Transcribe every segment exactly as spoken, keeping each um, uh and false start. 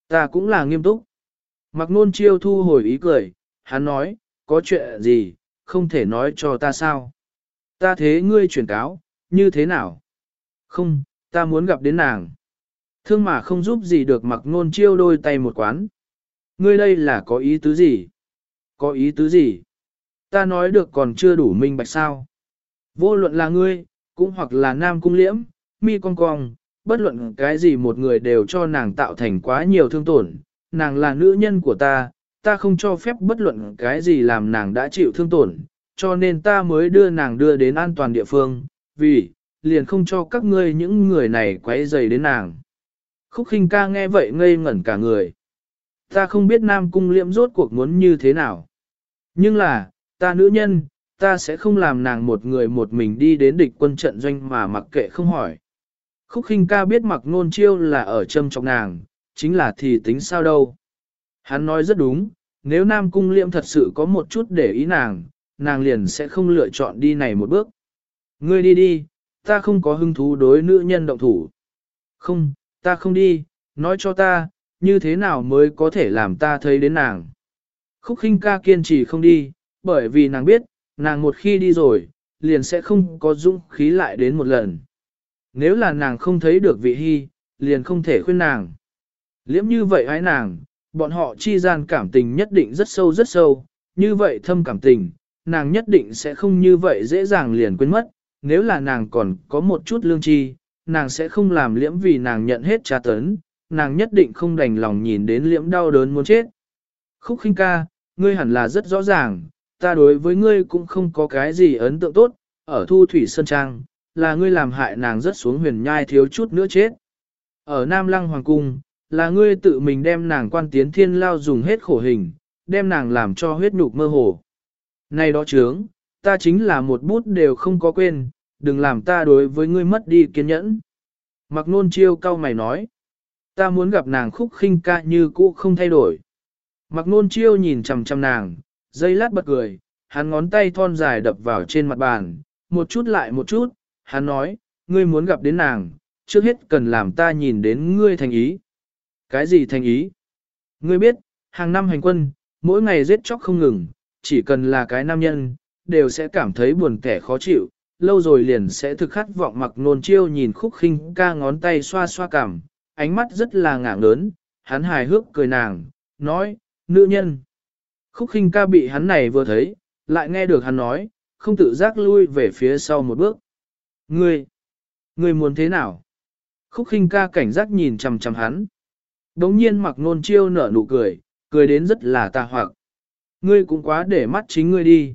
Ta cũng là nghiêm túc. Mạc Nôn Chiêu thu hồi ý cười, hắn nói, có chuyện gì, không thể nói cho ta sao? Ta thế ngươi chuyển cáo, như thế nào? Không, ta muốn gặp đến nàng. Thương mà không giúp gì được Mạc Nôn Chiêu đôi tay một quán. Ngươi đây là có ý tứ gì? Có ý tứ gì? Ta nói được còn chưa đủ minh bạch sao? Vô luận là ngươi, cũng hoặc là Nam Cung Liễm, Mi Cong Cong, bất luận cái gì một người đều cho nàng tạo thành quá nhiều thương tổn. Nàng là nữ nhân của ta, ta không cho phép bất luận cái gì làm nàng đã chịu thương tổn, cho nên ta mới đưa nàng đưa đến an toàn địa phương, vì, liền không cho các ngươi những người này quấy rầy đến nàng. Khúc Khinh ca nghe vậy ngây ngẩn cả người. Ta không biết Nam Cung Liễm rốt cuộc muốn như thế nào. Nhưng là, ta nữ nhân, ta sẽ không làm nàng một người một mình đi đến địch quân trận doanh mà mặc kệ không hỏi. Khúc Khinh ca biết Mạc Nôn Chiêu là ở châm chọc nàng, chính là thì tính sao đâu. Hắn nói rất đúng, nếu Nam Cung Liễm thật sự có một chút để ý nàng, nàng liền sẽ không lựa chọn đi này một bước. Ngươi đi đi, ta không có hứng thú đối nữ nhân động thủ. Không, ta không đi, nói cho ta, như thế nào mới có thể làm ta thấy đến nàng. Khúc Khinh ca kiên trì không đi, bởi vì nàng biết, nàng một khi đi rồi, liền sẽ không có dũng khí lại đến một lần. Nếu là nàng không thấy được vị hy, liền không thể khuyên nàng. Liễm như vậy ái nàng, bọn họ chi gian cảm tình nhất định rất sâu rất sâu, như vậy thâm cảm tình, nàng nhất định sẽ không như vậy dễ dàng liền quên mất, nếu là nàng còn có một chút lương tri, nàng sẽ không làm Liễm vì nàng nhận hết tra tấn, nàng nhất định không đành lòng nhìn đến Liễm đau đớn muốn chết. Khúc Khinh ca, ngươi hẳn là rất rõ ràng, ta đối với ngươi cũng không có cái gì ấn tượng tốt, ở Thu Thủy Sơn Trang, là ngươi làm hại nàng rất xuống huyền nhai thiếu chút nữa chết. Ở Nam Lăng Hoàng Cung, là ngươi tự mình đem nàng quan tiến thiên lao dùng hết khổ hình, đem nàng làm cho huyết nhục mơ hồ. Này đó chướng, ta chính là một bút đều không có quên, đừng làm ta đối với ngươi mất đi kiên nhẫn. Mạc Nôn Chiêu cau mày nói, ta muốn gặp nàng. Khúc Khinh ca như cũ không thay đổi. Mạc Nôn Chiêu nhìn chằm chằm nàng, giây lát bật cười, hắn ngón tay thon dài đập vào trên mặt bàn, một chút lại một chút, hắn nói, ngươi muốn gặp đến nàng, trước hết cần làm ta nhìn đến ngươi thành ý. Cái gì thành ý? Ngươi biết, hàng năm hành quân, mỗi ngày giết chóc không ngừng, chỉ cần là cái nam nhân, đều sẽ cảm thấy buồn kẻ khó chịu, lâu rồi liền sẽ thực khát vọng. Mạc Nôn Chiêu nhìn Khúc Khinh ca ngón tay xoa xoa cằm, ánh mắt rất là ngạng lớn, hắn hài hước cười nàng, nói, nữ nhân. Khúc Khinh ca bị hắn này vừa thấy, lại nghe được hắn nói, không tự giác lui về phía sau một bước. Ngươi, ngươi muốn thế nào? Khúc Khinh ca cảnh giác nhìn chằm chằm hắn. Đống nhiên Mạc Nôn Chiêu nở nụ cười, cười đến rất là tà hoặc. Ngươi cũng quá để mắt chính ngươi đi.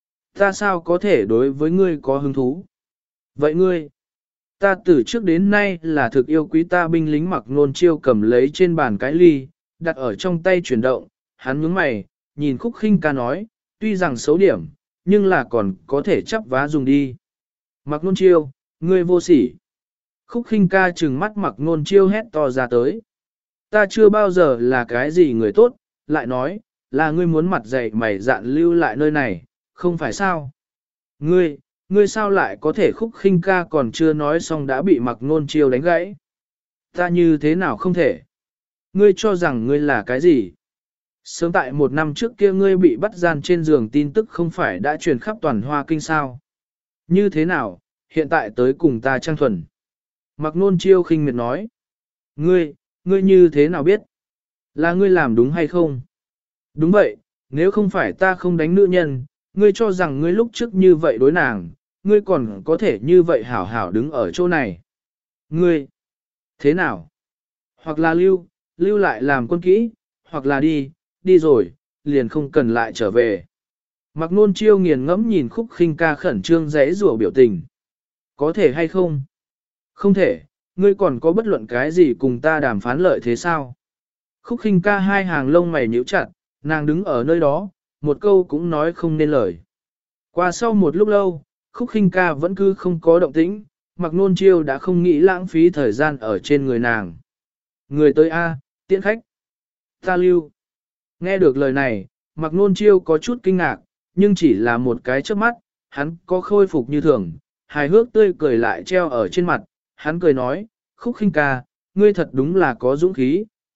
Ta sao có thể đối với ngươi có hứng thú? Vậy ngươi, ta từ trước đến nay là thực yêu quý ta. Binh lính Mạc Nôn Chiêu cầm lấy trên bàn cái ly, đặt ở trong tay chuyển động, hắn nhướng mày, nhìn Khúc Khinh ca nói, tuy rằng xấu điểm, nhưng là còn có thể chắp vá dùng đi. Mạc Nôn Chiêu, ngươi vô sỉ. Khúc Khinh ca trừng mắt Mạc Nôn Chiêu hét to ra tới. Ta chưa bao giờ là cái gì người tốt, lại nói, là ngươi muốn mặt dày mày dạn lưu lại nơi này, không phải sao? Ngươi, ngươi sao lại có thể? Khúc Khinh ca còn chưa nói xong đã bị Mạc Nôn Chiêu đánh gãy. Ta như thế nào không thể? Ngươi cho rằng ngươi là cái gì? Sớm tại một năm trước kia ngươi bị bắt gian trên giường tin tức không phải đã truyền khắp toàn Hoa Kinh sao? Như thế nào, hiện tại tới cùng ta trang thuần? Mạc Nôn Chiêu khinh miệt nói. Ngươi, ngươi như thế nào biết? Là ngươi làm đúng hay không? Đúng vậy, nếu không phải ta không đánh nữ nhân, ngươi cho rằng ngươi lúc trước như vậy đối nàng, ngươi còn có thể như vậy hảo hảo đứng ở chỗ này. Ngươi, thế nào? Hoặc là lưu, lưu lại làm quân kỹ, hoặc là đi, đi rồi, liền không cần lại trở về. Mạc Nôn Chiêu nghiền ngẫm nhìn Khúc Khinh ca khẩn trương rẽ rủa biểu tình. Có thể hay không? Không thể, ngươi còn có bất luận cái gì cùng ta đàm phán lợi thế sao? Khúc Khinh ca hai hàng lông mày nhíu chặt, nàng đứng ở nơi đó, một câu cũng nói không nên lời. Qua sau một lúc lâu, Khúc Khinh ca vẫn cứ không có động tĩnh, Mạc Nôn Chiêu đã không nghĩ lãng phí thời gian ở trên người nàng. Người tới A, tiễn khách. Ta lưu. Nghe được lời này, Mạc Nôn Chiêu có chút kinh ngạc, nhưng chỉ là một cái chớp mắt, hắn có khôi phục như thường, hài hước tươi cười lại treo ở trên mặt, hắn cười nói, Khúc Khinh ca, ngươi thật đúng là có dũng khí,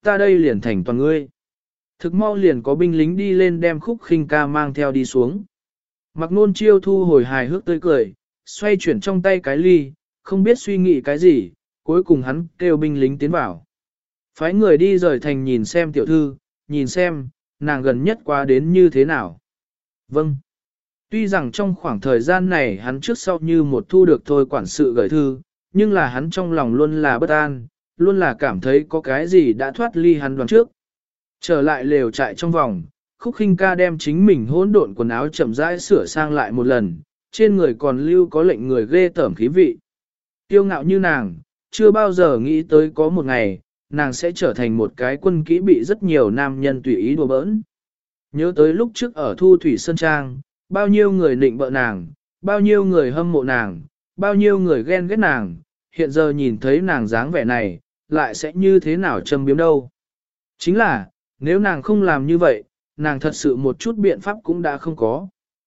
ta đây liền thành toàn ngươi. Thực mau liền có binh lính đi lên đem Khúc Khinh Ca mang theo đi xuống. Mạc Nôn Chiêu thu hồi hài hước tươi cười, xoay chuyển trong tay cái ly, không biết suy nghĩ cái gì, cuối cùng hắn kêu binh lính tiến vào. Phái người đi rời thành nhìn xem tiểu thư, nhìn xem, nàng gần nhất qua đến như thế nào. Vâng. Tuy rằng trong khoảng thời gian này hắn trước sau như một thu được thôi quản sự gửi thư, nhưng là hắn trong lòng luôn là bất an, luôn là cảm thấy có cái gì đã thoát ly hắn đoán trước. Trở lại lều trại trong vòng, Khúc Khinh Ca đem chính mình hỗn độn quần áo chậm rãi sửa sang lại một lần, trên người còn lưu có lệnh người ghê tởm khí vị. Tiêu ngạo như nàng, chưa bao giờ nghĩ tới có một ngày, nàng sẽ trở thành một cái quân kỹ bị rất nhiều nam nhân tùy ý đùa bỡn. Nhớ tới lúc trước ở Thu Thủy Sơn Trang, bao nhiêu người nịnh bợ nàng, bao nhiêu người hâm mộ nàng, bao nhiêu người ghen ghét nàng, hiện giờ nhìn thấy nàng dáng vẻ này, lại sẽ như thế nào châm biếm đâu. Chính là, nếu nàng không làm như vậy, nàng thật sự một chút biện pháp cũng đã không có.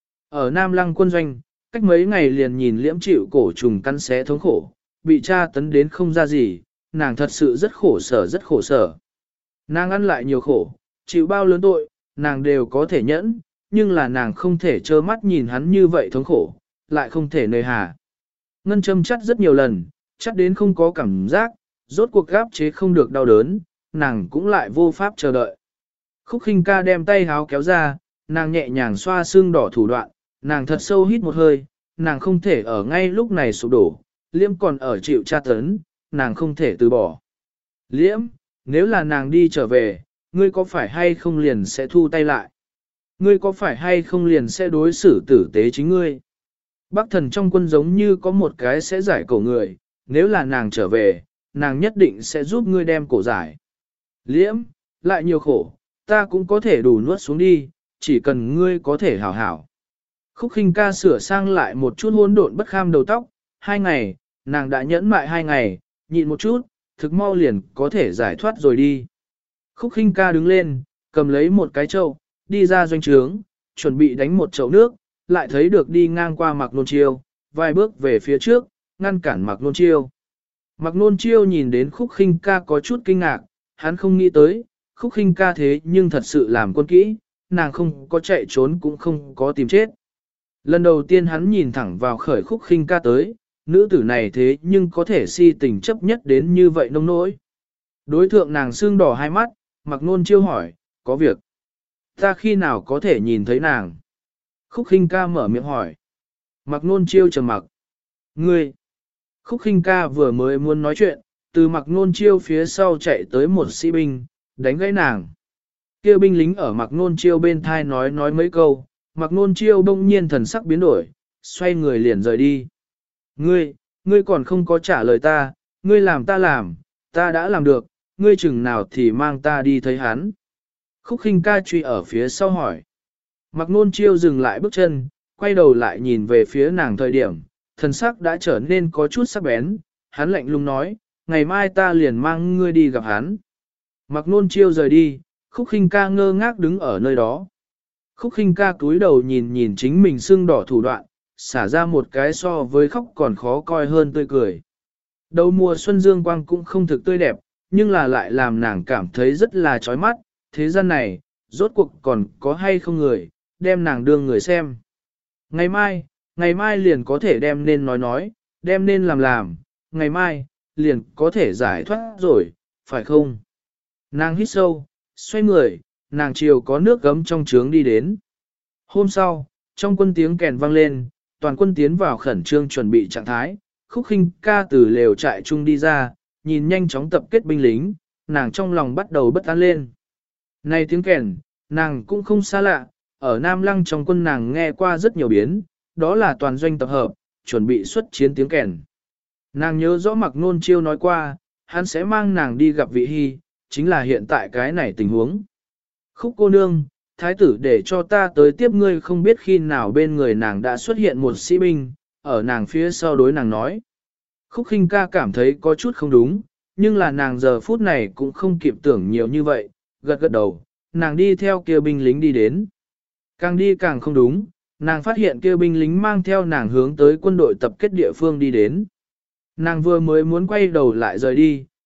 Ở Nam Lăng quân doanh, cách mấy ngày liền nhìn liễm chịu cổ trùng cắn xé thống khổ, bị tra tấn đến không ra gì, nàng thật sự rất khổ sở rất khổ sở. Nàng ăn lại nhiều khổ, chịu bao lớn tội, nàng đều có thể nhẫn, nhưng là nàng không thể trơ mắt nhìn hắn như vậy thống khổ, lại không thể nơi hà. Ngân châm chắt rất nhiều lần, chắt đến không có cảm giác, rốt cuộc gáp chế không được đau đớn, nàng cũng lại vô pháp chờ đợi. Khúc Khinh Ca đem tay háo kéo ra, nàng nhẹ nhàng xoa xương đỏ thủ đoạn, nàng thật sâu hít một hơi, nàng không thể ở ngay lúc này sụp đổ, Liễm còn ở chịu tra tấn, nàng không thể từ bỏ. Liễm, nếu là nàng đi trở về, ngươi có phải hay không liền sẽ thu tay lại? Ngươi có phải hay không liền sẽ đối xử tử tế chính ngươi? Bắc thần trong quân giống như có một cái sẽ giải cổ người, nếu là nàng trở về, nàng nhất định sẽ giúp ngươi đem cổ giải. Liễm, lại nhiều khổ, ta cũng có thể đủ nuốt xuống đi, chỉ cần ngươi có thể hảo hảo. Khúc Khinh Ca sửa sang lại một chút hỗn độn bất kham đầu tóc, hai ngày, nàng đã nhẫn mại hai ngày, nhịn một chút, thực mau liền có thể giải thoát rồi đi. Khúc Khinh Ca đứng lên, cầm lấy một cái chậu, đi ra doanh trướng, chuẩn bị đánh một chậu nước, lại thấy được đi ngang qua Mạc Nôn Chiêu, vài bước về phía trước, ngăn cản Mạc Nôn Chiêu. Mạc Nôn Chiêu nhìn đến Khúc Khinh Ca có chút kinh ngạc, hắn không nghĩ tới, Khúc Khinh Ca thế nhưng thật sự làm quân kỹ, nàng không có chạy trốn cũng không có tìm chết. Lần đầu tiên hắn nhìn thẳng vào khởi Khúc Khinh Ca tới, nữ tử này thế nhưng có thể si tình chấp nhất đến như vậy nông nỗi. Đối thượng nàng sưng đỏ hai mắt, Mạc Nôn Chiêu hỏi, có việc. Ta khi nào có thể nhìn thấy nàng? Khúc Khinh Ca mở miệng hỏi. Mạc Nôn Chiêu trầm mặc. Ngươi! Khúc Khinh Ca vừa mới muốn nói chuyện, từ Mạc Nôn Chiêu phía sau chạy tới một sĩ binh, đánh gãy nàng. Kêu binh lính ở Mạc Nôn Chiêu bên thai nói nói mấy câu, Mạc Nôn Chiêu bỗng nhiên thần sắc biến đổi, xoay người liền rời đi. Ngươi, ngươi còn không có trả lời ta, ngươi làm ta làm, ta đã làm được, ngươi chừng nào thì mang ta đi thấy hắn. Khúc Khinh Ca truy ở phía sau hỏi. Mạc Nôn Chiêu dừng lại bước chân, quay đầu lại nhìn về phía nàng thời điểm, thần sắc đã trở nên có chút sắc bén, hắn lạnh lùng nói, ngày mai ta liền mang ngươi đi gặp hắn. Mạc Nôn Chiêu rời đi, Khúc Khinh Ca ngơ ngác đứng ở nơi đó. Khúc Khinh Ca cúi đầu nhìn nhìn chính mình sưng đỏ thủ đoạn, xả ra một cái so với khóc còn khó coi hơn tươi cười. Đầu mùa xuân dương quang cũng không thực tươi đẹp, nhưng là lại làm nàng cảm thấy rất là chói mắt, thế gian này, rốt cuộc còn có hay không người, đem nàng đương người xem. Ngày mai, ngày mai liền có thể đem nên nói nói, đem nên làm làm, ngày mai, liền có thể giải thoát rồi, phải không? Nàng hít sâu, xoay người, nàng chiều có nước gấm trong trướng đi đến. Hôm sau, trong quân tiếng kèn vang lên, toàn quân tiến vào khẩn trương chuẩn bị trạng thái, Khúc Khinh Ca từ lều trại chung đi ra, nhìn nhanh chóng tập kết binh lính, nàng trong lòng bắt đầu bất an lên. Này tiếng kèn, nàng cũng không xa lạ, ở Nam Lăng trong quân nàng nghe qua rất nhiều biến, đó là toàn doanh tập hợp, chuẩn bị xuất chiến tiếng kèn. Nàng nhớ rõ Mạc Nôn Chiêu nói qua, hắn sẽ mang nàng đi gặp vị hy, chính là hiện tại cái này tình huống. Khúc cô nương, thái tử để cho ta tới tiếp ngươi, không biết khi nào bên người nàng đã xuất hiện một sĩ binh, ở nàng phía sau đối nàng nói. Khúc Khinh Ca cảm thấy có chút không đúng, nhưng là nàng giờ phút này cũng không kịp tưởng nhiều như vậy, gật gật đầu, nàng đi theo kia binh lính đi đến. Càng đi càng không đúng, nàng phát hiện kia binh lính mang theo nàng hướng tới quân đội tập kết địa phương đi đến. Nàng vừa mới muốn quay đầu lại rời đi,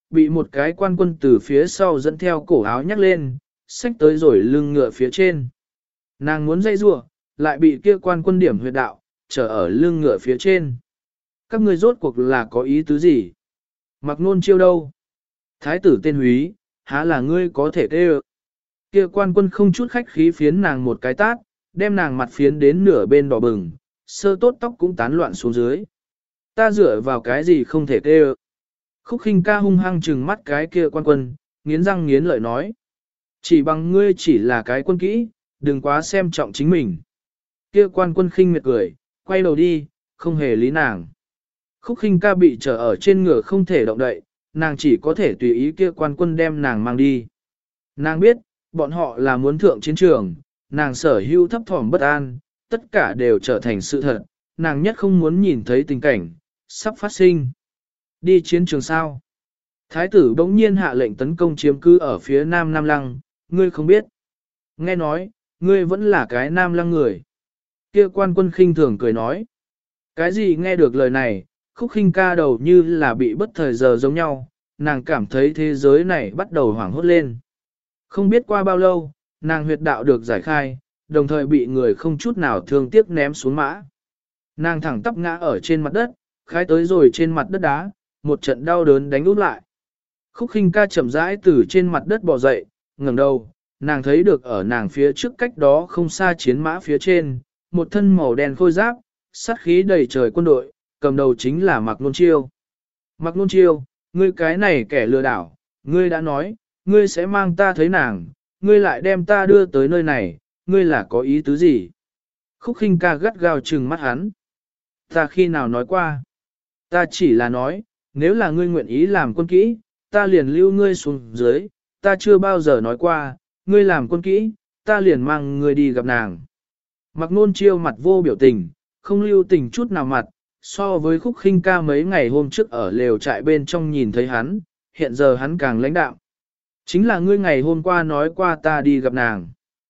bị một cái quan quân từ phía sau dẫn theo cổ áo nhắc lên, xách tới rồi lưng ngựa phía trên. Nàng muốn dây rua, lại bị kia quan quân điểm huyệt đạo, trở ở lưng ngựa phía trên. Các ngươi rốt cuộc là có ý tứ gì? Mặc nôn chiêu đâu? Thái tử tên Húy, há là ngươi có thể tê ơ. Kia quan quân không chút khách khí phiến nàng một cái tát, đem nàng mặt phiến đến nửa bên đỏ bừng, sơ tốt tóc cũng tán loạn xuống dưới. Ta dựa vào cái gì không thể tê ơ. Khúc Khinh ca hung hăng trừng mắt cái kia quan quân, nghiến răng nghiến lợi nói. Chỉ bằng ngươi chỉ là cái quân kỹ, đừng quá xem trọng chính mình. Kia quan quân khinh miệt cười, quay đầu đi, không hề lý nàng. Khúc Khinh ca bị trở ở trên ngựa không thể động đậy, nàng chỉ có thể tùy ý kia quan quân đem nàng mang đi. Nàng biết, bọn họ là muốn thượng chiến trường, nàng sở hữu thấp thỏm bất an, tất cả đều trở thành sự thật, nàng nhất không muốn nhìn thấy tình cảnh, sắp phát sinh. Đi chiến trường sao? Thái tử bỗng nhiên hạ lệnh tấn công chiếm cứ ở phía nam Nam Lăng, ngươi không biết. Nghe nói, ngươi vẫn là cái Nam Lăng người. Kia quan quân khinh thường cười nói. Cái gì nghe được lời này, Khúc Khinh ca đầu như là bị bất thời giờ giống nhau, nàng cảm thấy thế giới này bắt đầu hoảng hốt lên. Không biết qua bao lâu, nàng huyệt đạo được giải khai, đồng thời bị người không chút nào thương tiếc ném xuống mã. Nàng thẳng tắp ngã ở trên mặt đất, khai tới rồi trên mặt đất đá, một trận đau đớn đánh úp lại. Khúc Khinh ca chậm rãi từ trên mặt đất bò dậy, ngẩng đầu, nàng thấy được ở nàng phía trước cách đó không xa chiến mã phía trên, một thân màu đen khôi giáp, sát khí đầy trời quân đội, cầm đầu chính là Mạc Nôn Chiêu. Mạc Nôn Chiêu, ngươi cái này kẻ lừa đảo, ngươi đã nói, ngươi sẽ mang ta thấy nàng, ngươi lại đem ta đưa tới nơi này, ngươi là có ý tứ gì? Khúc Khinh ca gắt gao trừng mắt hắn. Ta khi nào nói qua? Ta chỉ là nói, nếu là ngươi nguyện ý làm quân kỹ, ta liền lưu ngươi xuống dưới, ta chưa bao giờ nói qua, ngươi làm quân kỹ, ta liền mang ngươi đi gặp nàng. Mạc Nôn Chiêu mặt vô biểu tình, không lưu tình chút nào mặt, so với Khúc Khinh ca mấy ngày hôm trước ở lều trại bên trong nhìn thấy hắn, hiện giờ hắn càng lãnh đạm. Chính là ngươi ngày hôm qua nói qua ta đi gặp nàng.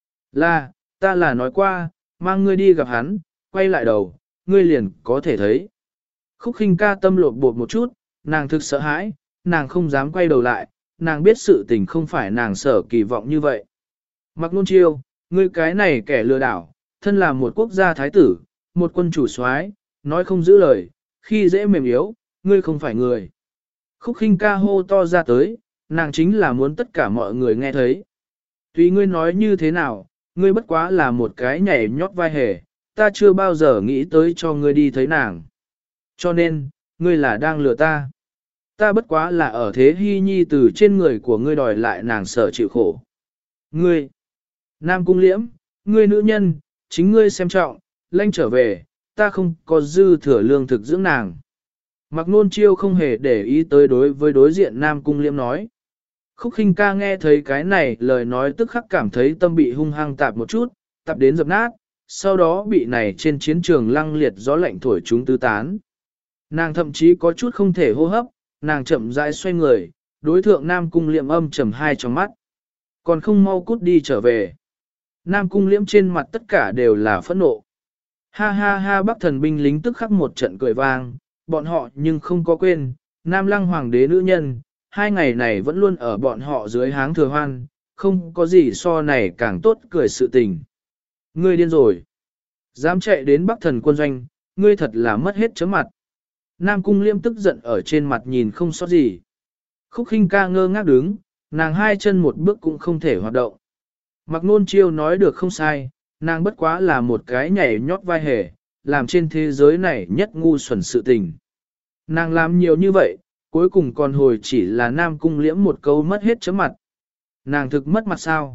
Là, ta là nói qua, mang ngươi đi gặp hắn, quay lại đầu, ngươi liền có thể thấy. Khúc Khinh ca tâm lột bột một chút, nàng thực sợ hãi, nàng không dám quay đầu lại, nàng biết sự tình không phải nàng sở kỳ vọng như vậy. Mạc Nôn Chiêu, ngươi cái này kẻ lừa đảo, thân là một quốc gia thái tử, một quân chủ soái, nói không giữ lời, khi dễ mềm yếu, ngươi không phải người. Khúc Khinh ca hô to ra tới, nàng chính là muốn tất cả mọi người nghe thấy. Tùy ngươi nói như thế nào, ngươi bất quá là một cái nhảy nhót vai hề, ta chưa bao giờ nghĩ tới cho ngươi đi thấy nàng. Cho nên, ngươi là đang lừa ta. Ta bất quá là ở thế hy nhi từ trên người của ngươi đòi lại nàng sở chịu khổ. Ngươi, Nam Cung Liễm, ngươi nữ nhân, chính ngươi xem trọng, lanh trở về, ta không có dư thừa lương thực dưỡng nàng. Mạc Nôn Chiêu không hề để ý tới đối với đối diện Nam Cung Liễm nói. Khúc Khinh ca nghe thấy cái này lời nói tức khắc cảm thấy tâm bị hung hăng tạp một chút, tạp đến dập nát, sau đó bị này trên chiến trường lăng liệt gió lạnh thổi chúng tứ tán. Nàng thậm chí có chút không thể hô hấp, nàng chậm rãi xoay người, đối thượng Nam Cung Liễm âm trầm hai trong mắt. Còn không mau cút đi trở về. Nam Cung Liễm trên mặt tất cả đều là phẫn nộ. Ha ha ha, Bắc thần binh lính tức khắc một trận cười vang, bọn họ nhưng không có quên, Nam Lăng hoàng đế nữ nhân, hai ngày này vẫn luôn ở bọn họ dưới háng thừa hoan, không có gì so này càng tốt cười sự tình. Ngươi điên rồi. Dám chạy đến Bắc thần quân doanh, ngươi thật là mất hết chấm mặt. Nam Cung Liễm tức giận ở trên mặt nhìn không sót gì. Khúc Khinh ca ngơ ngác đứng, nàng hai chân một bước cũng không thể hoạt động. Mạc Nôn Chiêu nói được không sai, nàng bất quá là một cái nhảy nhót vai hề, làm trên thế giới này nhất ngu xuẩn sự tình. Nàng làm nhiều như vậy, cuối cùng còn hồi chỉ là Nam Cung Liễm một câu mất hết chấm mặt. Nàng thực mất mặt sao?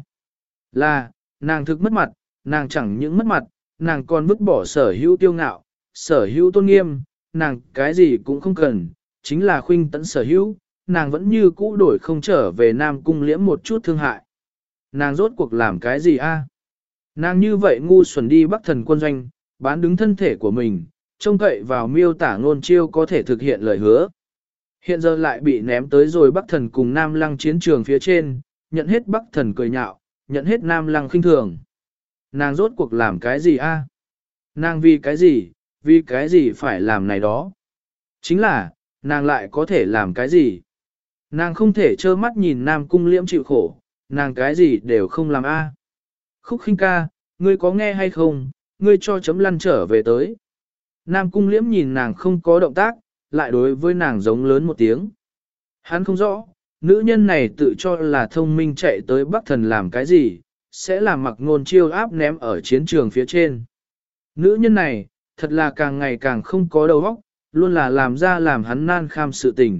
Là, nàng thực mất mặt, nàng chẳng những mất mặt, nàng còn vứt bỏ sở hữu tiêu ngạo, sở hữu tôn nghiêm, nàng cái gì cũng không cần, chính là khuynh tẫn sở hữu, nàng vẫn như cũ đổi không trở về Nam Cung Liễm một chút thương hại. Nàng rốt cuộc làm cái gì a? Nàng như vậy ngu xuẩn đi Bắc thần quân doanh, bán đứng thân thể của mình, trông cậy vào miêu tả Nôn Chiêu có thể thực hiện lời hứa. Hiện giờ lại bị ném tới rồi Bắc thần cùng Nam Lăng chiến trường phía trên, nhận hết Bắc thần cười nhạo, nhận hết Nam Lăng khinh thường. Nàng rốt cuộc làm cái gì a? Nàng vì cái gì, vì cái gì phải làm này đó? Chính là, nàng lại có thể làm cái gì? Nàng không thể trơ mắt nhìn Nam Cung Liễm chịu khổ, nàng cái gì đều không làm a. Khúc Khinh ca, ngươi có nghe hay không, ngươi cho chấm lăn trở về tới. Nam Cung Liễm nhìn nàng không có động tác, lại đối với nàng giống lớn một tiếng. Hắn không rõ, nữ nhân này tự cho là thông minh chạy tới Bắc Thần làm cái gì, sẽ làm Mặc Ngôn chiêu áp ném ở chiến trường phía trên. Nữ nhân này, thật là càng ngày càng không có đầu óc, luôn là làm ra làm hắn nan kham sự tình.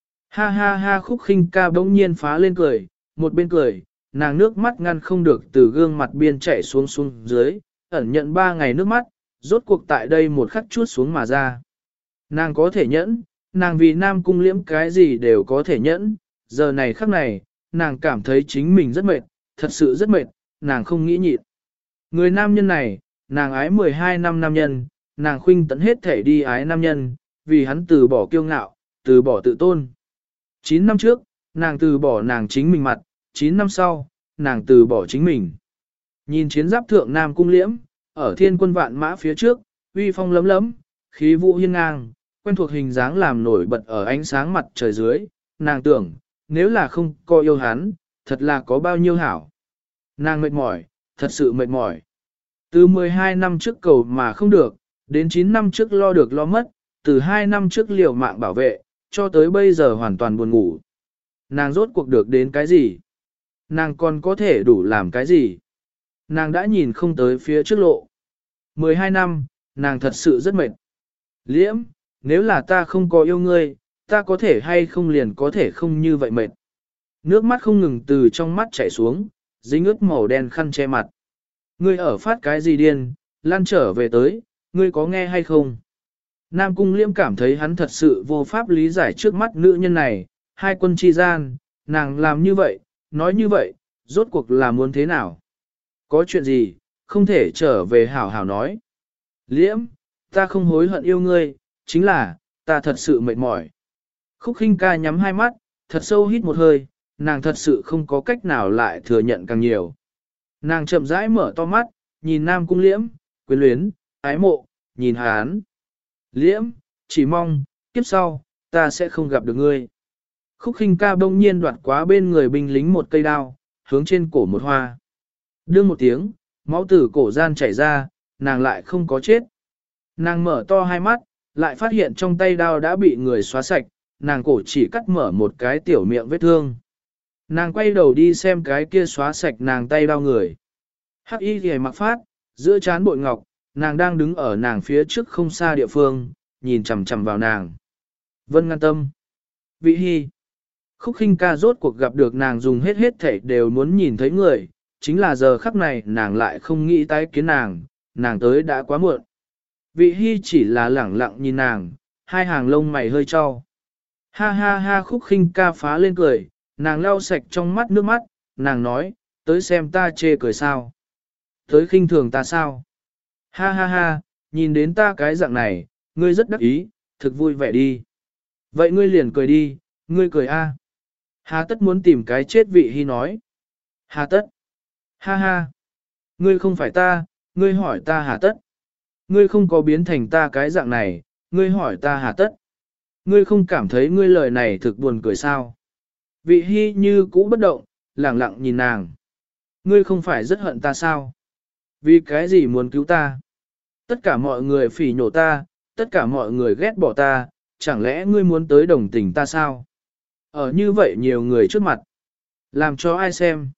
Ha ha ha, Khúc Khinh ca bỗng nhiên phá lên cười, một bên cười, nàng nước mắt ngăn không được từ gương mặt biên chảy xuống xuống dưới, ẩn nhận ba ngày nước mắt, rốt cuộc tại đây một khắc chuốt xuống mà ra. Nàng có thể nhẫn, nàng vì Nam Cung Liễm cái gì đều có thể nhẫn, giờ này khắc này, nàng cảm thấy chính mình rất mệt, thật sự rất mệt, nàng không nghĩ nhịn. Người nam nhân này, nàng ái mười hai năm nam nhân, nàng khuynh tận hết thể đi ái nam nhân, vì hắn từ bỏ kiêu ngạo, từ bỏ tự tôn. chín năm trước, nàng từ bỏ nàng chính mình mặt, chín năm sau, nàng từ bỏ chính mình. Nhìn chiến giáp thượng Nam Cung Liễm, ở thiên quân vạn mã phía trước, uy phong lấm lấm, khí vũ hiên ngang, quen thuộc hình dáng làm nổi bật ở ánh sáng mặt trời dưới, nàng tưởng, nếu là không có yêu hắn, thật là có bao nhiêu hảo. Nàng mệt mỏi, thật sự mệt mỏi. Từ mười hai năm trước cầu mà không được, đến chín năm trước lo được lo mất, từ hai năm trước liều mạng bảo vệ, cho tới bây giờ hoàn toàn buồn ngủ. Nàng rốt cuộc được đến cái gì? Nàng còn có thể đủ làm cái gì? Nàng đã nhìn không tới phía trước lộ. mười hai năm, nàng thật sự rất mệt. Liễm, nếu là ta không có yêu ngươi, ta có thể hay không liền có thể không như vậy mệt. Nước mắt không ngừng từ trong mắt chảy xuống, dính ướt màu đen khăn che mặt. Ngươi ở phát cái gì điên, lan trở về tới, ngươi có nghe hay không? Nam Cung Liễm cảm thấy hắn thật sự vô pháp lý giải trước mắt nữ nhân này, hai quân chi gian, nàng làm như vậy, nói như vậy, rốt cuộc là muốn thế nào? Có chuyện gì, không thể trở về hảo hảo nói. Liễm, ta không hối hận yêu ngươi, chính là, ta thật sự mệt mỏi. Khúc Khinh ca nhắm hai mắt, thật sâu hít một hơi, nàng thật sự không có cách nào lại thừa nhận càng nhiều. Nàng chậm rãi mở to mắt, nhìn Nam Cung Liễm, quyến luyến, ái mộ, nhìn hắn. Liễm, chỉ mong, kiếp sau, ta sẽ không gặp được ngươi. Khúc Khinh ca bỗng nhiên đoạt quá bên người binh lính một cây đao, hướng trên cổ một hoa. Đương một tiếng, máu từ cổ gian chảy ra, nàng lại không có chết. Nàng mở to hai mắt, lại phát hiện trong tay đao đã bị người xóa sạch, nàng cổ chỉ cắt mở một cái tiểu miệng vết thương. Nàng quay đầu đi xem cái kia xóa sạch nàng tay đao người. Hắc y ghề mặc phát, giữa trán bội ngọc, nàng đang đứng ở nàng phía trước không xa địa phương, nhìn chằm chằm vào nàng. Vân Ngăn Tâm. Vị Hy. Khúc Khinh ca rốt cuộc gặp được nàng dùng hết hết thể đều muốn nhìn thấy người, chính là giờ khắc này nàng lại không nghĩ tái kiến nàng, nàng tới đã quá muộn. Vị Hy chỉ là lẳng lặng nhìn nàng, hai hàng lông mày hơi trao. Ha ha ha, Khúc Khinh ca phá lên cười, nàng lau sạch trong mắt nước mắt, nàng nói, tới xem ta chê cười sao. Tới khinh thường ta sao. Ha ha ha, nhìn đến ta cái dạng này, ngươi rất đắc ý, thực vui vẻ đi. Vậy ngươi liền cười đi, ngươi cười a. Hà tất muốn tìm cái chết Vị Hy nói. Hà tất. Ha ha. Ngươi không phải ta, ngươi hỏi ta hà tất. Ngươi không có biến thành ta cái dạng này, ngươi hỏi ta hà tất. Ngươi không cảm thấy ngươi lời này thực buồn cười sao. Vị Hy như cũ bất động, lẳng lặng nhìn nàng. Ngươi không phải rất hận ta sao? Vì cái gì muốn cứu ta? Tất cả mọi người phỉ nhổ ta, tất cả mọi người ghét bỏ ta, chẳng lẽ ngươi muốn tới đồng tình ta sao? Ở như vậy nhiều người trước mặt. Làm cho ai xem?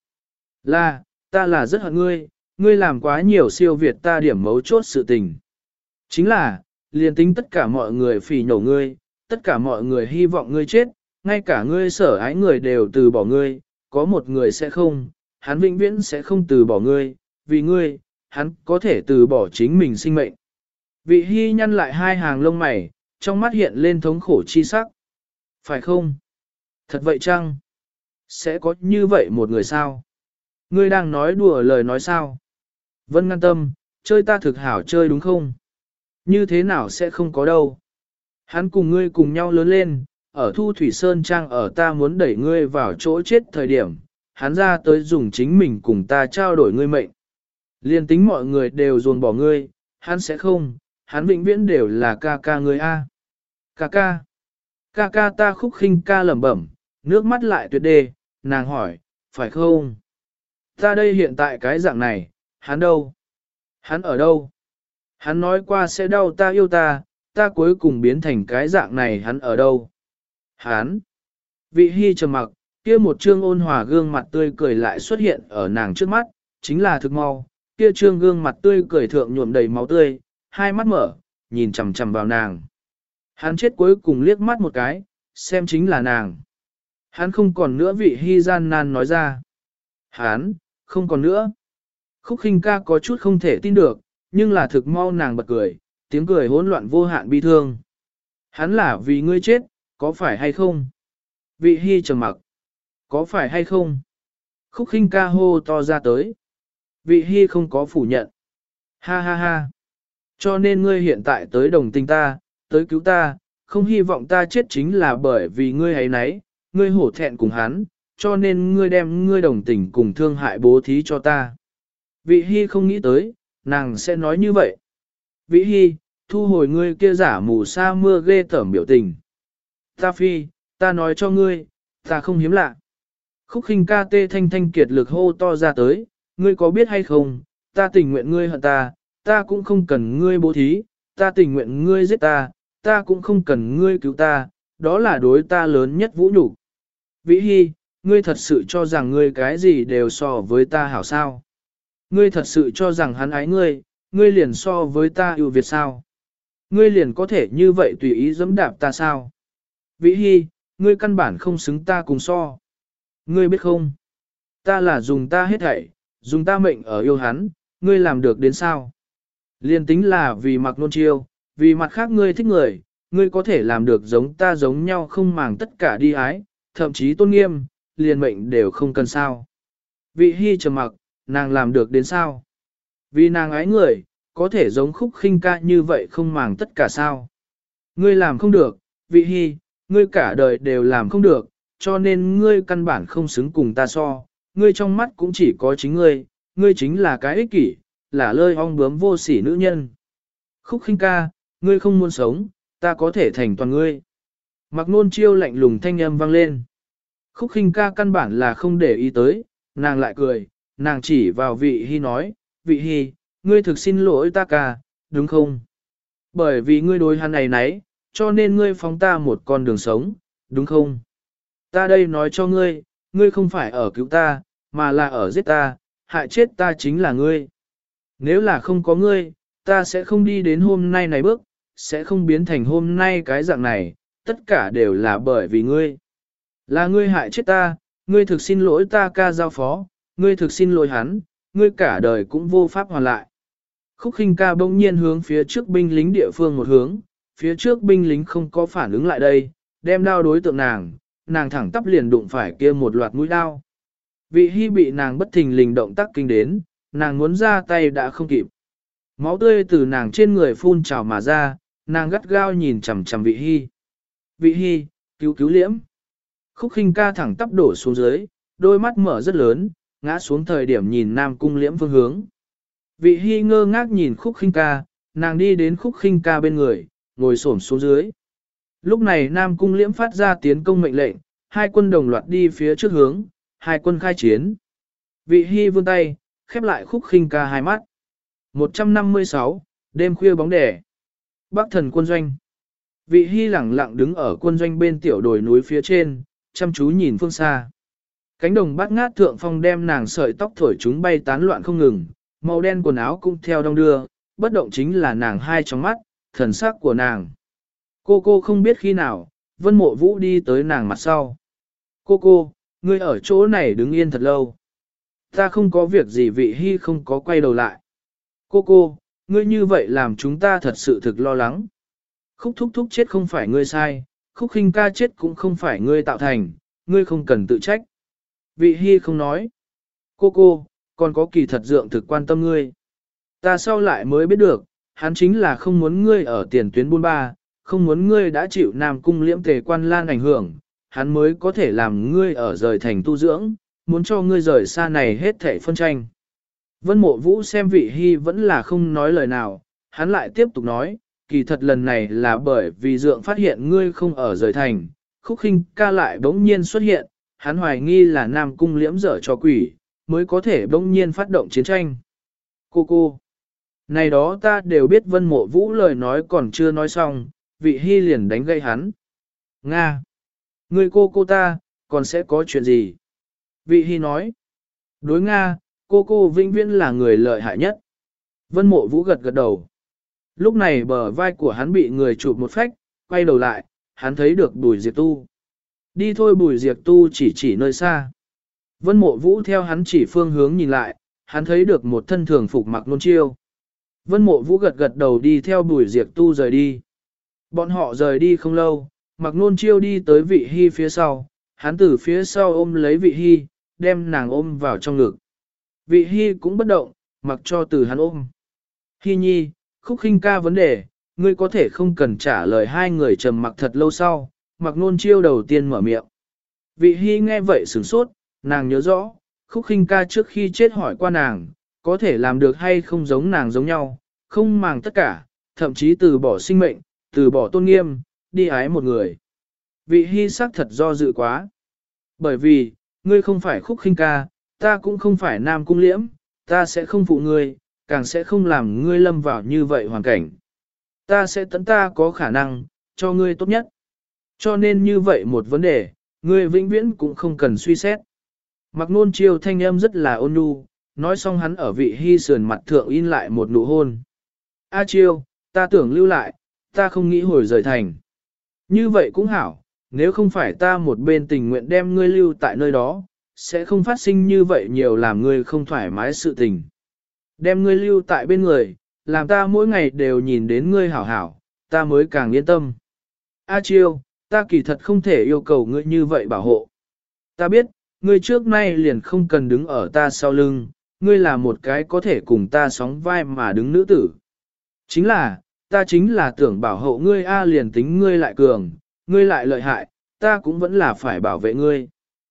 Là, ta là rất hận ngươi, ngươi làm quá nhiều siêu việt ta điểm mấu chốt sự tình. Chính là, liền tính tất cả mọi người phỉ nhổ ngươi, tất cả mọi người hy vọng ngươi chết, ngay cả ngươi sở ái người đều từ bỏ ngươi, có một người sẽ không, hắn vĩnh viễn sẽ không từ bỏ ngươi, vì ngươi, hắn có thể từ bỏ chính mình sinh mệnh. Vị Hy nhăn lại hai hàng lông mày, trong mắt hiện lên thống khổ chi sắc. Phải không? Thật vậy chăng? Sẽ có như vậy một người sao? Ngươi đang nói đùa lời nói sao? Vân Ngăn Tâm, chơi ta thực hảo chơi đúng không? Như thế nào sẽ không có đâu? Hắn cùng ngươi cùng nhau lớn lên, ở Thu Thủy Sơn Trang ở ta muốn đẩy ngươi vào chỗ chết thời điểm, hắn ra tới dùng chính mình cùng ta trao đổi ngươi mệnh. Liên tính mọi người đều dồn bỏ ngươi, hắn sẽ không, hắn vĩnh viễn đều là ca ca ngươi a. Ca ca. Ca ca ta. Khúc Khinh ca lẩm bẩm, nước mắt lại tuyệt đê, nàng hỏi, phải không? Ta đây hiện tại cái dạng này, hắn đâu? Hắn ở đâu? Hắn nói qua sẽ đau ta yêu ta, ta cuối cùng biến thành cái dạng này hắn ở đâu? Hắn! Vị Hy trầm mặc, kia một trương ôn hòa gương mặt tươi cười lại xuất hiện ở nàng trước mắt, chính là thực mau, kia trương gương mặt tươi cười thượng nhuộm đầy máu tươi, hai mắt mở, nhìn chằm chằm vào nàng. Hắn chết cuối cùng liếc mắt một cái, xem chính là nàng. Hắn không còn nữa, Vị Hy gian nan nói ra. Hắn, không còn nữa. Khúc Khinh ca có chút không thể tin được, nhưng là thực mau nàng bật cười, tiếng cười hỗn loạn vô hạn bi thương. Hắn là vì ngươi chết, có phải hay không? Vị Hy trầm mặc. Có phải hay không? Khúc Khinh ca hô to ra tới. Vị Hy không có phủ nhận. Ha ha ha. Cho nên ngươi hiện tại tới đồng tình ta, tới cứu ta, không hy vọng ta chết chính là bởi vì ngươi ấy nấy, ngươi hổ thẹn cùng hắn, cho nên ngươi đem ngươi đồng tình cùng thương hại bố thí cho ta. Vị Hy không nghĩ tới, nàng sẽ nói như vậy. Vị Hy, thu hồi ngươi kia giả mù sa mưa ghê tởm biểu tình. Ta phi, ta nói cho ngươi, ta không hiếm lạ. Khúc Khinh ca tê thanh thanh kiệt lực hô to ra tới, ngươi có biết hay không, ta tình nguyện ngươi hận ta, ta cũng không cần ngươi bố thí, ta tình nguyện ngươi giết ta, ta cũng không cần ngươi cứu ta, đó là đối ta lớn nhất vũ nhục. Vĩ Hy, ngươi thật sự cho rằng ngươi cái gì đều so với ta hảo sao? Ngươi thật sự cho rằng hắn ái ngươi, ngươi liền so với ta ưu việt sao? Ngươi liền có thể như vậy tùy ý dẫm đạp ta sao? Vĩ Hy, ngươi căn bản không xứng ta cùng so. Ngươi biết không? Ta là dùng ta hết thảy, dùng ta mệnh ở yêu hắn, ngươi làm được đến sao? Liên tính là vì Mạc Nôn Chiêu, vì mặt khác ngươi thích người, ngươi có thể làm được giống ta giống nhau không màng tất cả đi ái, thậm chí tôn nghiêm, liền mệnh đều không cần sao. Vị Hy trầm mặc, nàng làm được đến sao? Vì nàng ái người, có thể giống Khúc Khinh ca như vậy không màng tất cả sao? Ngươi làm không được, Vị Hy, ngươi cả đời đều làm không được, cho nên ngươi căn bản không xứng cùng ta so, ngươi trong mắt cũng chỉ có chính ngươi, ngươi chính là cái ích kỷ, là lơi ong bướm vô sỉ nữ nhân. Khúc Khinh ca, ngươi không muốn sống, ta có thể thành toàn ngươi. Mạc Nôn Chiêu lạnh lùng thanh âm vang lên. Khúc Khinh ca căn bản là không để ý tới, nàng lại cười, nàng chỉ vào Vị Hy nói, Vị Hy, ngươi thực xin lỗi ta ca, đúng không? Bởi vì ngươi đối hắn này nấy, cho nên ngươi phóng ta một con đường sống, đúng không? Ta đây nói cho ngươi, ngươi không phải ở cứu ta, mà là ở giết ta, hại chết ta chính là ngươi. Nếu là không có ngươi, ta sẽ không đi đến hôm nay này bước, sẽ không biến thành hôm nay cái dạng này, tất cả đều là bởi vì ngươi. Là ngươi hại chết ta, ngươi thực xin lỗi ta ca giao phó, ngươi thực xin lỗi hắn, ngươi cả đời cũng vô pháp hoàn lại. Khúc Khinh ca bỗng nhiên hướng phía trước binh lính địa phương một hướng, phía trước binh lính không có phản ứng lại đây, đem đao đối tượng nàng, nàng thẳng tắp liền đụng phải kia một loạt mũi đao. Vị Hy bị nàng bất thình lình động tác kinh đến, nàng muốn ra tay đã không kịp. Máu tươi từ nàng trên người phun trào mà ra, nàng gắt gao nhìn chằm chằm Vị Hy. Vị Hy, cứu cứu liễm. Khúc Khinh ca thẳng tắp đổ xuống dưới, đôi mắt mở rất lớn, ngã xuống thời điểm nhìn Nam Cung liễm phương hướng. Vị Hy ngơ ngác nhìn Khúc Khinh ca, nàng đi đến Khúc Khinh ca bên người, ngồi xổm xuống dưới. Lúc này Nam Cung liễm phát ra tiến công mệnh lệnh, hai quân đồng loạt đi phía trước hướng, hai quân khai chiến. Vị Hy vươn tay, khép lại Khúc Khinh ca hai mắt. một trăm năm mươi sáu, đêm khuya bóng đẻ. Bắc thần quân doanh. Vị Hy lẳng lặng đứng ở quân doanh bên tiểu đồi núi phía trên, chăm chú nhìn phương xa. Cánh đồng bát ngát thượng phong đem nàng sợi tóc thổi chúng bay tán loạn không ngừng, màu đen quần áo cũng theo đong đưa, bất động chính là nàng hai trong mắt, thần sắc của nàng. Cô cô không biết khi nào, Vân Mộ Vũ đi tới nàng mặt sau. Cô cô, ngươi ở chỗ này đứng yên thật lâu. Ta không có việc gì. Vị Hy không có quay đầu lại. Cô cô, ngươi như vậy làm chúng ta thật sự thực lo lắng. Khúc thúc thúc chết không phải ngươi sai, Khúc Khinh ca chết cũng không phải ngươi tạo thành, ngươi không cần tự trách. Vị Hy không nói. Cô cô, còn có kỳ thật dượng thực quan tâm ngươi. Ta sau lại mới biết được, hắn chính là không muốn ngươi ở tiền tuyến buôn ba, không muốn ngươi đã chịu Nam Cung liễm tề quan lan ảnh hưởng, hắn mới có thể làm ngươi ở rời thành tu dưỡng, muốn cho ngươi rời xa này hết thảy phân tranh. Vân Mộ Vũ xem Vị Hy vẫn là không nói lời nào, hắn lại tiếp tục nói, kỳ thật lần này là bởi vì dượng phát hiện ngươi không ở rời thành, Khúc Khinh ca lại bỗng nhiên xuất hiện, hắn hoài nghi là Nam Cung Liễm dở cho quỷ, mới có thể bỗng nhiên phát động chiến tranh. Cô cô, này đó ta đều biết. Vân Mộ Vũ lời nói còn chưa nói xong, Vị Hy liền đánh gây hắn. Nga, người cô cô ta, còn sẽ có chuyện gì? Vị Hy nói, đối Nga, cô cô vĩnh viễn là người lợi hại nhất. Vân Mộ Vũ gật gật đầu. Lúc này bờ vai của hắn bị người chụp một phách, quay đầu lại, hắn thấy được Bùi Diệp Tu. Đi thôi. Bùi Diệp Tu chỉ chỉ nơi xa. Vân Mộ Vũ theo hắn chỉ phương hướng nhìn lại, hắn thấy được một thân thường phục Mặc Nôn Chiêu. Vân Mộ Vũ gật gật đầu đi theo Bùi Diệp Tu rời đi. Bọn họ rời đi không lâu, Mặc Nôn Chiêu đi tới Vị Hy phía sau, hắn từ phía sau ôm lấy Vị Hy, đem nàng ôm vào trong ngực. Vị Hy cũng bất động, mặc cho từ hắn ôm. Hy nhi, Khúc Khinh ca vấn đề, ngươi có thể không cần trả lời. Hai người trầm mặc thật lâu sau, Mặc Nôn Chiêu đầu tiên mở miệng. Vị Hy nghe vậy sửng sốt, nàng nhớ rõ, Khúc Khinh ca trước khi chết hỏi qua nàng, có thể làm được hay không giống nàng giống nhau, không màng tất cả, thậm chí từ bỏ sinh mệnh, từ bỏ tôn nghiêm, đi ái một người. Vị Hy sắc thật do dự quá. Bởi vì, ngươi không phải Khúc Khinh ca, ta cũng không phải Nam Cung Liễm, ta sẽ không phụ ngươi, càng sẽ không làm ngươi lâm vào như vậy hoàn cảnh. Ta sẽ tận ta có khả năng, cho ngươi tốt nhất. Cho nên như vậy một vấn đề, ngươi vĩnh viễn cũng không cần suy xét. Mặc Nôn Chiêu thanh âm rất là ôn nhu, nói xong hắn ở Vị Hy sườn mặt thượng in lại một nụ hôn. A Chiêu, ta tưởng lưu lại, ta không nghĩ hồi rời thành. Như vậy cũng hảo, nếu không phải ta một bên tình nguyện đem ngươi lưu tại nơi đó, sẽ không phát sinh như vậy nhiều làm ngươi không thoải mái sự tình. Đem ngươi lưu tại bên người, làm ta mỗi ngày đều nhìn đến ngươi hảo hảo, ta mới càng yên tâm. A Chiêu, ta kỳ thật không thể yêu cầu ngươi như vậy bảo hộ. Ta biết, ngươi trước nay liền không cần đứng ở ta sau lưng, ngươi là một cái có thể cùng ta sóng vai mà đứng nữ tử. Chính là, ta chính là tưởng bảo hộ ngươi A liền tính ngươi lại cường, ngươi lại lợi hại, ta cũng vẫn là phải bảo vệ ngươi.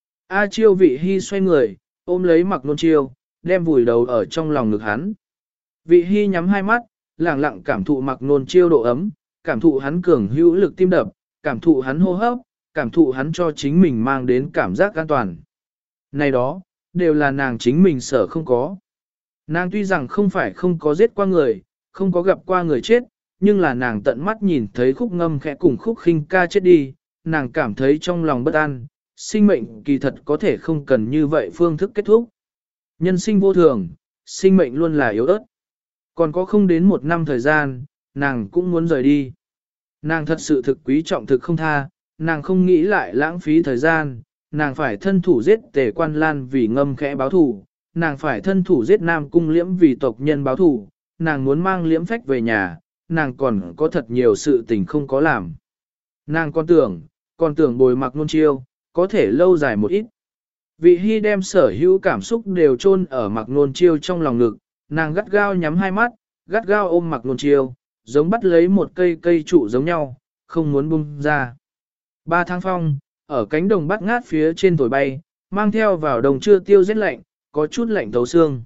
A Chiêu. Vị Hy xoay người, ôm lấy Mặc Nôn Chiêu, đem vùi đầu ở trong lòng ngực hắn. Vị Hy nhắm hai mắt, lặng lặng cảm thụ Mặc Nôn Chiêu độ ấm, cảm thụ hắn cường hữu lực tim đập, cảm thụ hắn hô hấp, cảm thụ hắn cho chính mình mang đến cảm giác an toàn. Này đó, đều là nàng chính mình sợ không có. Nàng tuy rằng không phải không có giết qua người, không có gặp qua người chết, nhưng là nàng tận mắt nhìn thấy Khúc Ngâm khẽ cùng Khúc Khinh ca chết đi, nàng cảm thấy trong lòng bất an, sinh mệnh kỳ thật có thể không cần như vậy phương thức kết thúc. Nhân sinh vô thường, sinh mệnh luôn là yếu ớt. Còn có không đến một năm thời gian, nàng cũng muốn rời đi. Nàng thật sự thực quý trọng thực không tha, nàng không nghĩ lại lãng phí thời gian, nàng phải thân thủ giết Tề Quan Lan vì Ngâm khẽ báo thù, nàng phải thân thủ giết Nam Cung Liễm vì tộc nhân báo thù, nàng muốn mang Liễm Phách về nhà, nàng còn có thật nhiều sự tình không có làm. Nàng còn tưởng, còn tưởng bồi Mặc Nôn Chiêu, có thể lâu dài một ít. Vị Hy đem sở hữu cảm xúc đều chôn ở Mặc Nôn Chiêu trong lòng ngực, nàng gắt gao nhắm hai mắt, gắt gao ôm Mặc Nôn Chiêu, giống bắt lấy một cây cây trụ giống nhau, không muốn buông ra. Ba tháng phong, ở cánh đồng bát ngát phía trên thổi bay, mang theo vào đồng trưa tiêu rét lạnh, có chút lạnh thấu xương.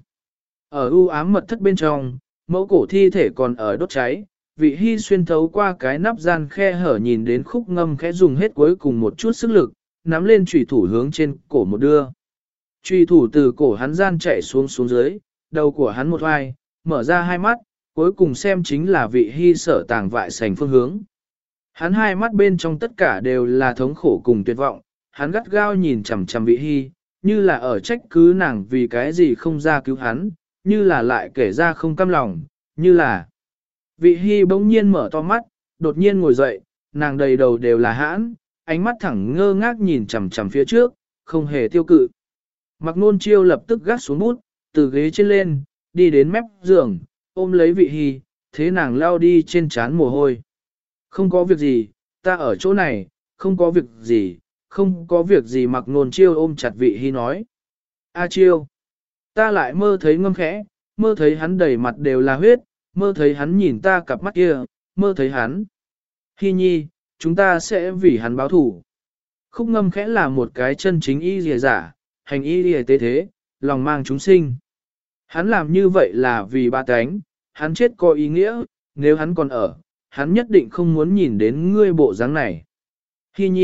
Ở u ám mật thất bên trong, mẫu cổ thi thể còn ở đốt cháy, Vị Hy xuyên thấu qua cái nắp gian khe hở nhìn đến Khúc Ngâm khẽ dùng hết cuối cùng một chút sức lực, nắm lên chùy thủ hướng trên cổ một đưa. Chùy thủ từ cổ hắn gian chạy xuống xuống dưới, đầu của hắn một hoài, mở ra hai mắt, cuối cùng xem chính là Vị Hy sở tàng vại sành phương hướng. Hắn hai mắt bên trong tất cả đều là thống khổ cùng tuyệt vọng, hắn gắt gao nhìn chằm chằm Vị Hy, như là ở trách cứ nàng vì cái gì không ra cứu hắn, như là lại kể ra không căm lòng, như là... Vị Hy bỗng nhiên mở to mắt, đột nhiên ngồi dậy, nàng đầy đầu đều là hãn, ánh mắt thẳng ngơ ngác nhìn chằm chằm phía trước, không hề tiêu cự. Mặc Nôn Chiêu lập tức gác xuống bút, từ ghế trên lên, đi đến mép giường, ôm lấy Vị Hy, thế nàng lao đi trên trán mồ hôi. Không có việc gì, ta ở chỗ này, không có việc gì, không có việc gì. Mặc Nôn Chiêu ôm chặt Vị Hy nói. A Chiêu, ta lại mơ thấy Ngâm khẽ, mơ thấy hắn đầy mặt đều là huyết, mơ thấy hắn nhìn ta cặp mắt kia, mơ thấy hắn. Hy nhi, chúng ta sẽ vì hắn báo thủ. Khúc Ngâm khẽ là một cái chân chính y lìa giả, hành y lìa tế thế, lòng mang chúng sinh. Hắn làm như vậy là vì ba cánh, hắn chết có ý nghĩa, nếu hắn còn ở, hắn nhất định không muốn nhìn đến ngươi bộ dáng này. Hy nhi,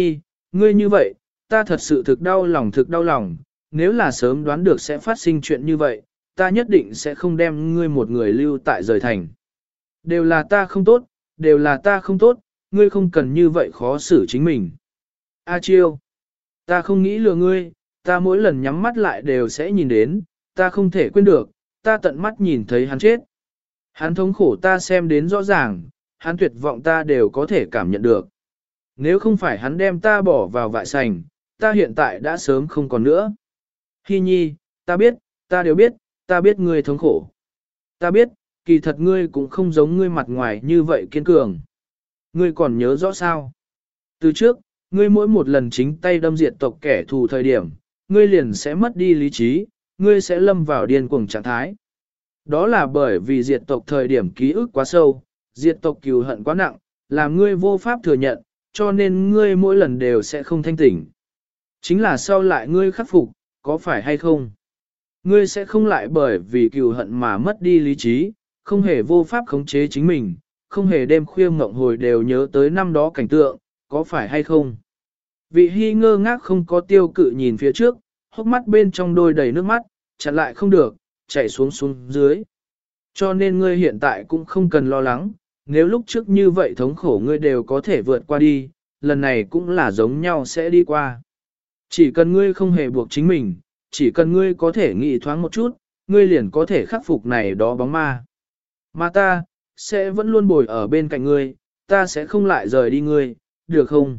ngươi như vậy, ta thật sự thực đau lòng thực đau lòng, nếu là sớm đoán được sẽ phát sinh chuyện như vậy, ta nhất định sẽ không đem ngươi một người lưu tại rời thành. Đều là ta không tốt, đều là ta không tốt, ngươi không cần như vậy khó xử chính mình. A Chiêu, ta không nghĩ lừa ngươi, ta mỗi lần nhắm mắt lại đều sẽ nhìn đến, ta không thể quên được, ta tận mắt nhìn thấy hắn chết. Hắn thống khổ ta xem đến rõ ràng, hắn tuyệt vọng ta đều có thể cảm nhận được. Nếu không phải hắn đem ta bỏ vào vại sành, ta hiện tại đã sớm không còn nữa. Hi nhi, ta biết, ta đều biết, ta biết ngươi thống khổ. Ta biết, kỳ thật ngươi cũng không giống ngươi mặt ngoài như vậy kiên cường. Ngươi còn nhớ rõ sao? Từ trước, ngươi mỗi một lần chính tay đâm diệt tộc kẻ thù thời điểm, ngươi liền sẽ mất đi lý trí, ngươi sẽ lâm vào điên cuồng trạng thái. Đó là bởi vì diệt tộc thời điểm ký ức quá sâu, diệt tộc cừu hận quá nặng, làm ngươi vô pháp thừa nhận, cho nên ngươi mỗi lần đều sẽ không thanh tỉnh. Chính là sau lại ngươi khắc phục, có phải hay không? Ngươi sẽ không lại bởi vì cừu hận mà mất đi lý trí, không hề vô pháp khống chế chính mình, không hề đêm khuya mộng hồi đều nhớ tới năm đó cảnh tượng, có phải hay không? Vị Hy ngơ ngác không có tiêu cự nhìn phía trước, hốc mắt bên trong đôi đầy nước mắt, chặn lại không được, chảy xuống xuống dưới. Cho nên ngươi hiện tại cũng không cần lo lắng, nếu lúc trước như vậy thống khổ ngươi đều có thể vượt qua đi, lần này cũng là giống nhau sẽ đi qua. Chỉ cần ngươi không hề buộc chính mình, chỉ cần ngươi có thể nghĩ thoáng một chút, ngươi liền có thể khắc phục này đó bóng ma. Mà ta, sẽ vẫn luôn bồi ở bên cạnh ngươi, ta sẽ không lại rời đi ngươi, được không?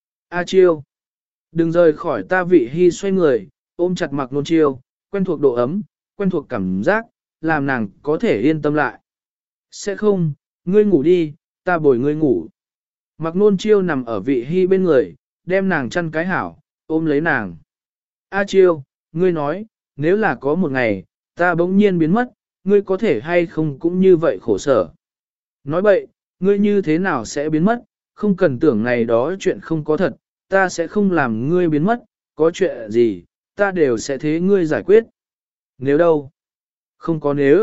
A Chiêu, đừng rời khỏi ta. Vị Hy xoay người, ôm chặt Mạc Nôn Chiêu, quen thuộc độ ấm, quen thuộc cảm giác, làm nàng có thể yên tâm lại. Sẽ không, ngươi ngủ đi, ta bồi ngươi ngủ. Mạc Nôn Chiêu nằm ở Vị Hy bên người, đem nàng chăn cái hảo, ôm lấy nàng. A Chiêu, ngươi nói, nếu là có một ngày, ta bỗng nhiên biến mất, ngươi có thể hay không cũng như vậy khổ sở. Nói bậy, ngươi như thế nào sẽ biến mất, không cần tưởng này đó chuyện không có thật, ta sẽ không làm ngươi biến mất, có chuyện gì, ta đều sẽ thế ngươi giải quyết. Nếu đâu? Không có nếu.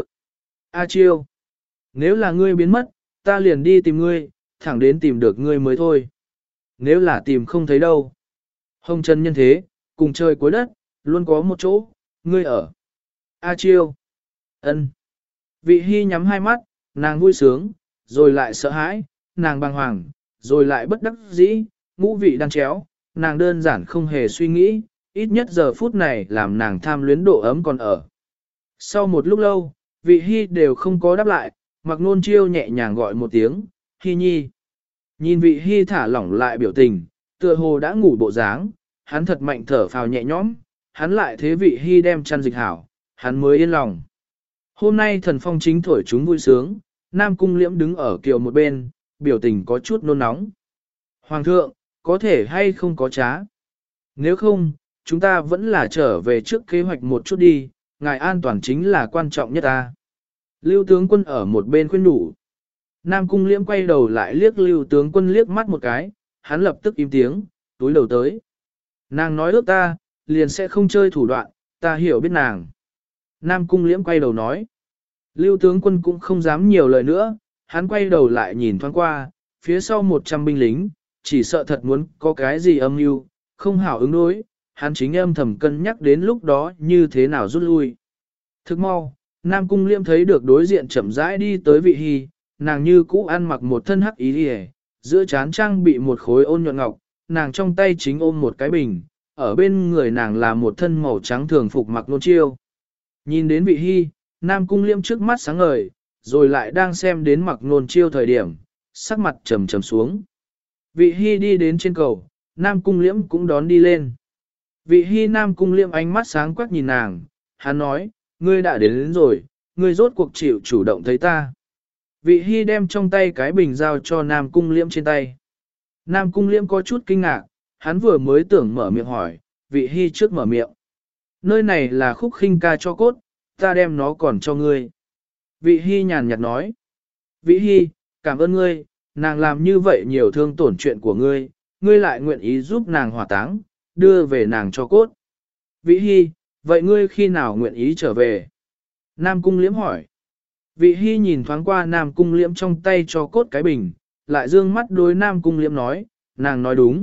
A Chiêu, nếu là ngươi biến mất, ta liền đi tìm ngươi, thẳng đến tìm được ngươi mới thôi. Nếu là tìm không thấy đâu. Hồng chân nhân thế, cùng trời cuối đất, luôn có một chỗ, ngươi ở. A Chiêu. Ân. Vị Hy nhắm hai mắt, nàng vui sướng, rồi lại sợ hãi, nàng bàng hoàng, rồi lại bất đắc dĩ, ngũ vị đang chéo, nàng đơn giản không hề suy nghĩ, ít nhất giờ phút này làm nàng tham luyến độ ấm còn ở. Sau một lúc lâu, Vị Hy đều không có đáp lại, Mạc Nôn Chiêu nhẹ nhàng gọi một tiếng, Hy nhi. Nhìn Vị Hy thả lỏng lại biểu tình, tựa hồ đã ngủ bộ dáng, hắn thật mạnh thở phào nhẹ nhõm, hắn lại thế Vị Hy đem chăn dịch hảo, hắn mới yên lòng. Hôm nay thần phong chính thổi chúng vui sướng, Nam Cung Liễm đứng ở kiều một bên, biểu tình có chút nôn nóng. Hoàng thượng, có thể hay không có trá? Nếu không, chúng ta vẫn là trở về trước kế hoạch một chút đi, ngài an toàn chính là quan trọng nhất ta. Lưu tướng quân ở một bên khuyên nhủ. Nam Cung Liễm quay đầu lại liếc Lưu tướng quân liếc mắt một cái, hắn lập tức im tiếng, túi đầu tới. Nàng nói ước ta, liền sẽ không chơi thủ đoạn, ta hiểu biết nàng. Nam Cung Liễm quay đầu nói. Lưu tướng quân cũng không dám nhiều lời nữa, hắn quay đầu lại nhìn thoáng qua, phía sau một trăm binh lính, chỉ sợ thật muốn có cái gì âm mưu, không hảo ứng đối, hắn chính âm thầm cân nhắc đến lúc đó như thế nào rút lui. Thức mau, Nam Cung Liễm thấy được đối diện chậm rãi đi tới Vị Hy, nàng như cũ ăn mặc một thân hắc ý đi, giữa trán trang bị một khối ôn nhuận ngọc, nàng trong tay chính ôm một cái bình, ở bên người nàng là một thân màu trắng thường phục Mạc Nôn Chiêu. Nhìn đến Vị Hy, Nam Cung Liễm trước mắt sáng ngời, rồi lại đang xem đến Mạc Nôn Chiêu thời điểm, sắc mặt trầm trầm xuống. Vị Hy đi đến trên cầu, Nam Cung Liễm cũng đón đi lên. Vị Hy Nam Cung Liễm ánh mắt sáng quắc nhìn nàng, hắn nói, ngươi đã đến, đến rồi, ngươi rốt cuộc chịu chủ động thấy ta. Vị Hy đem trong tay cái bình giao cho Nam Cung Liễm trên tay. Nam Cung Liễm có chút kinh ngạc, hắn vừa mới tưởng mở miệng hỏi, Vị Hy trước mở miệng. Nơi này là khúc khinh ca cho cốt, ta đem nó còn cho ngươi. Vị Hy nhàn nhạt nói. Vị Hy, cảm ơn ngươi, nàng làm như vậy nhiều thương tổn chuyện của ngươi, ngươi lại nguyện ý giúp nàng hỏa táng, đưa về nàng cho cốt. Vị Hy, vậy ngươi khi nào nguyện ý trở về? Nam Cung Liễm hỏi. Vị Hy nhìn thoáng qua Nam Cung Liễm trong tay cho cốt cái bình, lại dương mắt đối Nam Cung Liễm nói, nàng nói đúng,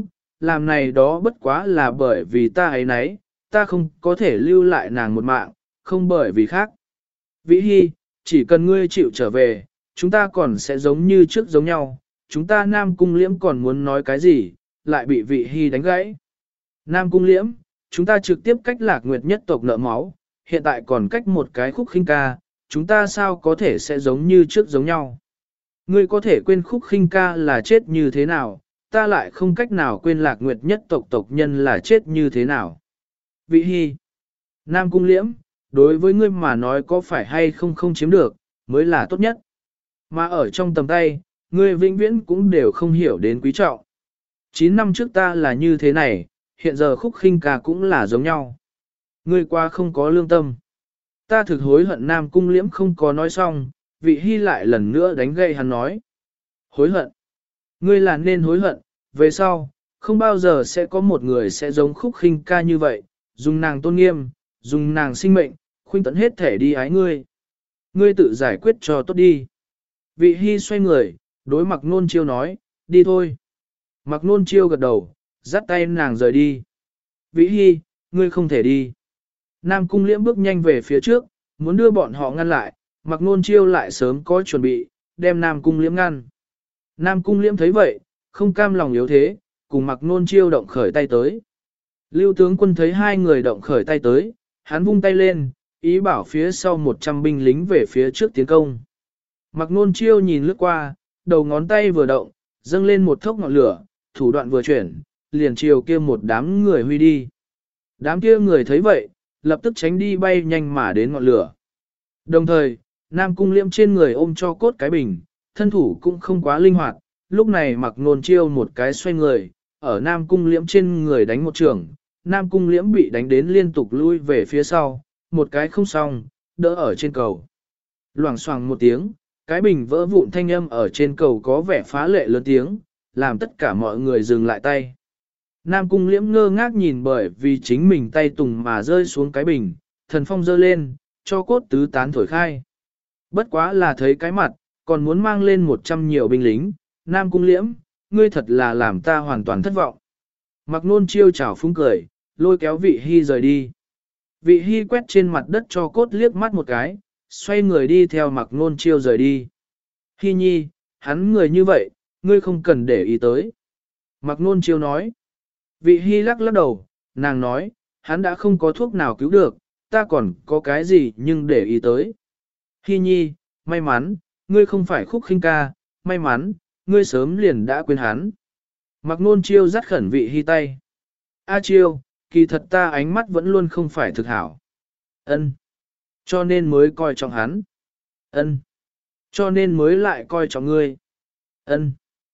làm này đó bất quá là bởi vì ta ấy nấy, ta không có thể lưu lại nàng một mạng, không bởi vì khác. Vĩ Hy, chỉ cần ngươi chịu trở về, chúng ta còn sẽ giống như trước giống nhau, chúng ta Nam Cung Liễm còn muốn nói cái gì, lại bị Vị Hy đánh gãy. Nam Cung Liễm, chúng ta trực tiếp cách Lạc Nguyệt nhất tộc nợ máu, hiện tại còn cách một cái khúc khinh ca, chúng ta sao có thể sẽ giống như trước giống nhau. Ngươi có thể quên khúc khinh ca là chết như thế nào, ta lại không cách nào quên Lạc Nguyệt nhất tộc tộc nhân là chết như thế nào. Vị Hy, Nam Cung Liễm, đối với ngươi mà nói có phải hay không không chiếm được, mới là tốt nhất. Mà ở trong tầm tay, ngươi vĩnh viễn cũng đều không hiểu đến quý trọng. Chín năm trước ta là như thế này, hiện giờ khúc khinh ca cũng là giống nhau. Ngươi qua không có lương tâm. Ta thực hối hận Nam Cung Liễm không có nói xong, Vị Hy lại lần nữa đánh gậy hắn nói. Hối hận. Ngươi là nên hối hận, về sau, không bao giờ sẽ có một người sẽ giống khúc khinh ca như vậy, dùng nàng tôn nghiêm, dùng nàng sinh mệnh, khuynh tận hết thể đi ái ngươi. Ngươi tự giải quyết cho tốt đi. Vị Hy xoay người, đối Mặc Nôn Chiêu nói, đi thôi. Mặc Nôn Chiêu gật đầu, dắt tay nàng rời đi. Vị Hy, ngươi không thể đi. Nam Cung Liễm bước nhanh về phía trước, muốn đưa bọn họ ngăn lại, Mặc Nôn Chiêu lại sớm có chuẩn bị, đem Nam Cung Liễm ngăn. Nam Cung Liễm thấy vậy, không cam lòng yếu thế, cùng Mặc Nôn Chiêu động khởi tay tới. Lưu tướng quân thấy hai người động khởi tay tới, hắn vung tay lên, ý bảo phía sau một trăm binh lính về phía trước tiến công. Mặc Nôn Chiêu nhìn lướt qua, đầu ngón tay vừa động, dâng lên một thốc ngọn lửa, thủ đoạn vừa chuyển, liền chiều kia một đám người huy đi. Đám kia người thấy vậy, lập tức tránh đi bay nhanh mà đến ngọn lửa. Đồng thời, Nam Cung Liễm trên người ôm cho cốt cái bình, thân thủ cũng không quá linh hoạt, lúc này Mặc Nôn Chiêu một cái xoay người, ở Nam Cung Liễm trên người đánh một trường, Nam Cung Liễm bị đánh đến liên tục lui về phía sau, một cái không xong, đỡ ở trên cầu. Loảng xoảng một tiếng, cái bình vỡ vụn thanh âm ở trên cầu có vẻ phá lệ lớn tiếng, làm tất cả mọi người dừng lại tay. Nam Cung Liễm ngơ ngác nhìn bởi vì chính mình tay tùng mà rơi xuống cái bình, thần phong dơ lên, cho cốt tứ tán thổi khai. Bất quá là thấy cái mặt, còn muốn mang lên một trăm nhiều binh lính, Nam Cung Liễm, ngươi thật là làm ta hoàn toàn thất vọng. Mặc Nôn Chiêu chảo phúng cười, lôi kéo Vị Hy rời đi. Vị Hy quét trên mặt đất cho cốt liếc mắt một cái, xoay người đi theo Mặc Nôn Chiêu rời đi. Hy nhi, hắn người như vậy, ngươi không cần để ý tới. Mặc Nôn Chiêu nói. Vị Hy lắc lắc đầu, nàng nói, hắn đã không có thuốc nào cứu được, ta còn có cái gì nhưng để ý tới. Hy nhi, may mắn, ngươi không phải khúc khinh ca, may mắn, ngươi sớm liền đã quên hắn. Mặc Nôn Chiêu dắt khẩn Vị Hy tay. A Chiêu, kỳ thật ta ánh mắt vẫn luôn không phải thực hảo. Ân, cho nên mới coi trọng hắn. Ân, cho nên mới lại coi trọng ngươi. Ân.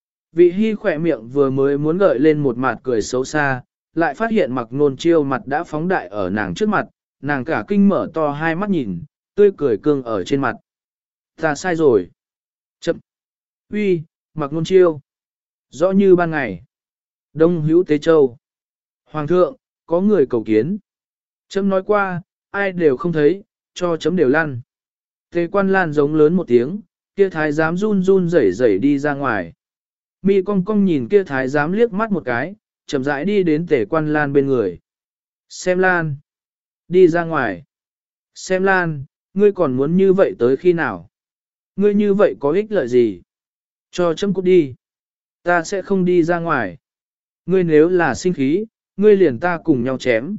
Vị Hy khỏe miệng vừa mới muốn gợi lên một mặt cười xấu xa, lại phát hiện Mặc Nôn Chiêu mặt đã phóng đại ở nàng trước mặt, nàng cả kinh mở to hai mắt nhìn, tươi cười cương ở trên mặt. Ta sai rồi. Chậm. Uy, Mặc Nôn Chiêu. Rõ như ban ngày. Đông Hữu Tế Châu. Hoàng thượng, có người cầu kiến. Chấm nói qua, ai đều không thấy, cho chấm đều lăn. Tề Quan Lan giống lớn một tiếng, kia thái giám run run rẩy rẩy đi ra ngoài. Mi cong cong nhìn kia thái giám liếc mắt một cái, chậm rãi đi đến Tề Quan Lan bên người. Xem Lan. Đi ra ngoài. Xem Lan, ngươi còn muốn như vậy tới khi nào? Ngươi như vậy có ích lợi gì? Cho chấm cút đi. Ta sẽ không đi ra ngoài. Ngươi nếu là sinh khí, ngươi liền ta cùng nhau chém.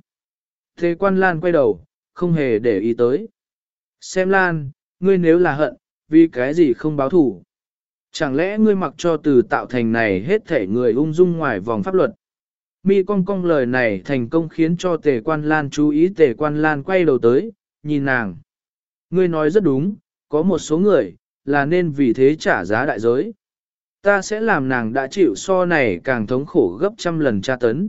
Tề Quan Lan quay đầu, không hề để ý tới. Xem Lan, ngươi nếu là hận, vì cái gì không báo thủ? Chẳng lẽ ngươi mặc cho từ tạo thành này hết thể người ung dung ngoài vòng pháp luật? Mi cong cong lời này thành công khiến cho Tề Quan Lan chú ý. Tề Quan Lan quay đầu tới, nhìn nàng. Ngươi nói rất đúng, có một số người, là nên vì thế trả giá đại giới. Ta sẽ làm nàng đã chịu so này càng thống khổ gấp trăm lần tra tấn.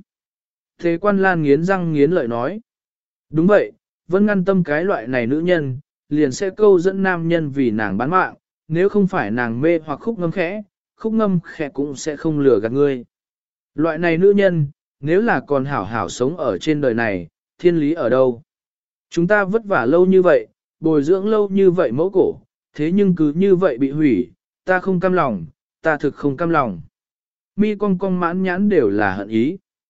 Tề Quan Lan nghiến răng nghiến lợi nói. Đúng vậy, vẫn ngăn tâm cái loại này nữ nhân, liền sẽ câu dẫn nam nhân vì nàng bán mạng, nếu không phải nàng mê hoặc khúc ngâm khẽ, khúc ngâm khẽ cũng sẽ không lừa gạt ngươi. Loại này nữ nhân, nếu là còn hảo hảo sống ở trên đời này, thiên lý ở đâu? Chúng ta vất vả lâu như vậy, bồi dưỡng lâu như vậy mẫu cổ, thế nhưng cứ như vậy bị hủy, ta không cam lòng, ta thực không cam lòng. Mi cong cong mãn nhãn đều là hận ý.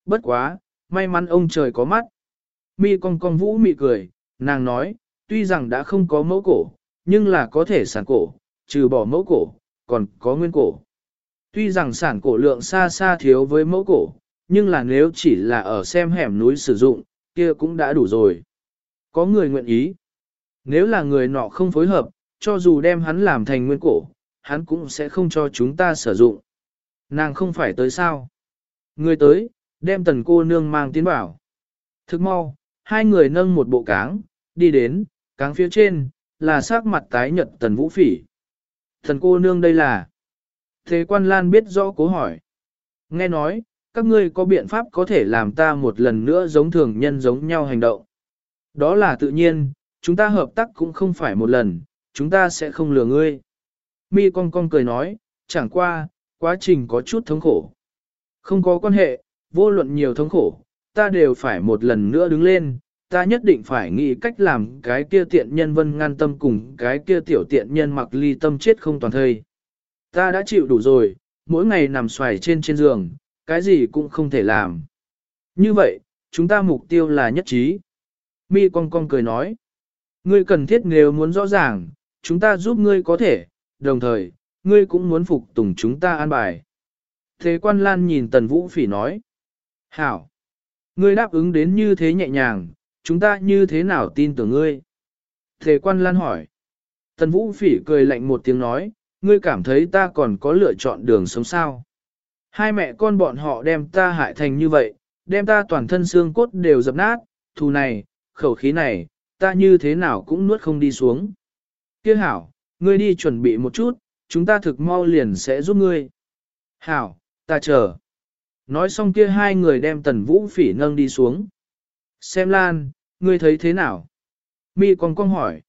Bất quá, may mắn ông trời có mắt. Mi cong cong vũ mị cười, nàng nói, tuy rằng đã không có mẫu cổ, nhưng là có thể sản cổ, trừ bỏ mẫu cổ, còn có nguyên cổ. Tuy rằng sản cổ lượng xa xa thiếu với mẫu cổ, nhưng là nếu chỉ là ở xem hẻm núi sử dụng, kia cũng đã đủ rồi. Có người nguyện ý. Nếu là người nọ không phối hợp, cho dù đem hắn làm thành nguyên cổ, hắn cũng sẽ không cho chúng ta sử dụng. Nàng không phải tới sao. Người tới, đem tần cô nương mang tiến bảo. Thức mau, hai người nâng một bộ cáng, đi đến, cáng phía trên, là sắc mặt tái nhợt tần vũ phỉ. Thần cô nương đây là. Thế quan lan biết rõ cố hỏi. Nghe nói, các ngươi có biện pháp có thể làm ta một lần nữa giống thường nhân giống nhau hành động. Đó là tự nhiên, chúng ta hợp tác cũng không phải một lần, chúng ta sẽ không lừa ngươi. Mi cong cong cười nói, chẳng qua, quá trình có chút thống khổ. Không có quan hệ, vô luận nhiều thống khổ, ta đều phải một lần nữa đứng lên, ta nhất định phải nghĩ cách làm cái kia tiện nhân Vân Ngăn Tâm cùng cái kia tiểu tiện nhân Mặc Ly Tâm chết không toàn thây. Ta đã chịu đủ rồi, mỗi ngày nằm xoài trên trên giường, cái gì cũng không thể làm. Như vậy, chúng ta mục tiêu là nhất trí. Mi cong cong cười nói, ngươi cần thiết nếu muốn rõ ràng, chúng ta giúp ngươi có thể, đồng thời, ngươi cũng muốn phục tùng chúng ta an bài. Thế quan lan nhìn Tần Vũ Phỉ nói, hảo, ngươi đáp ứng đến như thế nhẹ nhàng, chúng ta như thế nào tin tưởng ngươi? Thế quan lan hỏi, Tần Vũ Phỉ cười lạnh một tiếng nói, ngươi cảm thấy ta còn có lựa chọn đường sống sao? Hai mẹ con bọn họ đem ta hại thành như vậy, đem ta toàn thân xương cốt đều dập nát, thù này, khẩu khí này, ta như thế nào cũng nuốt không đi xuống. Kia hảo, ngươi đi chuẩn bị một chút, chúng ta thực mau liền sẽ giúp ngươi. Hảo, ta chờ. Nói xong kia hai người đem Tần Vũ Phỉ nâng đi xuống. Xem Lan, ngươi thấy thế nào? Mi con cong hỏi.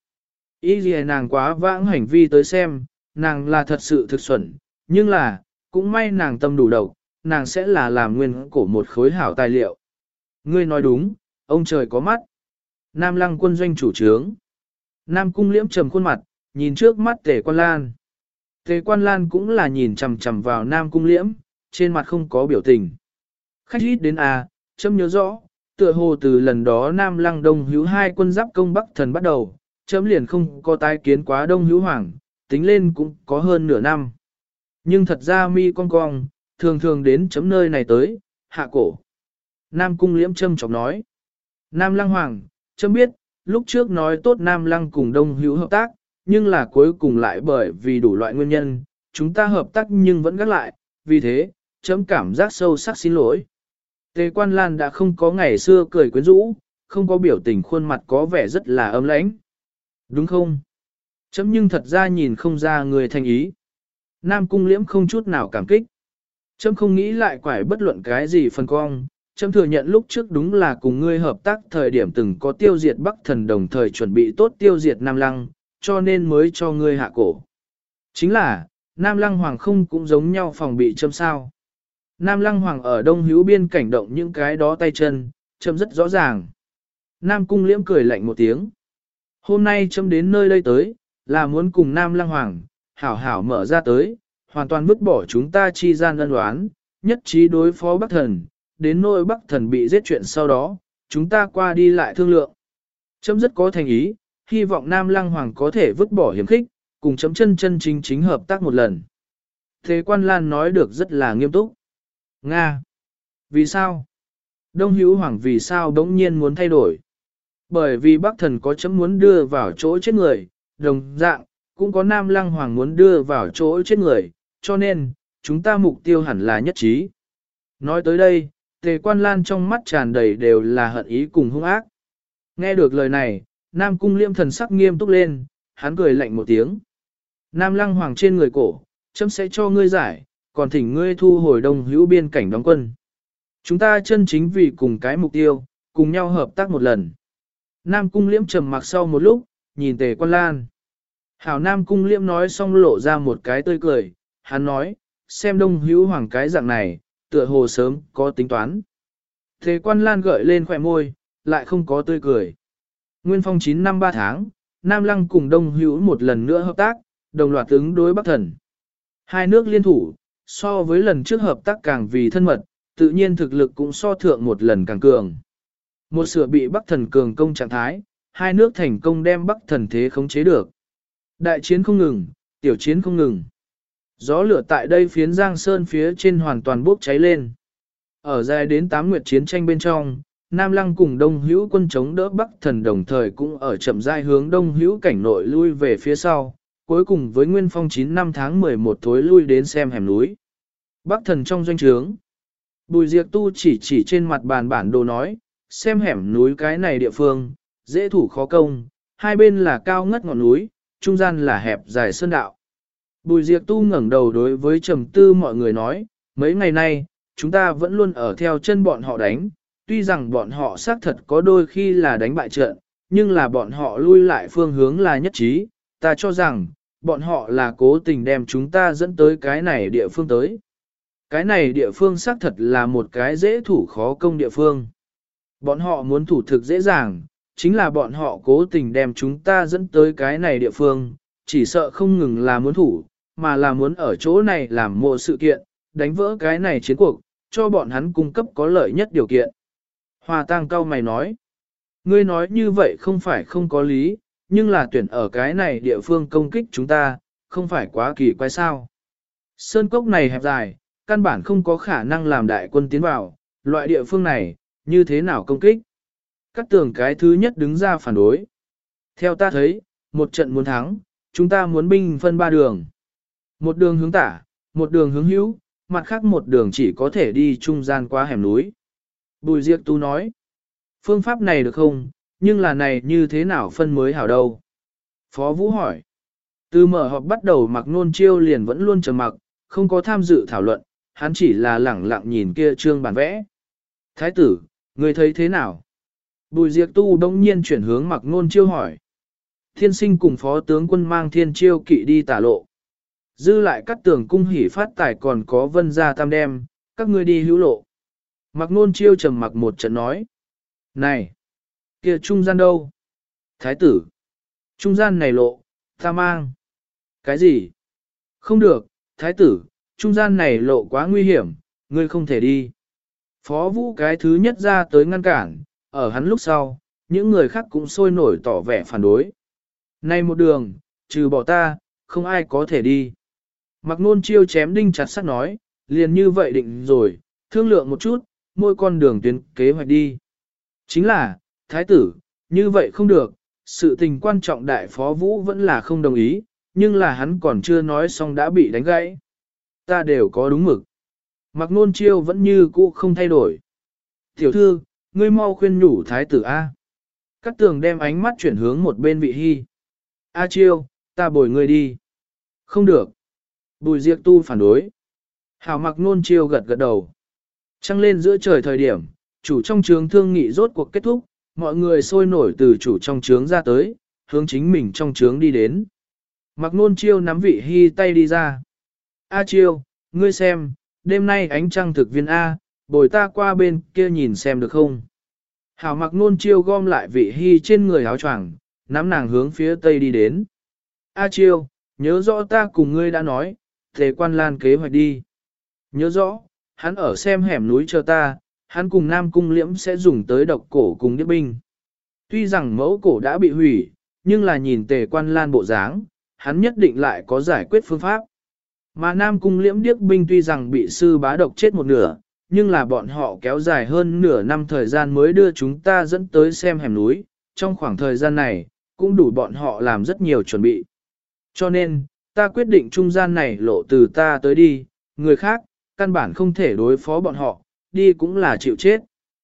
Ý gì nàng quá vãng hành vi tới xem, nàng là thật sự thực xuẩn, nhưng là, cũng may nàng tâm đủ độc, nàng sẽ là làm nguyên cổ một khối hảo tài liệu. Ngươi nói đúng, ông trời có mắt. Nam Lăng quân doanh chủ trướng. Nam Cung Liễm trầm khuôn mặt, nhìn trước mắt Tề Quan Lan. Tề Quan Lan cũng là nhìn chằm chằm vào Nam Cung Liễm, trên mặt không có biểu tình. Khách ít đến à, chấm nhớ rõ, tựa hồ từ lần đó Nam Lăng Đông Hữu hai quân giáp công Bắc Thần bắt đầu, chấm liền không có tái kiến quá Đông Hữu Hoàng, tính lên cũng có hơn nửa năm. Nhưng thật ra mi con cong, thường thường đến chấm nơi này tới, hạ cổ. Nam Cung Liễm châm chọc nói. Nam Lăng Hoàng, chấm biết, lúc trước nói tốt Nam Lăng cùng Đông Hữu hợp tác, nhưng là cuối cùng lại bởi vì đủ loại nguyên nhân, chúng ta hợp tác nhưng vẫn gác lại, vì thế, chấm cảm giác sâu sắc xin lỗi. Tề Quan Lan đã không có ngày xưa cười quyến rũ, không có biểu tình khuôn mặt có vẻ rất là ấm lãnh. Đúng không? Chấm nhưng thật ra nhìn không ra người thành ý. Nam Cung Liễm không chút nào cảm kích. Chấm không nghĩ lại quải bất luận cái gì phần cong. Chấm thừa nhận lúc trước đúng là cùng ngươi hợp tác thời điểm từng có tiêu diệt Bắc Thần đồng thời chuẩn bị tốt tiêu diệt Nam Lăng, cho nên mới cho ngươi hạ cổ. Chính là, Nam Lăng Hoàng không cũng giống nhau phòng bị chấm sao. Nam Lăng Hoàng ở Đông Hữu biên cảnh động những cái đó tay chân, chấm rất rõ ràng. Nam Cung Liễm cười lạnh một tiếng. Hôm nay chấm đến nơi đây tới, là muốn cùng Nam Lăng Hoàng, hảo hảo mở ra tới, hoàn toàn vứt bỏ chúng ta chi gian ân oán, nhất trí đối phó Bắc Thần, đến nỗi Bắc Thần bị giết chuyện sau đó, chúng ta qua đi lại thương lượng. Chấm rất có thành ý, hy vọng Nam Lăng Hoàng có thể vứt bỏ hiểm khích, cùng chấm chân chân chính chính hợp tác một lần. Thế Quan Lan nói được rất là nghiêm túc. Nga! Vì sao? Đông Hữu Hoàng vì sao đống nhiên muốn thay đổi? Bởi vì Bắc Thần có chấm muốn đưa vào chỗ chết người, đồng dạng, cũng có Nam Lăng Hoàng muốn đưa vào chỗ chết người, cho nên, chúng ta mục tiêu hẳn là nhất trí. Nói tới đây, Tề Quan Lan trong mắt tràn đầy đều là hận ý cùng hung ác. Nghe được lời này, Nam Cung Liễm thần sắc nghiêm túc lên, hắn cười lạnh một tiếng. Nam Lăng Hoàng trên người cổ, chấm sẽ cho ngươi giải, còn thỉnh ngươi thu hồi Đông Hữu biên cảnh đóng quân. Chúng ta chân chính vì cùng cái mục tiêu, cùng nhau hợp tác một lần. Nam Cung Liễm trầm mặc sau một lúc, nhìn Tề Quan Lan. Hảo Nam Cung Liễm nói xong lộ ra một cái tươi cười, hắn nói, xem Đông Hữu Hoàng cái dạng này, tựa hồ sớm có tính toán. Tề Quan Lan gợi lên khỏe môi, lại không có tươi cười. Nguyên phong chín năm ba tháng, Nam Lăng cùng Đông Hữu một lần nữa hợp tác, đồng loạt ứng đối Bắc Thần. Hai nước liên thủ, so với lần trước hợp tác càng vì thân mật, tự nhiên thực lực cũng so thượng một lần càng cường. Một sửa bị Bắc thần cường công trạng thái, hai nước thành công đem Bắc thần thế khống chế được. Đại chiến không ngừng, tiểu chiến không ngừng. Gió lửa tại đây phiến Giang Sơn phía trên hoàn toàn bốc cháy lên. Ở dài đến tám nguyệt chiến tranh bên trong, Nam Lăng cùng Đông Hữu quân chống đỡ Bắc thần đồng thời cũng ở chậm rãi hướng Đông Hữu cảnh nội lui về phía sau, cuối cùng với Nguyên Phong chín năm tháng mười một thối lui đến xem hẻm núi. Bắc thần trong doanh trướng. Bùi Diệp Tu chỉ chỉ trên mặt bàn bản đồ nói, xem hẻm núi cái này địa phương, dễ thủ khó công, hai bên là cao ngất ngọn núi, trung gian là hẹp dài sơn đạo. Bùi Diệp Tu ngẩng đầu đối với trầm tư mọi người nói, mấy ngày nay, chúng ta vẫn luôn ở theo chân bọn họ đánh, tuy rằng bọn họ xác thật có đôi khi là đánh bại trận, nhưng là bọn họ lui lại phương hướng là nhất trí, ta cho rằng, bọn họ là cố tình đem chúng ta dẫn tới cái này địa phương tới. Cái này địa phương xác thật là một cái dễ thủ khó công địa phương. Bọn họ muốn thủ thực dễ dàng, chính là bọn họ cố tình đem chúng ta dẫn tới cái này địa phương, chỉ sợ không ngừng là muốn thủ, mà là muốn ở chỗ này làm một sự kiện, đánh vỡ cái này chiến cuộc, cho bọn hắn cung cấp có lợi nhất điều kiện. Hòa Tang cao mày nói, ngươi nói như vậy không phải không có lý, nhưng là tuyển ở cái này địa phương công kích chúng ta, không phải quá kỳ quái sao. Sơn cốc này hẹp dài, căn bản không có khả năng làm đại quân tiến vào, loại địa phương này, như thế nào công kích? Các tường cái thứ nhất đứng ra phản đối. Theo ta thấy, một trận muốn thắng, chúng ta muốn binh phân ba đường. Một đường hướng tả, một đường hướng hữu, mặt khác một đường chỉ có thể đi trung gian qua hẻm núi. Bùi Diệp Tu nói, phương pháp này được không, nhưng là này như thế nào phân mới hảo đâu? Phó Vũ hỏi, từ mở họp bắt đầu Mạc Nôn Chiêu liền vẫn luôn trầm mặc, không có tham dự thảo luận, hắn chỉ là lẳng lặng nhìn kia trương bản vẽ. Thái tử, người thấy thế nào? Bùi Diệp Tu đông nhiên chuyển hướng Mạc Nôn Chiêu hỏi. Thiên sinh cùng phó tướng quân mang thiên chiêu kỵ đi tả lộ. Dư lại các tường cung hỉ phát tài còn có vân gia tam đem, các ngươi đi hữu lộ. Mạc Nôn Chiêu trầm mặc một trận nói. Này! Kia trung gian đâu? Thái tử! Trung gian này lộ, ta mang. Cái gì? Không được, thái tử, trung gian này lộ quá nguy hiểm, ngươi không thể đi. Phó Vũ cái thứ nhất ra tới ngăn cản, ở hắn lúc sau, những người khác cũng sôi nổi tỏ vẻ phản đối. Này một đường, trừ bỏ ta, không ai có thể đi. Mạc Nôn Chiêu chém đinh chặt sắt nói, liền như vậy định rồi, thương lượng một chút, mỗi con đường tuyến kế hoạch đi. Chính là, thái tử, như vậy không được, sự tình quan trọng đại phó Vũ vẫn là không đồng ý, nhưng là hắn còn chưa nói xong đã bị đánh gãy. Ta đều có đúng mực. Mạc Nôn Chiêu vẫn như cũ không thay đổi. Tiểu thư, ngươi mau khuyên nhủ thái tử A. Các tường đem ánh mắt chuyển hướng một bên vị hy. A Chiêu, ta bồi ngươi đi. Không được. Bùi Diệp Tu phản đối. Hảo Mạc Nôn Chiêu gật gật đầu. Trăng lên giữa trời thời điểm, chủ trong trướng thương nghị rốt cuộc kết thúc, mọi người sôi nổi từ chủ trong trướng ra tới, hướng chính mình trong trướng đi đến. Mạc Nôn Chiêu nắm vị hy tay đi ra. A Chiêu, ngươi xem, đêm nay ánh trăng thực viên A, bồi ta qua bên kia nhìn xem được không? Hảo Mạc Nôn Chiêu gom lại vị hy trên người áo choàng, nắm nàng hướng phía tây đi đến. A Chiêu, nhớ rõ ta cùng ngươi đã nói, Tề Quan Lan kế hoạch đi. Nhớ rõ, hắn ở xem hẻm núi chờ ta, hắn cùng Nam Cung Liễm sẽ dùng tới độc cổ cùng điếp binh. Tuy rằng mẫu cổ đã bị hủy, nhưng là nhìn Tề Quan Lan bộ dáng, hắn nhất định lại có giải quyết phương pháp. Mà Nam Cung Liễm điếc binh tuy rằng bị sư bá độc chết một nửa, nhưng là bọn họ kéo dài hơn nửa năm thời gian mới đưa chúng ta dẫn tới xem hẻm núi, trong khoảng thời gian này, cũng đủ bọn họ làm rất nhiều chuẩn bị. Cho nên, ta quyết định trung gian này lộ từ ta tới đi, người khác, căn bản không thể đối phó bọn họ, đi cũng là chịu chết.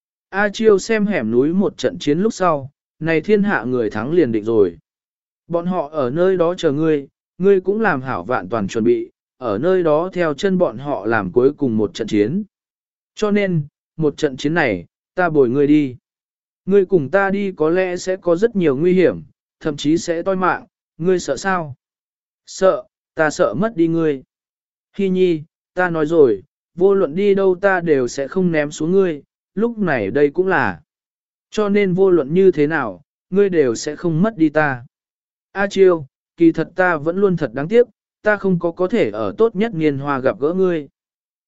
A Chiêu xem hẻm núi một trận chiến lúc sau, này thiên hạ người thắng liền định rồi. Bọn họ ở nơi đó chờ ngươi, ngươi cũng làm hảo vạn toàn chuẩn bị, ở nơi đó theo chân bọn họ làm cuối cùng một trận chiến. Cho nên, một trận chiến này, ta bồi ngươi đi. Ngươi cùng ta đi có lẽ sẽ có rất nhiều nguy hiểm, thậm chí sẽ toi mạng, ngươi sợ sao? Sợ, ta sợ mất đi ngươi. Hi nhi, ta nói rồi, vô luận đi đâu ta đều sẽ không ném xuống ngươi, lúc này đây cũng là. Cho nên vô luận như thế nào, ngươi đều sẽ không mất đi ta. A Chiêu, kỳ thật ta vẫn luôn thật đáng tiếc, ta không có có thể ở tốt nhất niên hoa gặp gỡ ngươi.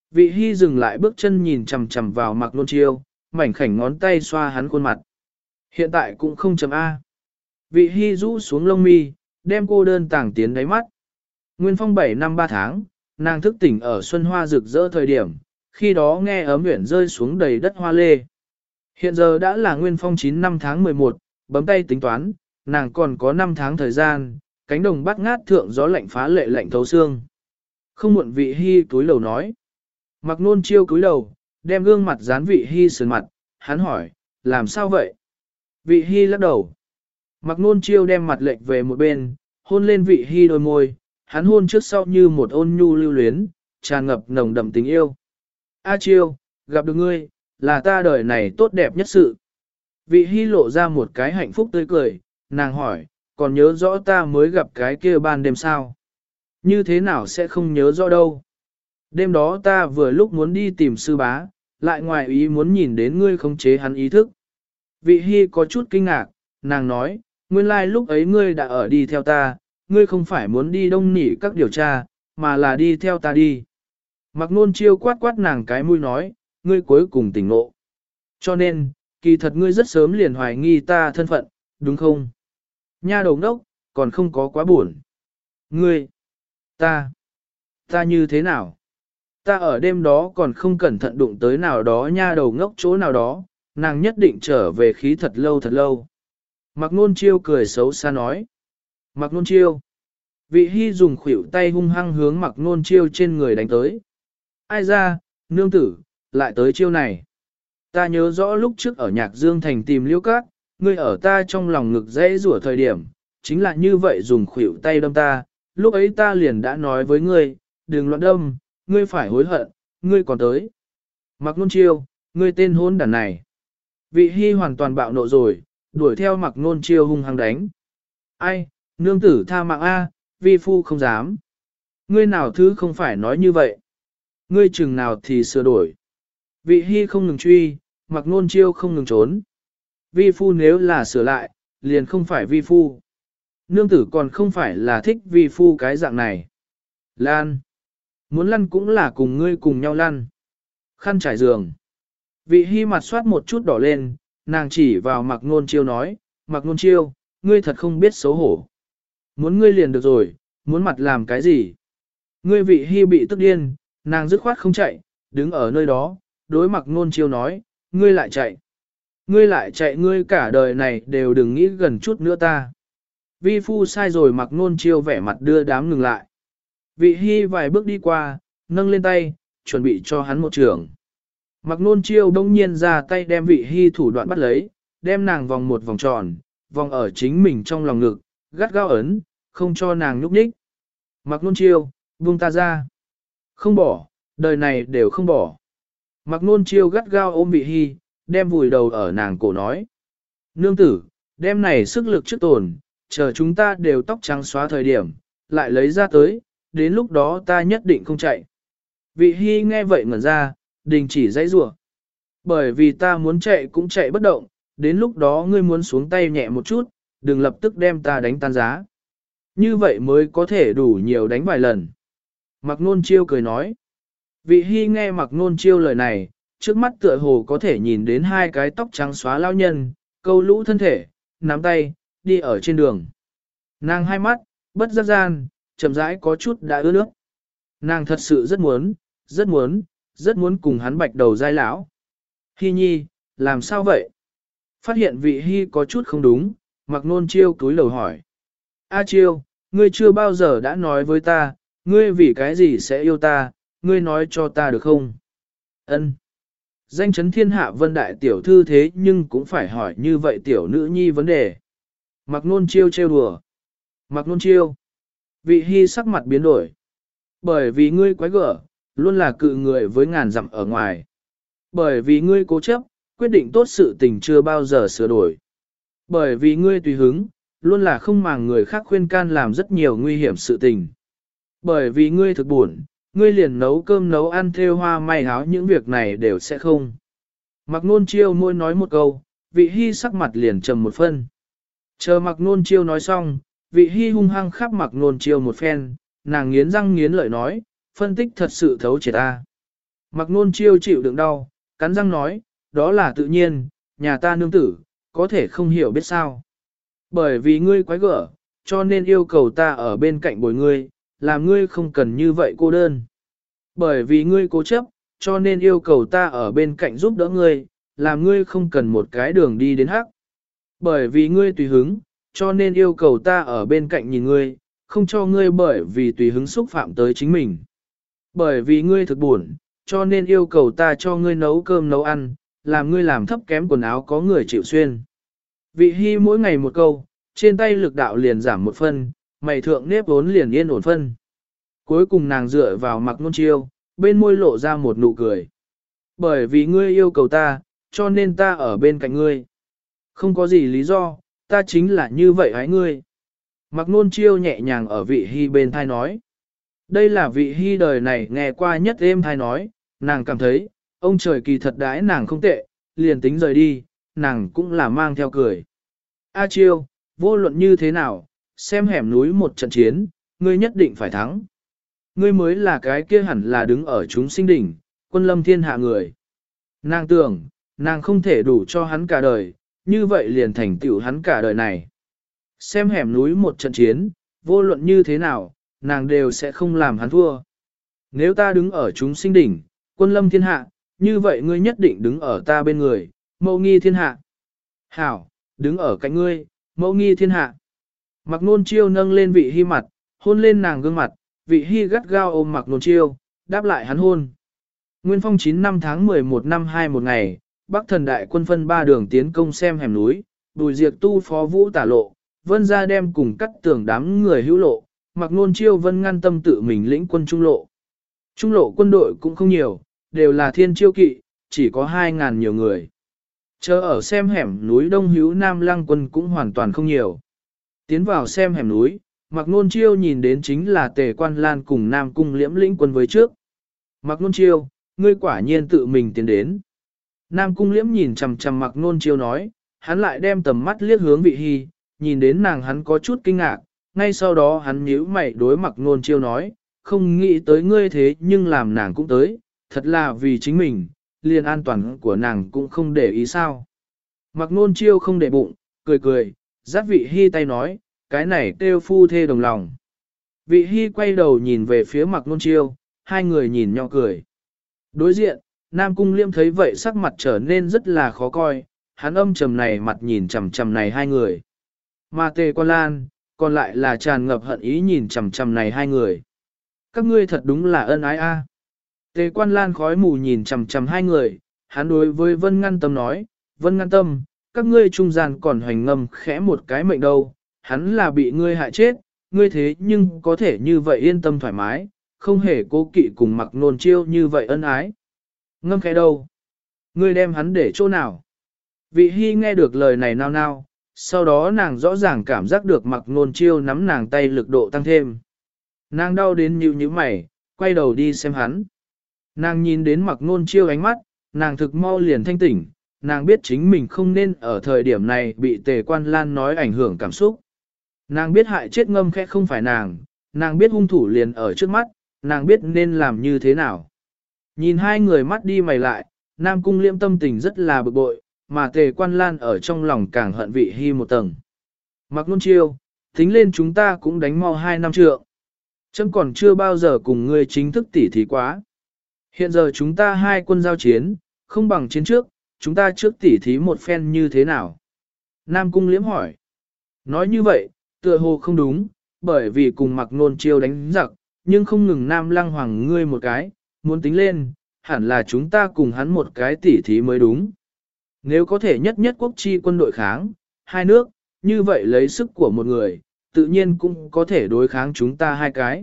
Vị Hy dừng lại bước chân nhìn chằm chằm vào Mạc Nôn Chiêu, mảnh khảnh ngón tay xoa hắn khuôn mặt. Hiện tại cũng không chấm A. Vị Hy rũ xuống lông mi, đem cô đơn tàng tiến đáy mắt. Nguyên Phong bảy năm ba tháng, nàng thức tỉnh ở xuân hoa rực rỡ thời điểm, khi đó nghe ấm nguyện rơi xuống đầy đất hoa lê. Hiện giờ đã là Nguyên Phong chín năm tháng mười một, bấm tay tính toán, nàng còn có năm tháng thời gian, cánh đồng bắt ngát thượng gió lạnh phá lệ lạnh thấu xương. Không muộn Vị Hy túi lầu nói. Mạc Nôn Chiêu cúi đầu, đem gương mặt dán Vị Hy sườn mặt, hắn hỏi, làm sao vậy? Vị Hy lắc đầu. Mạc Nôn Chiêu đem mặt lệch về một bên, hôn lên Vị Hy đôi môi, hắn hôn trước sau như một ôn nhu lưu luyến, tràn ngập nồng đậm tình yêu. A Chiêu, gặp được ngươi, là ta đời này tốt đẹp nhất sự. Vị Hy lộ ra một cái hạnh phúc tươi cười, nàng hỏi, còn nhớ rõ ta mới gặp cái kia ban đêm sao? Như thế nào sẽ không nhớ rõ đâu? Đêm đó ta vừa lúc muốn đi tìm sư bá, lại ngoài ý muốn nhìn đến ngươi khống chế hắn ý thức. Vị Hy có chút kinh ngạc, nàng nói, nguyên lai lúc ấy ngươi đã ở đi theo ta, ngươi không phải muốn đi đông nỉ các điều tra, mà là đi theo ta đi. Mạc Nôn Chiêu quát quát nàng cái mũi nói, ngươi cuối cùng tỉnh ngộ. Cho nên, kỳ thật ngươi rất sớm liền hoài nghi ta thân phận, đúng không? Nha đầu đốc, còn không có quá buồn. Ngươi, ta, ta như thế nào? Ta ở đêm đó còn không cẩn thận đụng tới nào đó nha đầu ngốc chỗ nào đó, nàng nhất định trở về khí thật lâu thật lâu. Mạc Nôn Chiêu cười xấu xa nói. Mạc Nôn Chiêu. Vị Hy dùng khuỷu tay hung hăng hướng Mạc Nôn Chiêu trên người đánh tới. Ai ra, nương tử, lại tới chiêu này. Ta nhớ rõ lúc trước ở Nhạc Dương Thành tìm Liễu Các, ngươi ở ta trong lòng ngực dễ rủa thời điểm, chính là như vậy dùng khuỷu tay đâm ta, lúc ấy ta liền đã nói với ngươi, đừng loạn đâm, ngươi phải hối hận, ngươi còn tới. Mạc Nôn Chiêu, ngươi tên hôn đàn này. Vị Hy hoàn toàn bạo nộ rồi, đuổi theo Mạc Nôn Chiêu hung hăng đánh. Ai, nương tử tha mạng A, vi phu không dám. Ngươi nào thứ không phải nói như vậy. Ngươi chừng nào thì sửa đổi. Vị Hy không ngừng truy, Mạc Nôn Chiêu không ngừng trốn. Vi phu nếu là sửa lại, liền không phải vi phu. Nương tử còn không phải là thích vi phu cái dạng này. Lan. Muốn lăn cũng là cùng ngươi cùng nhau lăn. Khăn trải giường. Vị Hy mặt soát một chút đỏ lên, nàng chỉ vào Mạc Nôn Chiêu nói, Mạc Nôn Chiêu, ngươi thật không biết xấu hổ. Muốn ngươi liền được rồi, muốn mặt làm cái gì? Ngươi Vị Hy bị tức điên, nàng dứt khoát không chạy, đứng ở nơi đó, đối Mạc Nôn Chiêu nói, ngươi lại chạy. Ngươi lại chạy ngươi cả đời này đều đừng nghĩ gần chút nữa ta. Vi phu sai rồi. Mạc Nôn Chiêu vẻ mặt đưa đám ngừng lại. Vị Hy vài bước đi qua, nâng lên tay, chuẩn bị cho hắn một trường. Mạc Nôn Chiêu đông nhiên ra tay đem Vị Hy thủ đoạn bắt lấy, đem nàng vòng một vòng tròn, vòng ở chính mình trong lòng ngực, gắt gao ấn, không cho nàng nhúc nhích. Mạc Nôn Chiêu, buông ta ra. Không bỏ, đời này đều không bỏ. Mạc Nôn Chiêu gắt gao ôm Vị Hy, đem vùi đầu ở nàng cổ nói. Nương tử, đem này sức lực trước tồn, chờ chúng ta đều tóc trắng xóa thời điểm, lại lấy ra tới, đến lúc đó ta nhất định không chạy. Vị Hy nghe vậy ngẩn ra, đình chỉ dãy rủa. Bởi vì ta muốn chạy cũng chạy bất động, đến lúc đó ngươi muốn xuống tay nhẹ một chút, đừng lập tức đem ta đánh tan giá. Như vậy mới có thể đủ nhiều đánh vài lần. Mạc Nôn Chiêu cười nói. Vị Hy nghe Mạc Nôn Chiêu lời này, trước mắt tựa hồ có thể nhìn đến hai cái tóc trắng xóa lao nhân, câu lũ thân thể, nắm tay, đi ở trên đường. Nàng hai mắt, bất giác gian, chậm rãi có chút đã ướt nước. Nàng thật sự rất muốn, rất muốn, rất muốn cùng hắn bạch đầu dai lão. Hy nhi, làm sao vậy? Phát hiện Vị Hy có chút không đúng, Mạc Nôn Chiêu cúi đầu hỏi. A Chiêu, ngươi chưa bao giờ đã nói với ta, ngươi vì cái gì sẽ yêu ta, ngươi nói cho ta được không? Ân. Danh chấn thiên hạ vân đại tiểu thư thế nhưng cũng phải hỏi như vậy tiểu nữ nhi vấn đề. Mạc Nôn Chiêu trêu đùa. Mạc Nôn Chiêu. Vị Hy sắc mặt biến đổi. Bởi vì ngươi quái gở, luôn là cự người với ngàn dặm ở ngoài. Bởi vì ngươi cố chấp, quyết định tốt sự tình chưa bao giờ sửa đổi. Bởi vì ngươi tùy hứng, luôn là không màng người khác khuyên can làm rất nhiều nguy hiểm sự tình. Bởi vì ngươi thực buồn, ngươi liền nấu cơm nấu ăn thêu hoa may áo những việc này đều sẽ không. Mạc Nôn Chiêu môi nói một câu, Vị Hy sắc mặt liền trầm một phân. Chờ Mạc Nôn Chiêu nói xong, Vị Hy hung hăng khắp Mạc Nôn Chiêu một phen, nàng nghiến răng nghiến lợi nói, phân tích thật sự thấu triệt ta. Mặc nôn chiêu chịu đựng đau, cắn răng nói, đó là tự nhiên, nhà ta nương tử, có thể không hiểu biết sao. Bởi vì ngươi quái gở, cho nên yêu cầu ta ở bên cạnh bồi ngươi, làm ngươi không cần như vậy cô đơn. Bởi vì ngươi cố chấp, cho nên yêu cầu ta ở bên cạnh giúp đỡ ngươi, làm ngươi không cần một cái đường đi đến hắc. Bởi vì ngươi tùy hứng, cho nên yêu cầu ta ở bên cạnh nhìn ngươi, không cho ngươi bởi vì tùy hứng xúc phạm tới chính mình. Bởi vì ngươi thực buồn, cho nên yêu cầu ta cho ngươi nấu cơm nấu ăn, làm ngươi làm thấp kém quần áo có người chịu xuyên. Vị Hy mỗi ngày một câu, trên tay lực đạo liền giảm một phân, mày thượng nếp vốn liền yên ổn phân. Cuối cùng nàng dựa vào Mặc Nôn Chiêu, bên môi lộ ra một nụ cười. Bởi vì ngươi yêu cầu ta, cho nên ta ở bên cạnh ngươi. Không có gì lý do, ta chính là như vậy hái ngươi. Mặc Nôn Chiêu nhẹ nhàng ở Vị Hy bên thai nói. Đây là Vị Hy đời này nghe qua nhất êm thai nói, nàng cảm thấy, ông trời kỳ thật đãi nàng không tệ, liền tính rời đi, nàng cũng là mang theo cười. A Chiêu, vô luận như thế nào, xem hẻm núi một trận chiến, ngươi nhất định phải thắng. Ngươi mới là cái kia hẳn là đứng ở chúng sinh đỉnh, quân lâm thiên hạ người. Nàng tưởng, nàng không thể đủ cho hắn cả đời, như vậy liền thành tựu hắn cả đời này. Xem hẻm núi một trận chiến, vô luận như thế nào, nàng đều sẽ không làm hắn thua. Nếu ta đứng ở chúng sinh đỉnh, quân lâm thiên hạ, như vậy ngươi nhất định đứng ở ta bên người, mẫu nghi thiên hạ. Hảo, đứng ở cạnh ngươi, mẫu nghi thiên hạ. Mặc Nôn Chiêu nâng lên Vị Hy mặt, hôn lên nàng gương mặt, Vị Hy gắt gao ôm Mặc Nôn Chiêu, đáp lại hắn hôn. Nguyên phong chín năm tháng mười một năm hai một ngày, Bắc thần đại quân phân ba đường tiến công xem hẻm núi, Bùi Diệp tu phó vũ tả lộ, Vân ra đem cùng cắt tường đám người hữu lộ, Mặc Nôn Chiêu Vân ngăn tâm tự mình lĩnh quân trung lộ. Trung lộ quân đội cũng không nhiều, đều là thiên chiêu kỵ, chỉ có hai ngàn nhiều người. Chờ ở xem hẻm núi Đông Hữu Nam Lăng quân cũng hoàn toàn không nhiều. Tiến vào xem hẻm núi, Mặc Nôn Chiêu nhìn đến chính là Tề Quan Lan cùng Nam Cung Liễm lĩnh quân với trước. Mặc Nôn Chiêu, ngươi quả nhiên tự mình tiến đến. Nam Cung Liễm nhìn chằm chằm Mặc Nôn Chiêu nói, hắn lại đem tầm mắt liếc hướng Vị Hy, nhìn đến nàng hắn có chút kinh ngạc, ngay sau đó hắn nhíu mày đối Mặc Nôn Chiêu nói, không nghĩ tới ngươi thế nhưng làm nàng cũng tới, thật là vì chính mình, liền an toàn của nàng cũng không để ý sao. Mặc Nôn Chiêu không để bụng, cười cười, dắt Vị Hy tay nói, cái này kêu phu thê đồng lòng. Vị Hy quay đầu nhìn về phía Mặc Nôn Chiêu, hai người nhìn nhau cười. Đối diện, Nam Cung Liêm thấy vậy sắc mặt trở nên rất là khó coi, hắn âm trầm này mặt nhìn chằm chằm này hai người. Mà Tề Quan Lan, còn lại là tràn ngập hận ý nhìn chằm chằm này hai người. Các ngươi thật đúng là ân ái a. Tề Quan Lan khói mù nhìn chằm chằm hai người, hắn đối với Vân Ngăn Tâm nói, Vân Ngăn Tâm, các ngươi trung gian còn hoành ngầm khẽ một cái mệnh đâu, hắn là bị ngươi hại chết, ngươi thế nhưng có thể như vậy yên tâm thoải mái, không hề cố kỵ cùng Mặc Nôn Chiêu như vậy ân ái. Ngâm khẽ đâu? Ngươi đem hắn để chỗ nào? Vị Hy nghe được lời này nao nao, sau đó nàng rõ ràng cảm giác được Mặc Nôn Chiêu nắm nàng tay lực độ tăng thêm. Nàng đau đến nhíu nhíu mày, quay đầu đi xem hắn. Nàng nhìn đến Mặc Nôn Chiêu ánh mắt, nàng thực mau liền thanh tỉnh, nàng biết chính mình không nên ở thời điểm này bị Tề Quan Lan nói ảnh hưởng cảm xúc. Nàng biết hại chết Ngâm khẽ không phải nàng, nàng biết hung thủ liền ở trước mắt, nàng biết nên làm như thế nào. Nhìn hai người mắt đi mày lại, Nam Cung Liễm tâm tình rất là bực bội, mà Tề Quan Lan ở trong lòng càng hận Vị Hy một tầng. Mặc Nôn Chiêu, tính lên chúng ta cũng đánh mau hai năm trượng. Chấm còn chưa bao giờ cùng ngươi chính thức tỉ thí quá. Hiện giờ chúng ta hai quân giao chiến, không bằng chiến trước, chúng ta trước tỉ thí một phen như thế nào? Nam Cung Liễm hỏi. Nói như vậy, tựa hồ không đúng, bởi vì cùng Mặc Nôn Chiêu đánh giặc, nhưng không ngừng Nam Lăng Hoàng ngươi một cái, muốn tính lên, hẳn là chúng ta cùng hắn một cái tỉ thí mới đúng. Nếu có thể nhất nhất quốc chi quân đội kháng, hai nước, như vậy lấy sức của một người, tự nhiên cũng có thể đối kháng chúng ta hai cái.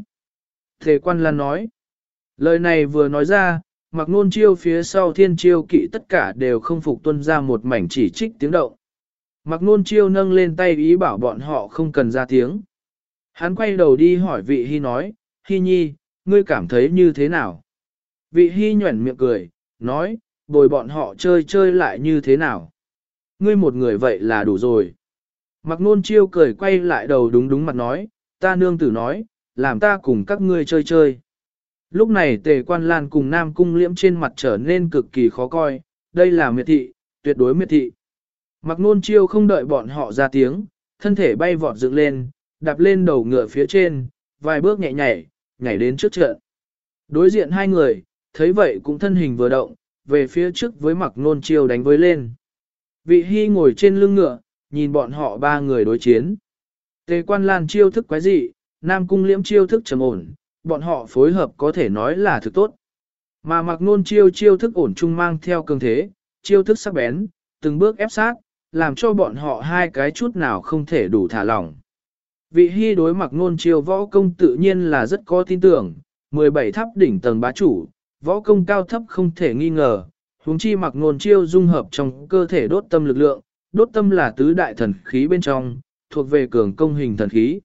Tề Quan Lan nói, lời này vừa nói ra, Mặc Nôn Chiêu phía sau Thiên Chiêu kỵ tất cả đều không phục tuân ra một mảnh chỉ trích tiếng động. Mặc Nôn Chiêu nâng lên tay ý bảo bọn họ không cần ra tiếng. Hắn quay đầu đi hỏi Vị Hy nói, Hy Nhi, ngươi cảm thấy như thế nào? Vị Hy nhuẩn miệng cười, nói, bồi bọn họ chơi chơi lại như thế nào? Ngươi một người vậy là đủ rồi. Mặc Nôn Chiêu cười quay lại đầu đúng đúng mặt nói, ta nương tử nói, làm ta cùng các ngươi chơi chơi. Lúc này Tề Quan Lan cùng Nam Cung Liễm trên mặt trở nên cực kỳ khó coi, đây là miệt thị, tuyệt đối miệt thị. Mặc Nôn Chiêu không đợi bọn họ ra tiếng, thân thể bay vọt dựng lên, đạp lên đầu ngựa phía trên, vài bước nhẹ nhảy, nhảy đến trước trận. Đối diện hai người, thấy vậy cũng thân hình vừa động, về phía trước với Mặc Nôn Chiêu đánh với lên. Vị Hy ngồi trên lưng ngựa, nhìn bọn họ ba người đối chiến. Tề Quan Lan chiêu thức quái dị, Nam Cung Liễm chiêu thức trầm ổn, bọn họ phối hợp có thể nói là thực tốt. Mà Mặc Nôn Chiêu chiêu thức ổn trung mang theo cường thế, chiêu thức sắc bén, từng bước ép sát, làm cho bọn họ hai cái chút nào không thể đủ thả lỏng. Vị Hy đối Mặc Nôn Chiêu võ công tự nhiên là rất có tin tưởng, mười bảy tháp đỉnh tầng bá chủ, võ công cao thấp không thể nghi ngờ, huống chi Mặc Nôn Chiêu dung hợp trong cơ thể đốt tâm lực lượng, đốt tâm là tứ đại thần khí bên trong, thuộc về cường công hình thần khí.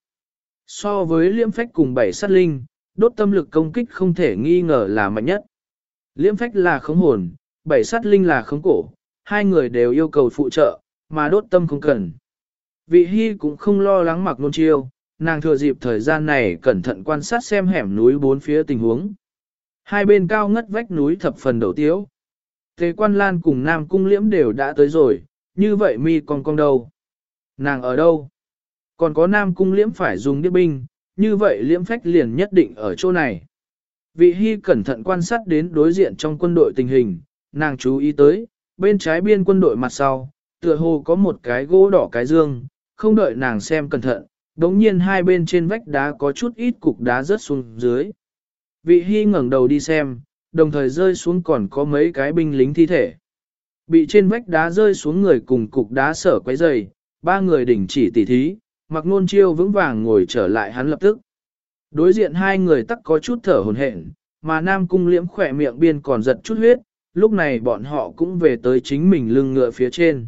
So với liễm phách cùng bảy sát linh, đốt tâm lực công kích không thể nghi ngờ là mạnh nhất. Liễm phách là khống hồn, bảy sát linh là khống cổ, hai người đều yêu cầu phụ trợ, mà đốt tâm không cần. Vị Hy cũng không lo lắng Mặc Nôn Chiêu, nàng thừa dịp thời gian này cẩn thận quan sát xem hẻm núi bốn phía tình huống. Hai bên cao ngất vách núi thập phần đầu tiếu. Tề Quan Lan cùng Nam Cung Liễm đều đã tới rồi, như vậy mi còn con đâu? Nàng ở đâu? Còn có Nam Cung Liễm phải dùng điếc binh, như vậy Liễm phách liền nhất định ở chỗ này. Vị Hy cẩn thận quan sát đến đối diện trong quân đội tình hình, nàng chú ý tới, bên trái biên quân đội mặt sau, tựa hồ có một cái gỗ đỏ cái dương, không đợi nàng xem cẩn thận, đống nhiên hai bên trên vách đá có chút ít cục đá rớt xuống dưới. Vị Hy ngẩng đầu đi xem, đồng thời rơi xuống còn có mấy cái binh lính thi thể. Bị trên vách đá rơi xuống người cùng cục đá sở quấy dày, ba người đỉnh chỉ tỉ thí, Mặc Nôn Chiêu vững vàng ngồi trở lại hắn lập tức. Đối diện hai người tắc có chút thở hổn hển, mà Nam Cung Liễm khỏe miệng biên còn giật chút huyết, lúc này bọn họ cũng về tới chính mình lưng ngựa phía trên.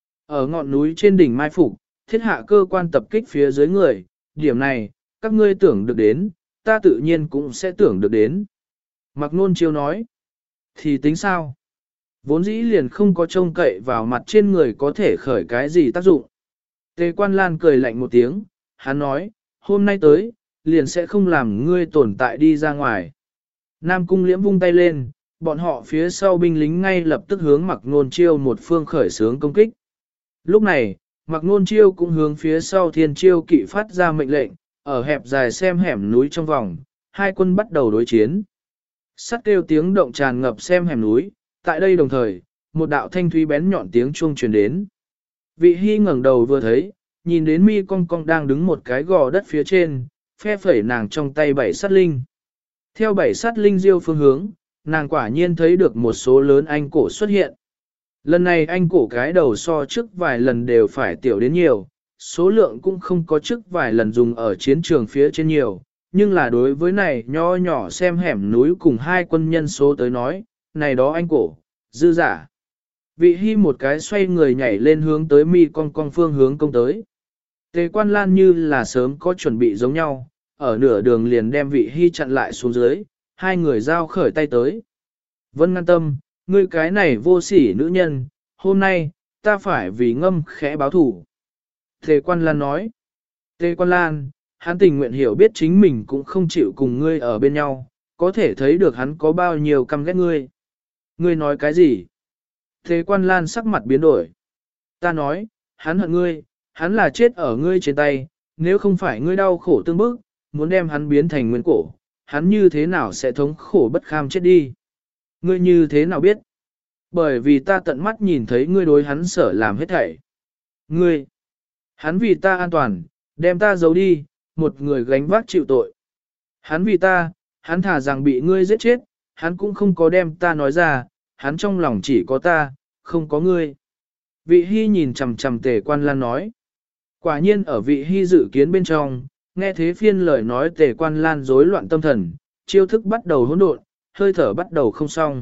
Ở ngọn núi trên đỉnh Mai Phục, thiết hạ cơ quan tập kích phía dưới người, điểm này, các ngươi tưởng được đến, ta tự nhiên cũng sẽ tưởng được đến. Mặc Nôn Chiêu nói, thì tính sao? Vốn dĩ liền không có trông cậy vào mặt trên người có thể khởi cái gì tác dụng. Tề Quan Lan cười lạnh một tiếng, hắn nói, hôm nay tới, liền sẽ không làm ngươi tồn tại đi ra ngoài. Nam Cung Liễm vung tay lên, bọn họ phía sau binh lính ngay lập tức hướng Mặc Nôn Chiêu một phương khởi xướng công kích. Lúc này, Mặc Nôn Chiêu cũng hướng phía sau Thiên Chiêu kỵ phát ra mệnh lệnh, ở hẹp dài xem hẻm núi trong vòng, hai quân bắt đầu đối chiến. Sắt kêu tiếng động tràn ngập xem hẻm núi, tại đây đồng thời, một đạo thanh thúy bén nhọn tiếng chuông truyền đến. Vị Hy ngẩng đầu vừa thấy, nhìn đến mi cong cong đang đứng một cái gò đất phía trên, phe phẩy nàng trong tay bảy sát linh. Theo bảy sát linh diêu phương hướng, nàng quả nhiên thấy được một số lớn anh cổ xuất hiện. Lần này anh cổ cái đầu so trước vài lần đều phải tiểu đến nhiều, số lượng cũng không có trước vài lần dùng ở chiến trường phía trên nhiều, nhưng là đối với này nho nhỏ xem hẻm núi cùng hai quân nhân số tới nói, này đó anh cổ, dư giả. Vị Hy một cái xoay người nhảy lên hướng tới mi cong cong phương hướng công tới. Tề Quan Lan như là sớm có chuẩn bị giống nhau, ở nửa đường liền đem Vị Hy chặn lại xuống dưới, hai người giao khởi tay tới. Vân Ngăn Tâm, ngươi cái này vô sỉ nữ nhân, hôm nay, ta phải vì ngâm khẽ báo thủ. Tề Quan Lan nói, Tề Quan Lan, hắn tình nguyện hiểu biết chính mình cũng không chịu cùng ngươi ở bên nhau, có thể thấy được hắn có bao nhiêu căm ghét ngươi. Ngươi nói cái gì? Tề Quan Lan sắc mặt biến đổi. Ta nói, hắn hận ngươi, hắn là chết ở ngươi trên tay, nếu không phải ngươi đau khổ tương bức, muốn đem hắn biến thành nguyên cổ, hắn như thế nào sẽ thống khổ bất kham chết đi? Ngươi như thế nào biết? Bởi vì ta tận mắt nhìn thấy ngươi đối hắn sở làm hết thảy. Ngươi, hắn vì ta an toàn, đem ta giấu đi, một người gánh vác chịu tội. Hắn vì ta, hắn thả rằng bị ngươi giết chết, hắn cũng không có đem ta nói ra, hắn trong lòng chỉ có ta, không có ngươi. Vị Hy nhìn chằm chằm Tề Quan Lan nói. Quả nhiên ở Vị Hy dự kiến bên trong, nghe thế phiên lời nói Tề Quan Lan rối loạn tâm thần, chiêu thức bắt đầu hỗn độn, hơi thở bắt đầu không xong.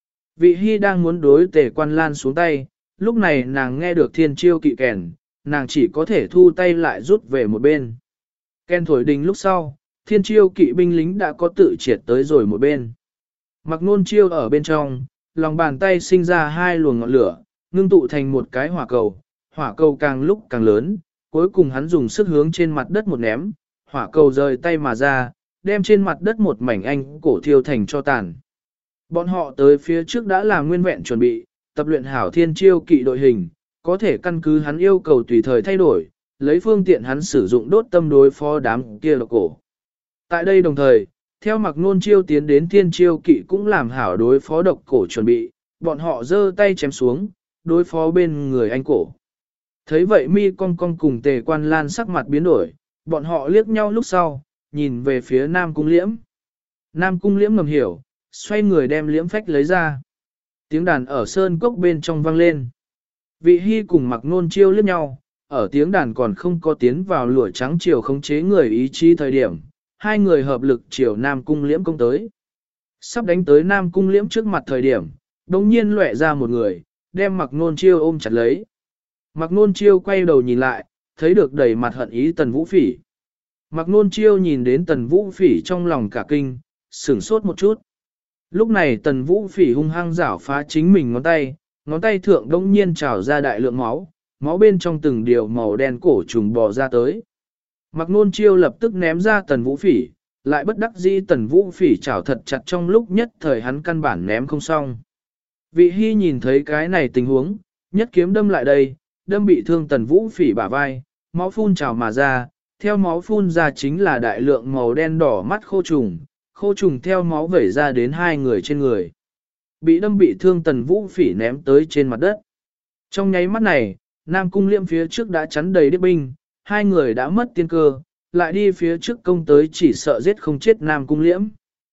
Vị Hy đang muốn đối Tề Quan Lan xuống tay, lúc này nàng nghe được thiên chiêu kỵ kèn, nàng chỉ có thể thu tay lại rút về một bên. Kèn thổi đình lúc sau, thiên chiêu kỵ binh lính đã có tự triệt tới rồi một bên. Mặc Nôn Chiêu ở bên trong, lòng bàn tay sinh ra hai luồng ngọn lửa, ngưng tụ thành một cái hỏa cầu, hỏa cầu càng lúc càng lớn, cuối cùng hắn dùng sức hướng trên mặt đất một ném, hỏa cầu rời tay mà ra, đem trên mặt đất một mảnh anh cổ thiêu thành cho tàn. Bọn họ tới phía trước đã làm nguyên vẹn chuẩn bị, tập luyện hảo thiên chiêu kỵ đội hình, có thể căn cứ hắn yêu cầu tùy thời thay đổi, lấy phương tiện hắn sử dụng đốt tâm đối phó đám kia độc cổ. Tại đây đồng thời, theo mặc nôn chiêu tiến đến thiên chiêu kỵ cũng làm hảo đối phó độc cổ chuẩn bị, bọn họ giơ tay chém xuống, đối phó bên người anh cổ. Thấy vậy mi cong cong cùng tề quan lan sắc mặt biến đổi, bọn họ liếc nhau lúc sau, nhìn về phía Nam Cung Liễm. Nam Cung Liễm ngầm hiểu, xoay người đem liễm phách lấy ra. Tiếng đàn ở sơn cốc bên trong vang lên. Vị Hy cùng mặc nôn chiêu liếc nhau, ở tiếng đàn còn không có tiến vào lụa trắng chiều khống chế người ý chí thời điểm, hai người hợp lực chiều Nam Cung Liễm công tới. Sắp đánh tới Nam Cung Liễm trước mặt thời điểm, đồng nhiên lóe ra một người, đem mặc nôn chiêu ôm chặt lấy. Mặc nôn chiêu quay đầu nhìn lại, thấy được đầy mặt hận ý Tần Vũ Phỉ. Mặc nôn chiêu nhìn đến Tần Vũ Phỉ trong lòng cả kinh, sửng sốt một chút. Lúc này Tần Vũ Phỉ hung hăng rảo phá chính mình ngón tay, ngón tay thượng đông nhiên trào ra đại lượng máu, máu bên trong từng điều màu đen cổ trùng bò ra tới. Mặc nôn chiêu lập tức ném ra Tần Vũ Phỉ, lại bất đắc dĩ Tần Vũ Phỉ chảo thật chặt trong lúc nhất thời hắn căn bản ném không xong. Vị Hy nhìn thấy cái này tình huống, nhất kiếm đâm lại đây, đâm bị thương Tần Vũ Phỉ bả vai, máu phun trào mà ra, theo máu phun ra chính là đại lượng màu đen đỏ mắt khô trùng, khô trùng theo máu vẩy ra đến hai người trên người. Bị đâm bị thương Tần Vũ Phỉ ném tới trên mặt đất. Trong nháy mắt này, Nam Cung Liễm phía trước đã chắn đầy điếp binh, hai người đã mất tiên cơ, lại đi phía trước công tới chỉ sợ giết không chết Nam Cung Liễm.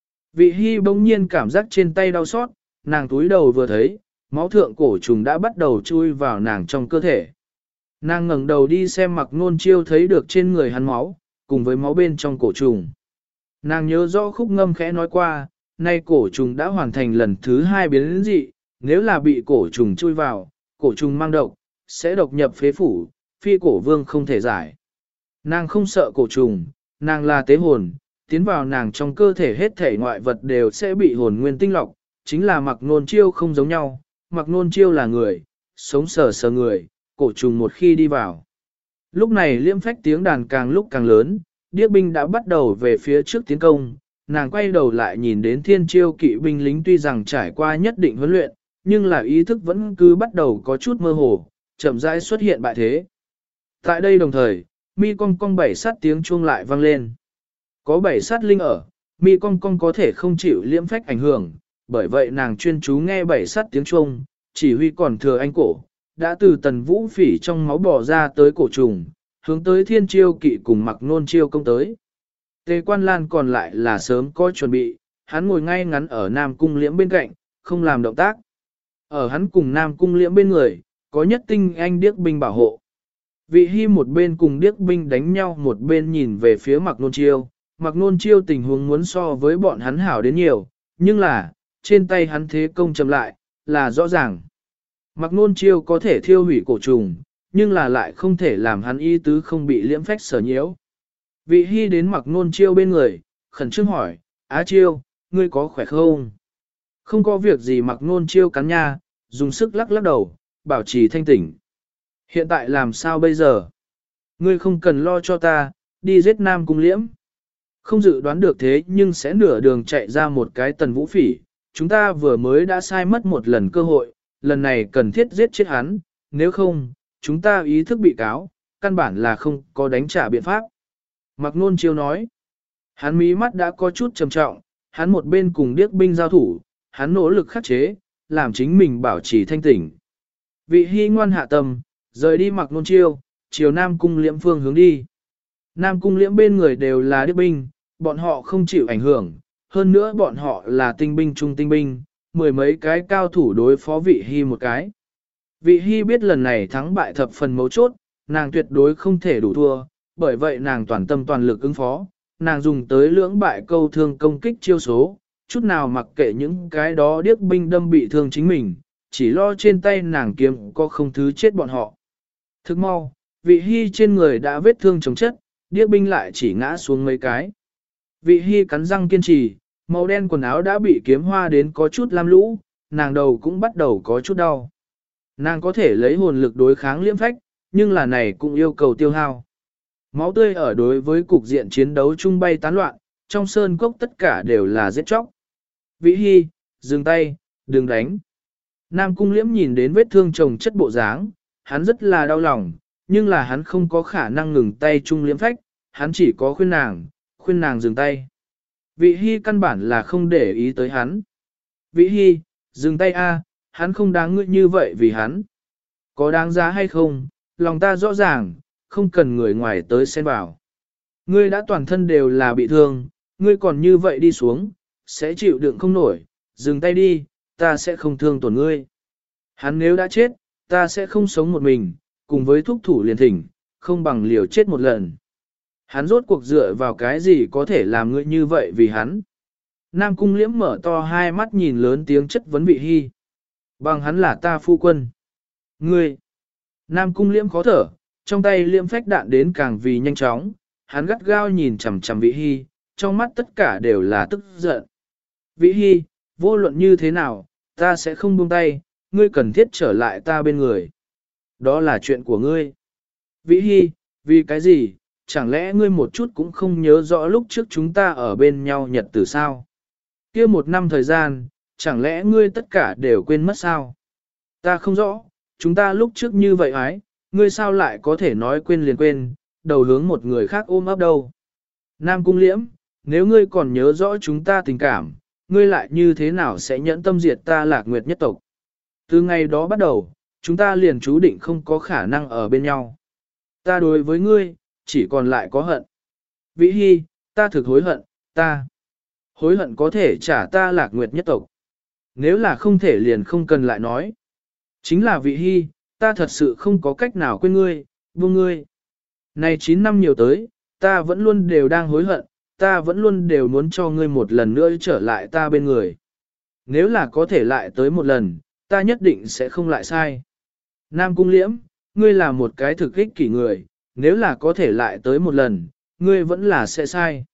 Vị Hy bỗng nhiên cảm giác trên tay đau xót, nàng túi đầu vừa thấy, máu thượng cổ trùng đã bắt đầu chui vào nàng trong cơ thể. Nàng ngẩng đầu đi xem mặc nôn chiêu thấy được trên người hắn máu, cùng với máu bên trong cổ trùng. Nàng nhớ rõ khúc ngâm khẽ nói qua, nay cổ trùng đã hoàn thành lần thứ hai biến dị, nếu là bị cổ trùng chui vào, cổ trùng mang độc, sẽ độc nhập phế phủ, phi cổ vương không thể giải. Nàng không sợ cổ trùng, nàng là tế hồn, tiến vào nàng trong cơ thể hết thể ngoại vật đều sẽ bị hồn nguyên tinh lọc, chính là mặc nôn chiêu không giống nhau, mặc nôn chiêu là người, sống sờ sờ người, cổ trùng một khi đi vào. Lúc này liễm phách tiếng đàn càng lúc càng lớn, điếc binh đã bắt đầu về phía trước tiến công, nàng quay đầu lại nhìn đến thiên chiêu kỵ binh lính tuy rằng trải qua nhất định huấn luyện, nhưng là ý thức vẫn cứ bắt đầu có chút mơ hồ, chậm rãi xuất hiện bại thế. Tại đây đồng thời, mi cong cong bảy sát tiếng chuông lại vang lên. Có bảy sát linh ở, mi cong cong có thể không chịu liễm phách ảnh hưởng, bởi vậy nàng chuyên chú nghe bảy sát tiếng chuông, chỉ huy còn thừa anh cổ, đã từ Tần Vũ Phỉ trong máu bò ra tới cổ trùng, hướng tới thiên chiêu kỵ cùng mặc nôn chiêu công tới. Tề Quan Lan còn lại là sớm có chuẩn bị, hắn ngồi ngay ngắn ở Nam Cung Liễm bên cạnh, không làm động tác. Ở hắn cùng Nam Cung Liễm bên người, có nhất tinh anh điếc binh bảo hộ. Vị Hy một bên cùng điếc binh đánh nhau một bên nhìn về phía mặc nôn chiêu, mặc nôn chiêu tình huống muốn so với bọn hắn hảo đến nhiều, nhưng là, trên tay hắn thế công chậm lại, là rõ ràng. Mặc nôn chiêu có thể thiêu hủy cổ trùng, nhưng là lại không thể làm hắn y tứ không bị liễm phách sở nhiễu. Vị Hy đến mặc nôn chiêu bên người, khẩn trương hỏi, Á chiêu, ngươi có khỏe không? Không có việc gì mặc nôn chiêu cắn nha, dùng sức lắc lắc đầu, bảo trì thanh tỉnh. Hiện tại làm sao bây giờ? Ngươi không cần lo cho ta, đi giết Nam Cung Liễm. Không dự đoán được thế nhưng sẽ nửa đường chạy ra một cái Tần Vũ Phỉ, chúng ta vừa mới đã sai mất một lần cơ hội, lần này cần thiết giết chết hắn, nếu không, chúng ta ý thức bị cáo, căn bản là không có đánh trả biện pháp. Mặc nôn chiêu nói, hắn mí mắt đã có chút trầm trọng, hắn một bên cùng điếc binh giao thủ, hắn nỗ lực khắc chế, làm chính mình bảo trì thanh tỉnh. Vị Hy ngoan hạ tâm, rời đi mặc nôn chiêu, chiều Nam Cung Liễm phương hướng đi. Nam Cung Liễm bên người đều là điếc binh, bọn họ không chịu ảnh hưởng, hơn nữa bọn họ là tinh binh trung tinh binh, mười mấy cái cao thủ đối phó Vị Hy một cái. Vị Hy biết lần này thắng bại thập phần mấu chốt, nàng tuyệt đối không thể đủ thua, bởi vậy nàng toàn tâm toàn lực ứng phó, nàng dùng tới lưỡng bại câu thương công kích chiêu số, chút nào mặc kệ những cái đó điếc binh đâm bị thương chính mình, chỉ lo trên tay nàng kiếm có không thứ chết bọn họ. Thức mau, Vị Hy trên người đã vết thương chống chất, điếc binh lại chỉ ngã xuống mấy cái. Vị Hy cắn răng kiên trì, màu đen quần áo đã bị kiếm hoa đến có chút lam lũ, nàng đầu cũng bắt đầu có chút đau. Nàng có thể lấy hồn lực đối kháng liễm phách, nhưng là này cũng yêu cầu tiêu hao. Máu tươi ở đối với cục diện chiến đấu chung bay tán loạn, trong sơn cốc tất cả đều là giết chóc. Vĩ Hy, dừng tay, đừng đánh. Nam Cung Liễm nhìn đến vết thương chồng chất bộ dáng, hắn rất là đau lòng, nhưng là hắn không có khả năng ngừng tay Trung Liễm Phách, hắn chỉ có khuyên nàng, khuyên nàng dừng tay. Vị Hy căn bản là không để ý tới hắn. Vị Hy, dừng tay a, hắn không đáng ngươi như vậy vì hắn. Có đáng giá hay không, lòng ta rõ ràng, không cần người ngoài tới xen vào. Ngươi đã toàn thân đều là bị thương, ngươi còn như vậy đi xuống, sẽ chịu đựng không nổi, dừng tay đi, ta sẽ không thương tổn ngươi. Hắn nếu đã chết, ta sẽ không sống một mình, cùng với thúc thủ liền thỉnh, không bằng liều chết một lần. Hắn rốt cuộc dựa vào cái gì có thể làm ngươi như vậy vì hắn. Nam Cung Liễm mở to hai mắt nhìn lớn tiếng chất vấn Vị Hy. Bằng hắn là ta phu quân. Ngươi. Nam Cung Liễm khó thở, trong tay liễm phách đạn đến càng vì nhanh chóng, hắn gắt gao nhìn chằm chằm Vị Hy, trong mắt tất cả đều là tức giận. Vị Hy, vô luận như thế nào, ta sẽ không buông tay, ngươi cần thiết trở lại ta bên người. Đó là chuyện của ngươi. Vị Hy, vì cái gì, chẳng lẽ ngươi một chút cũng không nhớ rõ lúc trước chúng ta ở bên nhau nhật từ sao? Kia một năm thời gian, chẳng lẽ ngươi tất cả đều quên mất sao? Ta không rõ, chúng ta lúc trước như vậy ái, ngươi sao lại có thể nói quên liền quên, đầu hướng một người khác ôm ấp đâu? Nam Cung Liễm, nếu ngươi còn nhớ rõ chúng ta tình cảm, ngươi lại như thế nào sẽ nhẫn tâm diệt ta Lạc Nguyệt nhất tộc? Từ ngày đó bắt đầu, chúng ta liền chú định không có khả năng ở bên nhau. Ta đối với ngươi, chỉ còn lại có hận. Vĩ Hy, ta thực hối hận, ta. Hối hận có thể trả ta Lạc Nguyệt nhất tộc. Nếu là không thể liền không cần lại nói. Chính là Vĩ Hy, ta thật sự không có cách nào quên ngươi, buông ngươi. Này chín năm nhiều tới, ta vẫn luôn đều đang hối hận, ta vẫn luôn đều muốn cho ngươi một lần nữa trở lại ta bên người. Nếu là có thể lại tới một lần, ta nhất định sẽ không lại sai. Nam Cung Liễm, ngươi là một cái thực ích kỷ người, nếu là có thể lại tới một lần, ngươi vẫn là sẽ sai.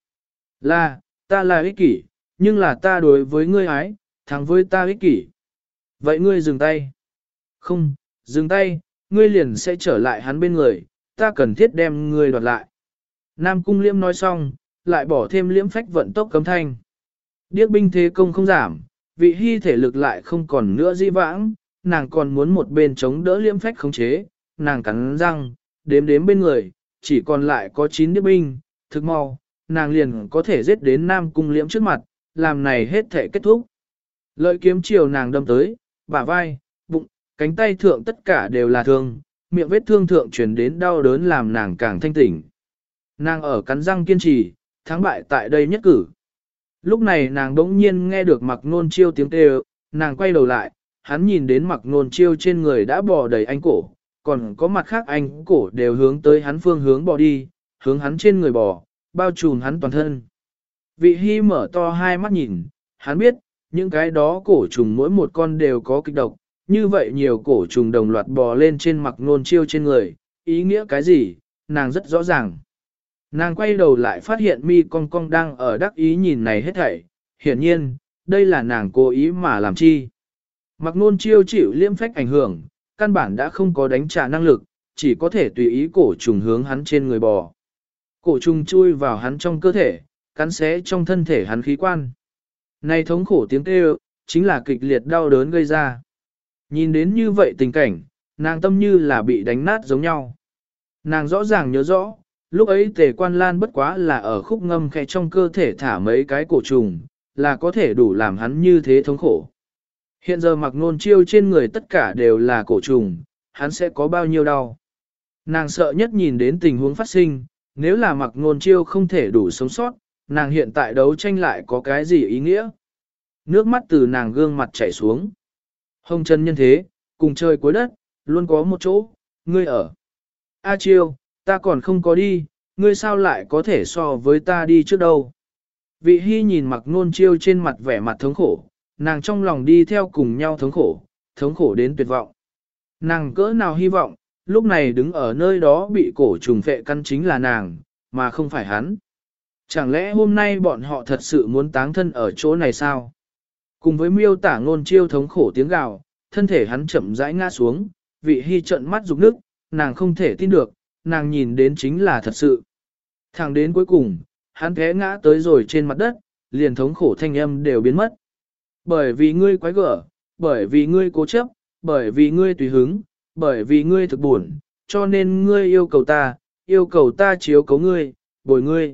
Là, ta là ích kỷ, nhưng là ta đối với ngươi ái, thắng với ta ích kỷ. Vậy ngươi dừng tay. Không, dừng tay, ngươi liền sẽ trở lại hắn bên người, ta cần thiết đem ngươi đoạt lại. Nam Cung Liễm nói xong, lại bỏ thêm liễm phách vận tốc cấm thanh. Điếc binh thế công không giảm, Vị Hy thể lực lại không còn nữa di vãng, nàng còn muốn một bên chống đỡ liễm phách khống chế, nàng cắn răng, đếm đếm bên người, chỉ còn lại có chín điếc binh, thực mau, nàng liền có thể giết đến Nam Cung Liễm trước mặt, làm này hết thể kết thúc. Lợi kiếm chiều nàng đâm tới, bả vai, bụng, cánh tay thượng tất cả đều là thương, miệng vết thương thượng truyền đến đau đớn làm nàng càng thanh tỉnh. Nàng ở cắn răng kiên trì, thắng bại tại đây nhất cử. Lúc này nàng đỗng nhiên nghe được Mặc Nôn Chiêu tiếng kêu, nàng quay đầu lại, hắn nhìn đến Mặc Nôn Chiêu trên người đã bò đầy anh cổ, còn có mặt khác anh cổ đều hướng tới hắn phương hướng bò đi, hướng hắn trên người bò, bao trùm hắn toàn thân. Vị Hy mở to hai mắt nhìn, hắn biết, những cái đó cổ trùng mỗi một con đều có kịch độc, như vậy nhiều cổ trùng đồng loạt bò lên trên Mặc Nôn Chiêu trên người, ý nghĩa cái gì, nàng rất rõ ràng. Nàng quay đầu lại phát hiện mi cong cong đang ở đắc ý nhìn này hết thảy, hiển nhiên, đây là nàng cố ý mà làm chi. Mặc Nôn Chiêu chịu liễm phách ảnh hưởng, căn bản đã không có đánh trả năng lực, chỉ có thể tùy ý cổ trùng hướng hắn trên người bò. Cổ trùng chui vào hắn trong cơ thể, cắn xé trong thân thể hắn khí quan. Này thống khổ tiếng kêu, chính là kịch liệt đau đớn gây ra. Nhìn đến như vậy tình cảnh, nàng tâm như là bị đánh nát giống nhau. Nàng rõ ràng nhớ rõ, lúc ấy Tề Quan Lan bất quá là ở khúc ngâm khẽ trong cơ thể thả mấy cái cổ trùng, là có thể đủ làm hắn như thế thống khổ. Hiện giờ Mặc Nôn Chiêu trên người tất cả đều là cổ trùng, hắn sẽ có bao nhiêu đau. Nàng sợ nhất nhìn đến tình huống phát sinh, nếu là Mặc Nôn Chiêu không thể đủ sống sót, nàng hiện tại đấu tranh lại có cái gì ý nghĩa. Nước mắt từ nàng gương mặt chảy xuống. Hồng chân nhân thế, cùng trời cuối đất, luôn có một chỗ, ngươi ở. A Chiêu, ta còn không có đi, ngươi sao lại có thể so với ta đi trước đâu. Vị Hy nhìn Mặc Nôn Chiêu trên mặt vẻ mặt thống khổ, nàng trong lòng đi theo cùng nhau thống khổ, thống khổ đến tuyệt vọng. Nàng cỡ nào hy vọng, lúc này đứng ở nơi đó bị cổ trùng phệ căn chính là nàng, mà không phải hắn. Chẳng lẽ hôm nay bọn họ thật sự muốn táng thân ở chỗ này sao? Cùng với miêu tả Nôn Chiêu thống khổ tiếng gào, thân thể hắn chậm rãi ngã xuống, Vị Hy trợn mắt rục nước, nàng không thể tin được, nàng nhìn đến chính là thật sự. Thẳng đến cuối cùng, hắn té ngã tới rồi trên mặt đất, liền thống khổ thanh âm đều biến mất. Bởi vì ngươi quái gở, bởi vì ngươi cố chấp, bởi vì ngươi tùy hứng, bởi vì ngươi thực buồn, cho nên ngươi yêu cầu ta, yêu cầu ta chiếu cố ngươi, bồi ngươi.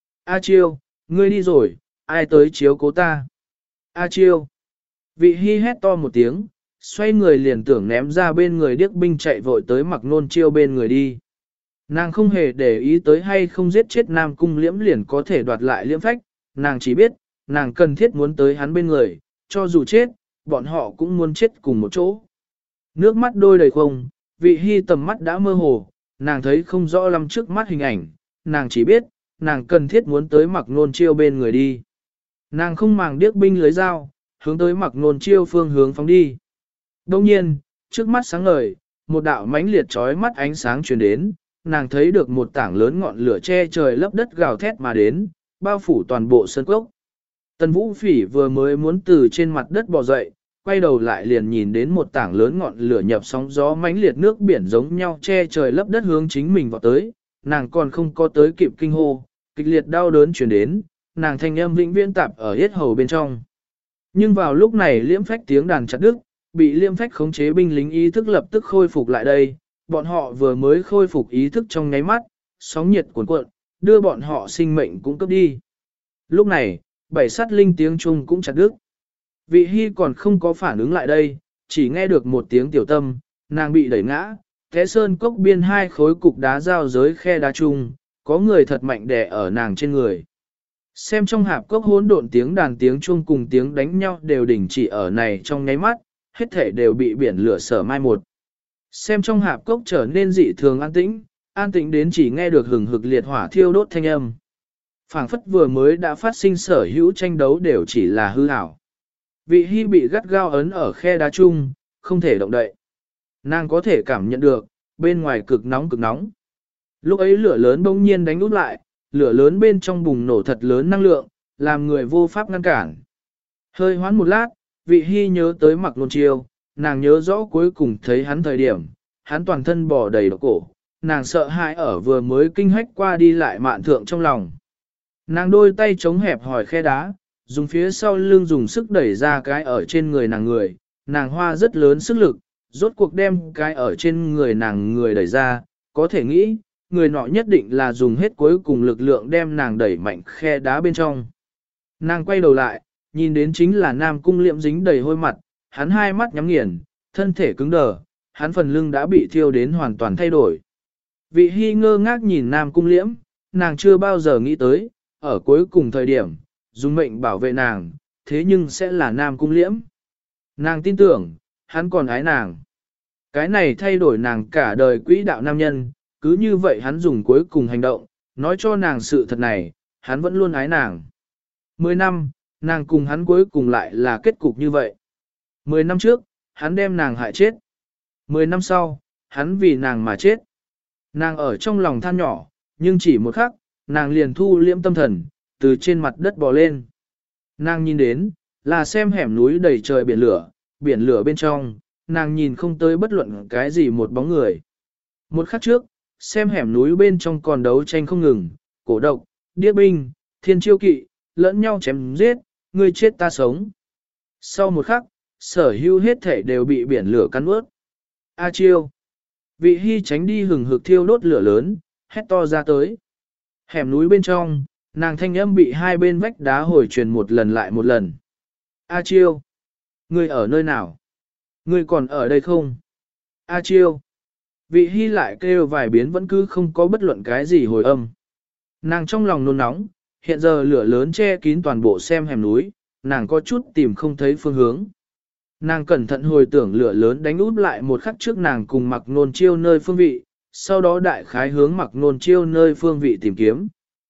A Chiêu, ngươi đi rồi, ai tới chiếu cố ta? A Chiêu. Vị Hy hét to một tiếng, xoay người liền tưởng ném ra bên người điếc binh chạy vội tới Mặc Nôn Chiêu bên người đi. Nàng không hề để ý tới hay không giết chết Nam Cung Liễm liền có thể đoạt lại liễm phách, nàng chỉ biết, nàng cần thiết muốn tới hắn bên người, cho dù chết, bọn họ cũng muốn chết cùng một chỗ. Nước mắt đôi đầy không, vị Hy tầm mắt đã mơ hồ, nàng thấy không rõ lắm trước mắt hình ảnh, nàng chỉ biết, nàng cần thiết muốn tới Mặc Nôn Chiêu bên người đi. Nàng không màng điếc binh lưới dao, hướng tới Mặc Nôn Chiêu phương hướng phóng đi. Đông nhiên, trước mắt sáng ngời, một đạo mãnh liệt chói mắt ánh sáng truyền đến, nàng thấy được một tảng lớn ngọn lửa che trời lấp đất gào thét mà đến, bao phủ toàn bộ sân cốc. Tần Vũ Phỉ vừa mới muốn từ trên mặt đất bò dậy, quay đầu lại liền nhìn đến một tảng lớn ngọn lửa nhập sóng gió mãnh liệt nước biển giống nhau che trời lấp đất hướng chính mình vào tới, nàng còn không có tới kịp kinh hô, kịch liệt đau đớn truyền đến, nàng thanh âm vĩnh viễn tạp ở yết hầu bên trong. Nhưng vào lúc này liễm phách tiếng đàn chặt đứt, bị liễm phách khống chế binh lính ý thức lập tức khôi phục lại đây, bọn họ vừa mới khôi phục ý thức trong nháy mắt, sóng nhiệt cuồn cuộn, đưa bọn họ sinh mệnh cũng cấp đi. Lúc này, bảy sát linh tiếng chuông cũng chặt đứt. Vị Hy còn không có phản ứng lại đây, chỉ nghe được một tiếng tiểu tâm, nàng bị đẩy ngã, té sơn cốc biên hai khối cục đá giao giới khe đá chung, có người thật mạnh đè ở nàng trên người. Xem trong hạp cốc hỗn độn tiếng đàn tiếng chuông cùng tiếng đánh nhau đều đình chỉ ở này trong nháy mắt, hết thể đều bị biển lửa sở mai một. Xem trong hạp cốc trở nên dị thường an tĩnh, an tĩnh đến chỉ nghe được hừng hực liệt hỏa thiêu đốt thanh âm. Phảng phất vừa mới đã phát sinh sở hữu tranh đấu đều chỉ là hư ảo. Vị Hy bị gắt gao ấn ở khe đá chung, không thể động đậy. Nàng có thể cảm nhận được, bên ngoài cực nóng cực nóng. Lúc ấy lửa lớn bỗng nhiên đánh úp lại, lửa lớn bên trong bùng nổ thật lớn năng lượng, làm người vô pháp ngăn cản. Hơi hoán một lát, vị Hy nhớ tới Mặc Nôn Chiêu, nàng nhớ rõ cuối cùng thấy hắn thời điểm, hắn toàn thân bò đầy độc cổ, nàng sợ hãi ở vừa mới kinh hách qua đi lại mạn thượng trong lòng. Nàng đôi tay chống hẹp hỏi khe đá, dùng phía sau lưng dùng sức đẩy ra cái ở trên người nàng người, nàng hoa rất lớn sức lực, rốt cuộc đem cái ở trên người nàng người đẩy ra, có thể nghĩ, người nọ nhất định là dùng hết cuối cùng lực lượng đem nàng đẩy mạnh khe đá bên trong. Nàng quay đầu lại, nhìn đến chính là Nam Cung Liễm dính đầy hôi mặt, hắn hai mắt nhắm nghiền, thân thể cứng đờ, hắn phần lưng đã bị thiêu đến hoàn toàn thay đổi. Vị Hy ngơ ngác nhìn Nam Cung Liễm, nàng chưa bao giờ nghĩ tới, ở cuối cùng thời điểm, dùng mệnh bảo vệ nàng, thế nhưng sẽ là Nam Cung Liễm. Nàng tin tưởng, hắn còn ái nàng. Cái này thay đổi nàng cả đời quỹ đạo nam nhân, cứ như vậy hắn dùng cuối cùng hành động, nói cho nàng sự thật này, hắn vẫn luôn ái nàng. Mười năm, nàng cùng hắn cuối cùng lại là kết cục như vậy. Mười năm trước, hắn đem nàng hại chết. Mười năm sau, hắn vì nàng mà chết. Nàng ở trong lòng than nhỏ, nhưng chỉ một khắc, nàng liền thu liễm tâm thần, từ trên mặt đất bò lên. Nàng nhìn đến, là xem hẻm núi đầy trời biển lửa, biển lửa bên trong, nàng nhìn không tới bất luận cái gì một bóng người. Một khắc trước, xem hẻm núi bên trong còn đấu tranh không ngừng, cổ độc, điếc binh, thiên chiêu kỵ, lẫn nhau chém giết, ngươi chết ta sống. Sau một khắc, sở hữu hết thể đều bị biển lửa cắn ướt. A Chiêu. Vị Hy tránh đi hừng hực thiêu đốt lửa lớn, hét to ra tới. Hẻm núi bên trong, nàng thanh âm bị hai bên vách đá hồi truyền một lần lại một lần. A Chiêu. Ngươi ở nơi nào? Ngươi còn ở đây không? A Chiêu. Vị Hy lại kêu vài biến vẫn cứ không có bất luận cái gì hồi âm. Nàng trong lòng nôn nóng, hiện giờ lửa lớn che kín toàn bộ xem hẻm núi, nàng có chút tìm không thấy phương hướng. Nàng cẩn thận hồi tưởng lửa lớn đánh út lại một khắc trước nàng cùng Mặc Nôn Chiêu nơi phương vị, sau đó đại khái hướng Mặc Nôn Chiêu nơi phương vị tìm kiếm.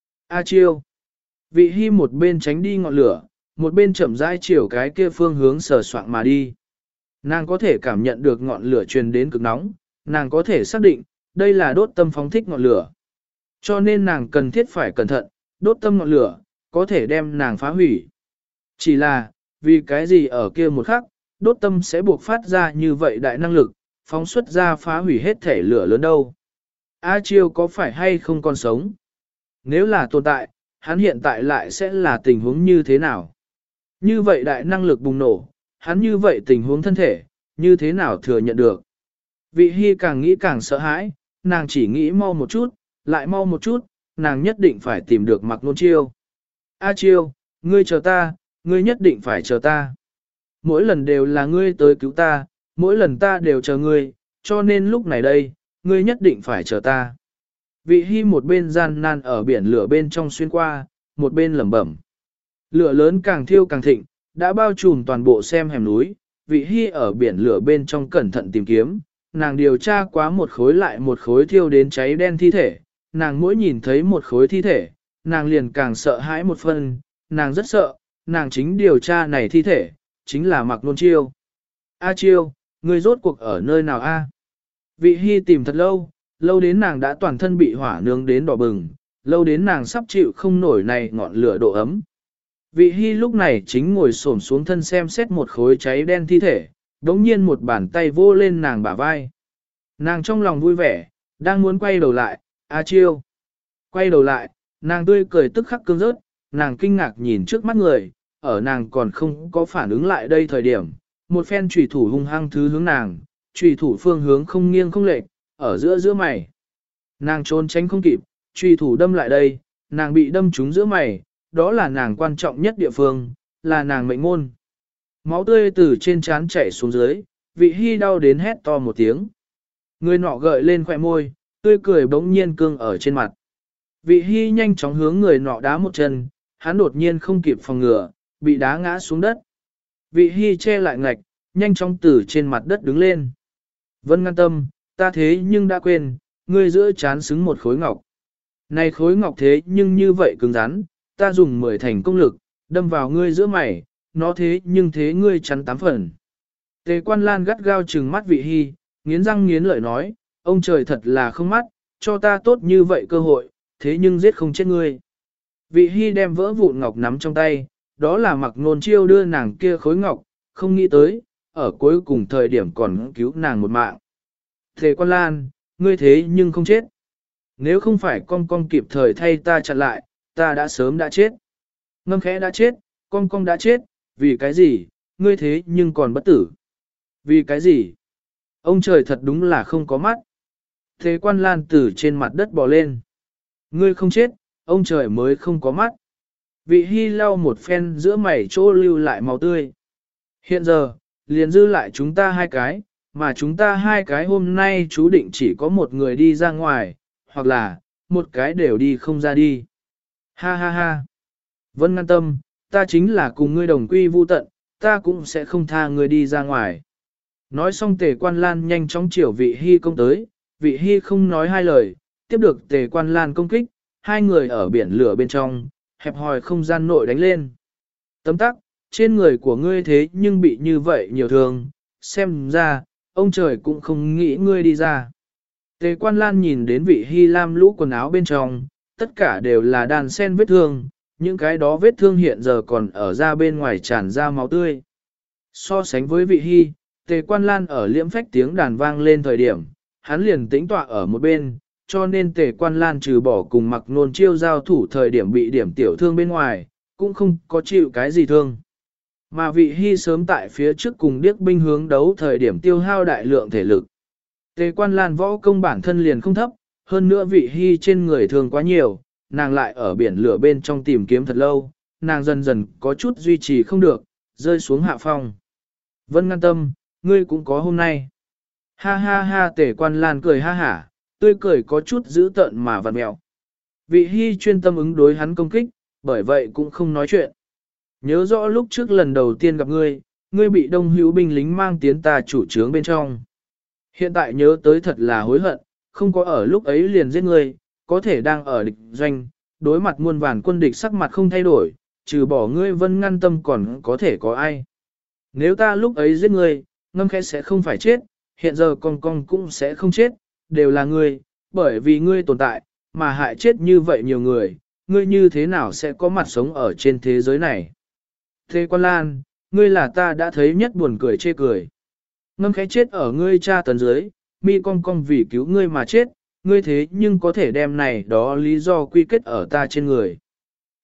A Chiêu. Vị Hy một bên tránh đi ngọn lửa, một bên chậm rãi chiều cái kia phương hướng sờ soạng mà đi. Nàng có thể cảm nhận được ngọn lửa truyền đến cực nóng, nàng có thể xác định, đây là đốt tâm phóng thích ngọn lửa. Cho nên nàng cần thiết phải cẩn thận, đốt tâm ngọn lửa, có thể đem nàng phá hủy. Chỉ là, vì cái gì ở kia một khắc, đốt tâm sẽ buộc phát ra như vậy đại năng lực, phóng xuất ra phá hủy hết thể lửa lớn đâu. A Chiêu có phải hay không còn sống? Nếu là tồn tại, hắn hiện tại lại sẽ là tình huống như thế nào? Như vậy đại năng lực bùng nổ, hắn như vậy tình huống thân thể, như thế nào thừa nhận được? Vị Hy càng nghĩ càng sợ hãi, nàng chỉ nghĩ mau một chút, lại mau một chút, nàng nhất định phải tìm được Mạc Nôn Chiêu. A Chiêu, ngươi chờ ta, ngươi nhất định phải chờ ta. Mỗi lần đều là ngươi tới cứu ta, mỗi lần ta đều chờ ngươi, cho nên lúc này đây, ngươi nhất định phải chờ ta. Vị Hy một bên gian nan ở biển lửa bên trong xuyên qua, một bên lẩm bẩm. Lửa lớn càng thiêu càng thịnh, đã bao trùm toàn bộ xem hẻm núi, Vị Hy ở biển lửa bên trong cẩn thận tìm kiếm, nàng điều tra quá một khối lại một khối thiêu đến cháy đen thi thể, nàng mỗi nhìn thấy một khối thi thể, nàng liền càng sợ hãi một phần, nàng rất sợ, nàng chính điều tra này thi thể, chính là Mạc Nôn Chiêu. A Chiêu, ngươi rốt cuộc ở nơi nào a? Vị Hy tìm thật lâu, lâu đến nàng đã toàn thân bị hỏa nướng đến đỏ bừng, lâu đến nàng sắp chịu không nổi này ngọn lửa độ ấm. Vị Hy lúc này chính ngồi xổm xuống thân xem xét một khối cháy đen thi thể, đống nhiên một bàn tay vô lên nàng bả vai. Nàng trong lòng vui vẻ, đang muốn quay đầu lại, A Chiêu. Quay đầu lại, nàng tươi cười tức khắc cương rớt, nàng kinh ngạc nhìn trước mắt người, ở nàng còn không có phản ứng lại đây thời điểm. Một phen trùy thủ hung hăng thứ hướng nàng, trùy thủ phương hướng không nghiêng không lệch, ở giữa giữa mày. Nàng trốn tránh không kịp, trùy thủ đâm lại đây, nàng bị đâm trúng giữa mày, đó là nàng quan trọng nhất địa phương, là nàng mệnh môn. Máu tươi từ trên trán chảy xuống dưới, Vị Hy đau đến hét to một tiếng. Người nọ gợi lên khỏe môi, tươi cười bỗng nhiên cương ở trên mặt. Vị Hy nhanh chóng hướng người nọ đá một chân, hắn đột nhiên không kịp phòng ngừa, bị đá ngã xuống đất. Vị Hy che lại ngạch, nhanh chóng từ trên mặt đất đứng lên. Vân Ngăn Tâm, ta thế nhưng đã quên, ngươi giữa chán xứng một khối ngọc. Này khối ngọc thế nhưng như vậy cứng rắn, ta dùng mười thành công lực, đâm vào ngươi giữa mày, nó thế nhưng thế ngươi chắn tám phần. Tề Quan Lan gắt gao trừng mắt Vị Hy, nghiến răng nghiến lợi nói, ông trời thật là không mắt, cho ta tốt như vậy cơ hội, thế nhưng giết không chết ngươi. Vị Hy đem vỡ vụn ngọc nắm trong tay, đó là Mạc Nôn Chiêu đưa nàng kia khối ngọc, không nghĩ tới, ở cuối cùng thời điểm còn cứu nàng một mạng. Tề Quan Lan, ngươi thế nhưng không chết. Nếu không phải con con kịp thời thay ta chặn lại, ta đã sớm đã chết. Ngâm khẽ đã chết, con con đã chết, vì cái gì, ngươi thế nhưng còn bất tử. Vì cái gì? Ông trời thật đúng là không có mắt. Tề Quan Lan từ trên mặt đất bò lên. Ngươi không chết, ông trời mới không có mắt. Vị Hy lau một phen giữa mày chỗ lưu lại màu tươi. Hiện giờ, liền dư lại chúng ta hai cái, mà chúng ta hai cái hôm nay chú định chỉ có một người đi ra ngoài, hoặc là, một cái đều đi không ra đi. Ha ha ha. Vân Ngăn Tâm, ta chính là cùng ngươi đồng quy vu tận, ta cũng sẽ không tha ngươi đi ra ngoài. Nói xong Tề Quan Lan nhanh chóng chiều Vị Hy công tới, Vị Hy không nói hai lời, tiếp được Tề Quan Lan công kích, hai người ở biển lửa bên trong, hẹp hòi không gian nội đánh lên. Tấm tắc, trên người của ngươi thế nhưng bị như vậy nhiều thương, xem ra, ông trời cũng không nghĩ ngươi đi ra. Tề Quan Lan nhìn đến Vị Hy lam lũ quần áo bên trong, tất cả đều là đàn sen vết thương, những cái đó vết thương hiện giờ còn ở ra bên ngoài tràn ra máu tươi. So sánh với Vị Hy, Tề Quan Lan ở liễm phách tiếng đàn vang lên thời điểm, hắn liền tĩnh tọa ở một bên, cho nên Tề Quan Lan trừ bỏ cùng Mạc Nôn Chiêu giao thủ thời điểm bị điểm tiểu thương bên ngoài, cũng không có chịu cái gì thương. Mà Vị Hy sớm tại phía trước cùng điếc binh hướng đấu thời điểm tiêu hao đại lượng thể lực. Tề Quan Lan võ công bản thân liền không thấp, hơn nữa Vị Hy trên người thương quá nhiều, nàng lại ở biển lửa bên trong tìm kiếm thật lâu, nàng dần dần có chút duy trì không được, rơi xuống hạ phong. Vân Ngăn Tâm, ngươi cũng có hôm nay. Ha ha ha Tề Quan Lan cười ha hả, tươi cười có chút dữ tợn mà vặn mẹo. Vị Hy chuyên tâm ứng đối hắn công kích, bởi vậy cũng không nói chuyện. Nhớ rõ lúc trước lần đầu tiên gặp ngươi, ngươi bị đông hữu binh lính mang tiến ta chủ trướng bên trong. Hiện tại nhớ tới thật là hối hận, không có ở lúc ấy liền giết ngươi, có thể đang ở địch doanh, đối mặt muôn vàn quân địch sắc mặt không thay đổi, trừ bỏ ngươi Vân Ngăn Tâm còn có thể có ai. Nếu ta lúc ấy giết ngươi, Ngâm Khẽ sẽ không phải chết, hiện giờ con con cũng sẽ không chết, đều là ngươi, bởi vì ngươi tồn tại, mà hại chết như vậy nhiều người, ngươi như thế nào sẽ có mặt sống ở trên thế giới này. Tề Quan Lan, ngươi là ta đã thấy nhất buồn cười chê cười. Ngâm Khẽ chết ở ngươi cha tấn dưới, mi cong cong vì cứu ngươi mà chết, ngươi thế nhưng có thể đem này đó lý do quy kết ở ta trên người.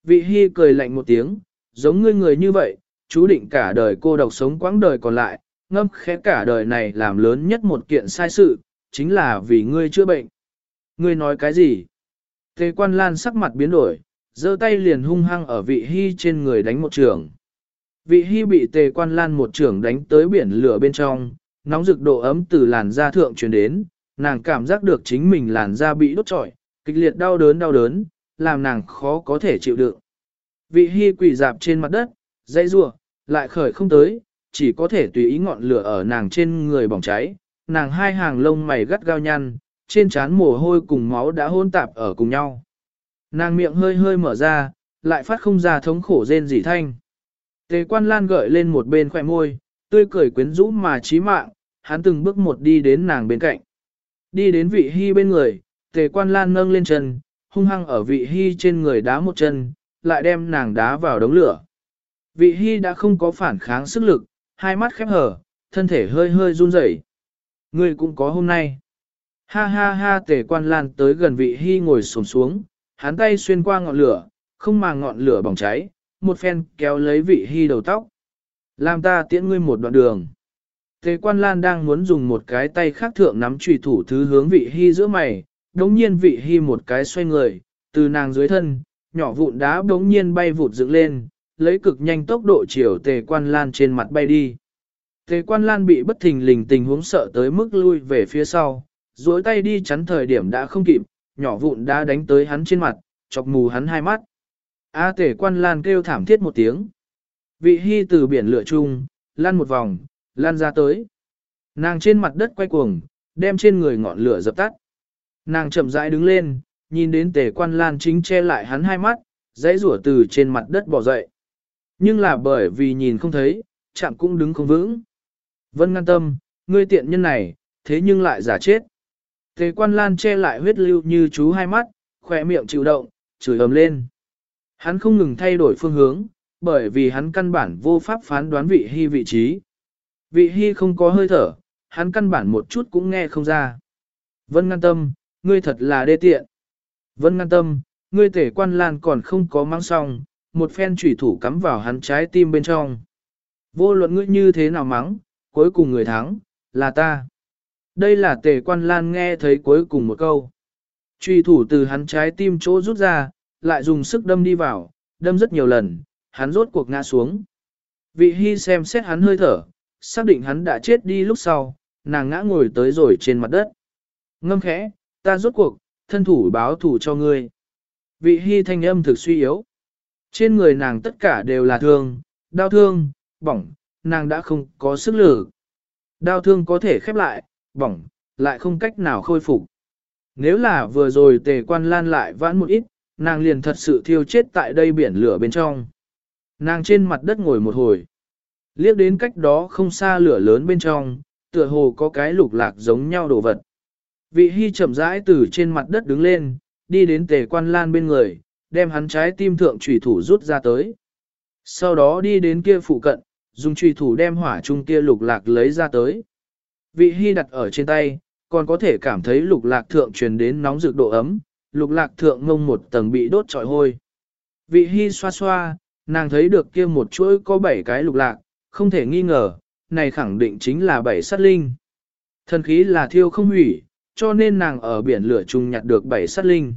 Vị Hy cười lạnh một tiếng, giống ngươi người như vậy, chú định cả đời cô độc sống quãng đời còn lại, ngâm khẽ cả đời này làm lớn nhất một kiện sai sự, chính là vì ngươi chữa bệnh. Ngươi nói cái gì? Tề Quan Lan sắc mặt biến đổi, giơ tay liền hung hăng ở vị Hy trên người đánh một trường. Vị Hy bị Tề Quan Lan một trường đánh tới biển lửa bên trong, nóng rực độ ấm từ làn da thượng truyền đến, nàng cảm giác được chính mình làn da bị đốt trọi, kịch liệt đau đớn đau đớn, làm nàng khó có thể chịu đựng. Vị Hy quỳ dạp trên mặt đất, dãy rủa, lại khởi không tới, chỉ có thể tùy ý ngọn lửa ở nàng trên người bỏng cháy, nàng hai hàng lông mày gắt gao nhăn, trên trán mồ hôi cùng máu đã hôn tạp ở cùng nhau. Nàng miệng hơi hơi mở ra, lại phát không ra thống khổ rên rỉ thanh. Tề Quan Lan gợi lên một bên khỏe môi, tươi cười quyến rũ mà chí mạng, hắn từng bước một đi đến nàng bên cạnh. Đi đến vị Hy bên người, Tề Quan Lan nâng lên chân, hung hăng ở vị Hy trên người đá một chân, lại đem nàng đá vào đống lửa. Vị Hy đã không có phản kháng sức lực, hai mắt khép hở, thân thể hơi hơi run rẩy. Ngươi cũng có hôm nay. Ha ha ha, Tề Quan Lan tới gần vị Hy ngồi xổm xuống, hắn tay xuyên qua ngọn lửa, không mà ngọn lửa bỏng cháy, một phen kéo lấy vị Hy đầu tóc. Làm ta tiễn ngươi một đoạn đường. Tề Quan Lan đang muốn dùng một cái tay khác thượng nắm chùy thủ thứ hướng vị Hy giữa mày, đống nhiên vị Hy một cái xoay người, từ nàng dưới thân, nhỏ vụn đá đống nhiên bay vụt dựng lên, lấy cực nhanh tốc độ chiều Tề Quan Lan trên mặt bay đi. Tề Quan Lan bị bất thình lình tình huống sợ tới mức lui về phía sau, duỗi tay đi chắn thời điểm đã không kịp, nhỏ vụn đá đánh tới hắn trên mặt, chọc mù hắn hai mắt. A Tề Quan Lan kêu thảm thiết một tiếng. Vị Hy từ biển lửa chung, lăn một vòng, lăn ra tới. Nàng trên mặt đất quay cuồng, đem trên người ngọn lửa dập tắt. Nàng chậm rãi đứng lên, nhìn đến Tề Quan Lan chính che lại hắn hai mắt, dãy rủa từ trên mặt đất bò dậy. Nhưng là bởi vì nhìn không thấy, chạm cũng đứng không vững. Vân Ngăn Tâm, ngươi tiện nhân này, thế nhưng lại giả chết. Tề Quan Lan che lại huyết lưu như chú hai mắt, khỏe miệng chịu động, chửi ầm lên. Hắn không ngừng thay đổi phương hướng, bởi vì hắn căn bản vô pháp phán đoán vị Hy vị trí. Vị Hy không có hơi thở, hắn căn bản một chút cũng nghe không ra. Vân Ngăn Tâm, ngươi thật là đê tiện. Vân Ngăn Tâm, ngươi Tề Quan Lan còn không có mang xong, một phen chủy thủ cắm vào hắn trái tim bên trong. Vô luận ngươi như thế nào mắng, cuối cùng người thắng, là ta. Đây là Tề Quan Lan nghe thấy cuối cùng một câu. Chủy thủ từ hắn trái tim chỗ rút ra, lại dùng sức đâm đi vào, đâm rất nhiều lần, hắn rốt cuộc ngã xuống. Vị Hy xem xét hắn hơi thở, xác định hắn đã chết đi lúc sau, nàng ngã ngồi tới rồi trên mặt đất. Ngâm khẽ, ta rốt cuộc, thân thủ báo thủ cho ngươi. Vị Hy thanh âm thực suy yếu. Trên người nàng tất cả đều là thương, đau thương, bỏng, nàng đã không có sức lực. Đau thương có thể khép lại, bỏng, lại không cách nào khôi phục. Nếu là vừa rồi Tề Quan Lan lại vãn một ít, nàng liền thật sự thiêu chết tại đây biển lửa bên trong. Nàng trên mặt đất ngồi một hồi. Liếc đến cách đó không xa lửa lớn bên trong, tựa hồ có cái lục lạc giống nhau đồ vật. Vị Hy chậm rãi từ trên mặt đất đứng lên, đi đến Tề Quan Lan bên người, đem hắn trái tim thượng chủy thủ rút ra tới. Sau đó đi đến kia phụ cận, dùng chủy thủ đem hỏa chung kia lục lạc lấy ra tới. Vị Hy đặt ở trên tay, còn có thể cảm thấy lục lạc thượng truyền đến nóng rực độ ấm, lục lạc thượng ngông một tầng bị đốt trọi hôi. Vị Hy xoa xoa, nàng thấy được kia một chuỗi có bảy cái lục lạc, không thể nghi ngờ, này khẳng định chính là bảy sát linh. Thần khí là thiêu không hủy, cho nên nàng ở biển lửa chung nhặt được bảy sát linh.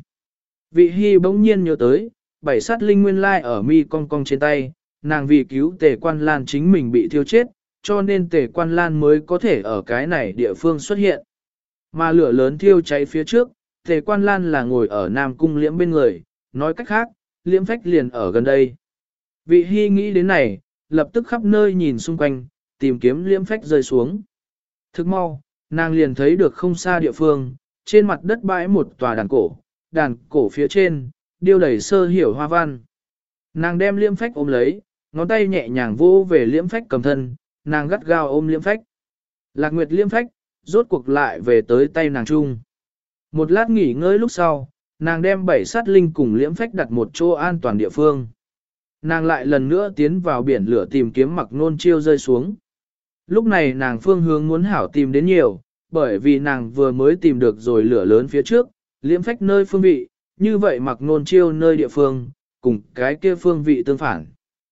Vị Hy bỗng nhiên nhớ tới, bảy sát linh nguyên lai ở mi cong cong trên tay, nàng vì cứu Tề Quan Lan chính mình bị thiêu chết, cho nên Tề Quan Lan mới có thể ở cái này địa phương xuất hiện. Mà lửa lớn thiêu cháy phía trước, Tề Quan Lan là ngồi ở Nam Cung Liễm bên người, nói cách khác, Liễm Phách liền ở gần đây. Vị Hy nghĩ đến này, lập tức khắp nơi nhìn xung quanh, tìm kiếm Liễm Phách rơi xuống. Thức mau, nàng liền thấy được không xa địa phương, trên mặt đất bãi một tòa đàn cổ, đàn cổ phía trên, điêu đầy sơ hiểu hoa văn. Nàng đem Liễm Phách ôm lấy, ngón tay nhẹ nhàng vô về Liễm Phách cầm thân, nàng gắt gao ôm Liễm Phách. Lạc Nguyệt Liễm Phách, rốt cuộc lại về tới tay nàng chung. Một lát nghỉ ngơi lúc sau, nàng đem bảy sát linh cùng Liễm Phách đặt một chỗ an toàn địa phương. Nàng lại lần nữa tiến vào biển lửa tìm kiếm Mặc Nôn Chiêu rơi xuống. Lúc này nàng phương hướng muốn hảo tìm đến nhiều, bởi vì nàng vừa mới tìm được rồi lửa lớn phía trước, Liễm Phách nơi phương vị, như vậy Mặc Nôn Chiêu nơi địa phương, cùng cái kia phương vị tương phản.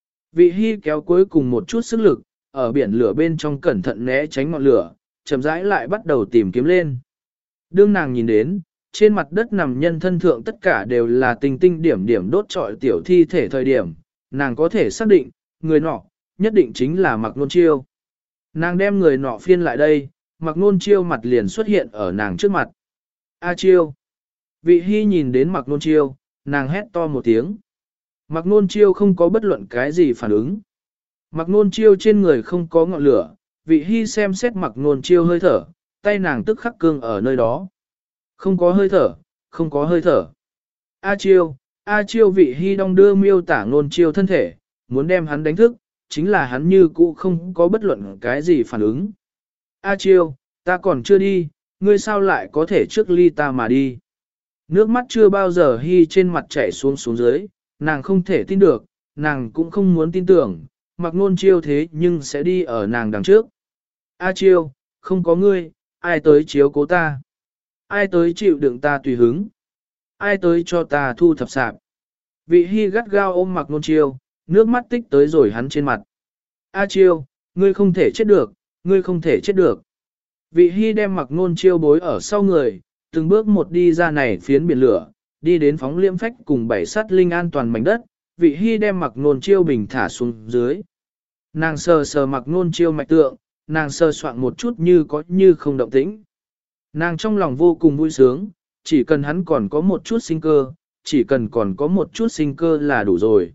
Vị hy kéo cuối cùng một chút sức lực, ở biển lửa bên trong cẩn thận né tránh ngọn lửa, chậm rãi lại bắt đầu tìm kiếm lên. Đương nàng nhìn đến, trên mặt đất nằm nhân thân thượng tất cả đều là tinh tinh điểm điểm đốt trọi tiểu thi thể thời điểm, nàng có thể xác định, người nọ, nhất định chính là Mạc Nôn Chiêu. Nàng đem người nọ phiên lại đây, Mạc Nôn Chiêu mặt liền xuất hiện ở nàng trước mặt. A Chiêu! Vị hy nhìn đến Mạc Nôn Chiêu, nàng hét to một tiếng. Mạc Nôn Chiêu không có bất luận cái gì phản ứng. Mạc Nôn Chiêu trên người không có ngọn lửa, vị hy xem xét Mạc Nôn Chiêu hơi thở, tay nàng tức khắc cương ở nơi đó. Không có hơi thở, không có hơi thở. A Chiêu, A Chiêu vị hy đong đưa miêu tả Nôn Chiêu thân thể, muốn đem hắn đánh thức, chính là hắn như cũ không có bất luận cái gì phản ứng. A Chiêu, ta còn chưa đi, ngươi sao lại có thể trước ly ta mà đi. Nước mắt chưa bao giờ hy trên mặt chảy xuống xuống dưới, nàng không thể tin được, nàng cũng không muốn tin tưởng, Mạc Nôn Chiêu thế nhưng sẽ đi ở nàng đằng trước. A Chiêu, không có ngươi, ai tới chiếu cố ta? Ai tới chịu đựng ta tùy hứng? Ai tới cho ta thu thập sạp? Vị hy gắt gao ôm Mạc Nôn Chiêu, nước mắt tích tới rồi hắn trên mặt. A Chiêu, ngươi không thể chết được, ngươi không thể chết được. Vị hy đem Mạc Nôn Chiêu bối ở sau người, từng bước một đi ra này phiến biển lửa, đi đến phóng liễm phách cùng bảy sát linh an toàn mảnh đất, vị hy đem Mạc Nôn Chiêu bình thả xuống dưới. Nàng sờ sờ Mạc Nôn Chiêu mạch tượng, nàng sờ soạn một chút như có như không động tĩnh. Nàng trong lòng vô cùng vui sướng, chỉ cần hắn còn có một chút sinh cơ, chỉ cần còn có một chút sinh cơ là đủ rồi.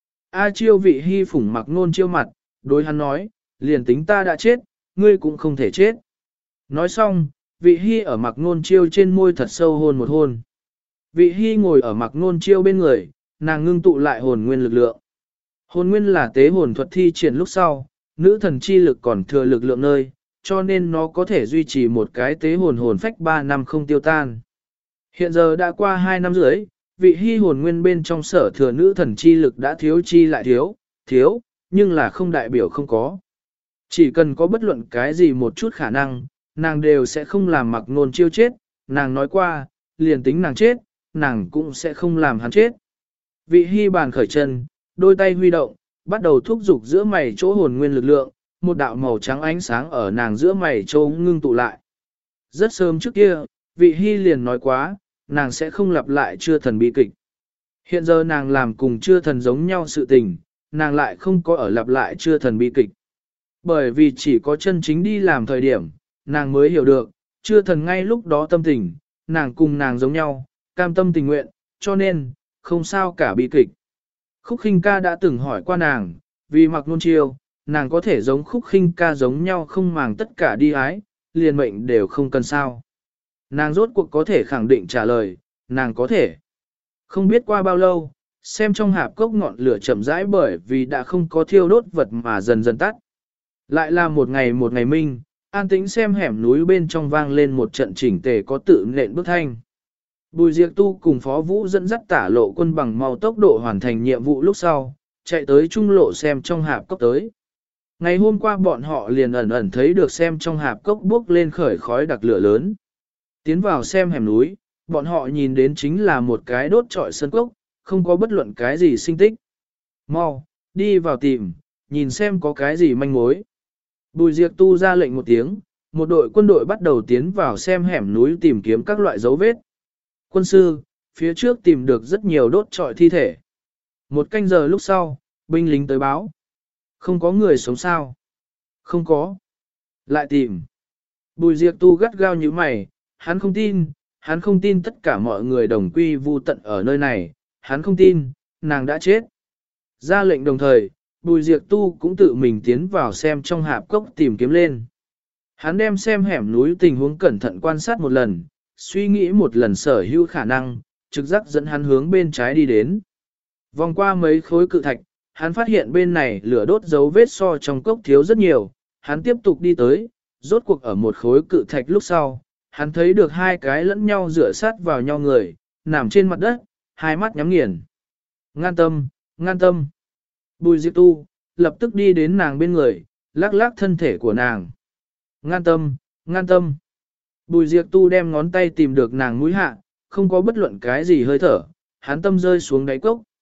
A Chiêu vị hy phủng Mạc Nôn Chiêu mặt, đối hắn nói, liền tính ta đã chết, ngươi cũng không thể chết. Nói xong, vị hy ở Mạc Nôn Chiêu trên môi thật sâu hôn một hôn. Vị hy ngồi ở Mạc Nôn Chiêu bên người, nàng ngưng tụ lại hồn nguyên lực lượng. Hồn nguyên là tế hồn thuật thi triển lúc sau, nữ thần chi lực còn thừa lực lượng nơi, cho nên nó có thể duy trì một cái tế hồn hồn phách ba năm không tiêu tan. Hiện giờ đã qua hai năm rưỡi, vị hy hồn nguyên bên trong sở thừa nữ thần chi lực đã thiếu chi lại thiếu, thiếu, nhưng là không đại biểu không có. Chỉ cần có bất luận cái gì một chút khả năng, nàng đều sẽ không làm Mạc Nôn Chiêu chết, nàng nói qua, liền tính nàng chết, nàng cũng sẽ không làm hắn chết. Vị hy bàn khởi chân, đôi tay huy động, bắt đầu thúc giục giữa mày chỗ hồn nguyên lực lượng, một đạo màu trắng ánh sáng ở nàng giữa mày chỗ ngưng tụ lại. Rất sớm trước kia, vị hy liền nói quá, nàng sẽ không lặp lại chưa thần bi kịch. Hiện giờ nàng làm cùng chưa thần giống nhau sự tình, nàng lại không có ở lặp lại chưa thần bi kịch. Bởi vì chỉ có chân chính đi làm thời điểm, nàng mới hiểu được, chưa thần ngay lúc đó tâm tình, nàng cùng nàng giống nhau, cam tâm tình nguyện, cho nên, không sao cả bi kịch. Khúc Khinh Ca đã từng hỏi qua nàng, vì Mạc Nôn Chiêu, nàng có thể giống Khúc Khinh Ca giống nhau không màng tất cả đi ái, liền mệnh đều không cần sao. Nàng rốt cuộc có thể khẳng định trả lời, nàng có thể. Không biết qua bao lâu, xem trong hạp cốc ngọn lửa chậm rãi bởi vì đã không có thiêu đốt vật mà dần dần tắt. Lại là một ngày một ngày minh, an tĩnh xem hẻm núi bên trong vang lên một trận chỉnh tề có tự nện bước thanh. Bùi Diệp Tu cùng Phó Vũ dẫn dắt tả lộ quân bằng mau tốc độ hoàn thành nhiệm vụ lúc sau, chạy tới trung lộ xem trong hạp cốc tới. Ngày hôm qua bọn họ liền ẩn ẩn thấy được xem trong hạp cốc bốc lên khởi khói đặc lửa lớn. Tiến vào xem hẻm núi, bọn họ nhìn đến chính là một cái đốt trọi sân cốc, không có bất luận cái gì sinh tích. Mau, đi vào tìm, nhìn xem có cái gì manh mối. Bùi Diệp Tu ra lệnh một tiếng, một đội quân đội bắt đầu tiến vào xem hẻm núi tìm kiếm các loại dấu vết. Quân sư, phía trước tìm được rất nhiều đốt trọi thi thể. Một canh giờ lúc sau, binh lính tới báo. Không có người sống sao? Không có. Lại tìm. Bùi Diệp Tu gắt gao như mày, hắn không tin, hắn không tin tất cả mọi người đồng quy vu tận ở nơi này, hắn không tin, nàng đã chết. Ra lệnh đồng thời, Bùi Diệp Tu cũng tự mình tiến vào xem trong hạp cốc tìm kiếm lên. Hắn đem xem hẻm núi tình huống cẩn thận quan sát một lần, suy nghĩ một lần sở hữu khả năng, trực giác dẫn hắn hướng bên trái đi đến. Vòng qua mấy khối cự thạch, hắn phát hiện bên này lửa đốt dấu vết so trong cốc thiếu rất nhiều, hắn tiếp tục đi tới, rốt cuộc ở một khối cự thạch lúc sau, hắn thấy được hai cái lẫn nhau dựa sát vào nhau người, nằm trên mặt đất, hai mắt nhắm nghiền. Ngan tâm, ngan tâm. Bùi Diệp Tu, lập tức đi đến nàng bên người, lắc lắc thân thể của nàng. Ngan tâm, ngan tâm. Bùi Diệp Tu đem ngón tay tìm được nàng mũi hạ, không có bất luận cái gì hơi thở, hắn tâm rơi xuống đáy cốc.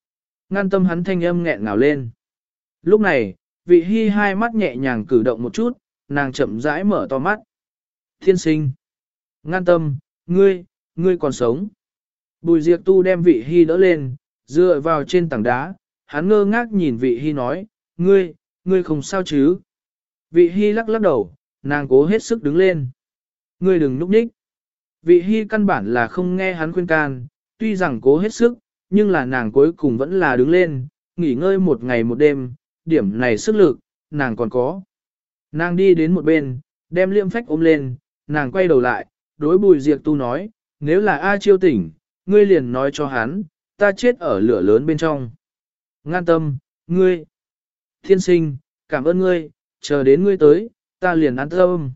Ngăn tâm hắn thanh âm nghẹn ngào lên. Lúc này, vị hy hai mắt nhẹ nhàng cử động một chút, nàng chậm rãi mở to mắt. Thiên sinh. Ngăn tâm, ngươi, ngươi còn sống. Bùi Diệp Tu đem vị hy đỡ lên, dựa vào trên tảng đá, hắn ngơ ngác nhìn vị hy nói, ngươi, ngươi không sao chứ. Vị hy lắc lắc đầu, nàng cố hết sức đứng lên. Ngươi đừng núp nhích. Vị hy căn bản là không nghe hắn khuyên can, tuy rằng cố hết sức, nhưng là nàng cuối cùng vẫn là đứng lên, nghỉ ngơi một ngày một đêm, điểm này sức lực, nàng còn có. Nàng đi đến một bên, đem Liêm Phách ôm lên, nàng quay đầu lại, đối Bùi Diệp Tu nói, nếu là A Chiêu tỉnh, ngươi liền nói cho hắn, ta chết ở lửa lớn bên trong. Ngan tâm, ngươi, thiên sinh, cảm ơn ngươi, chờ đến ngươi tới, ta liền an tâm.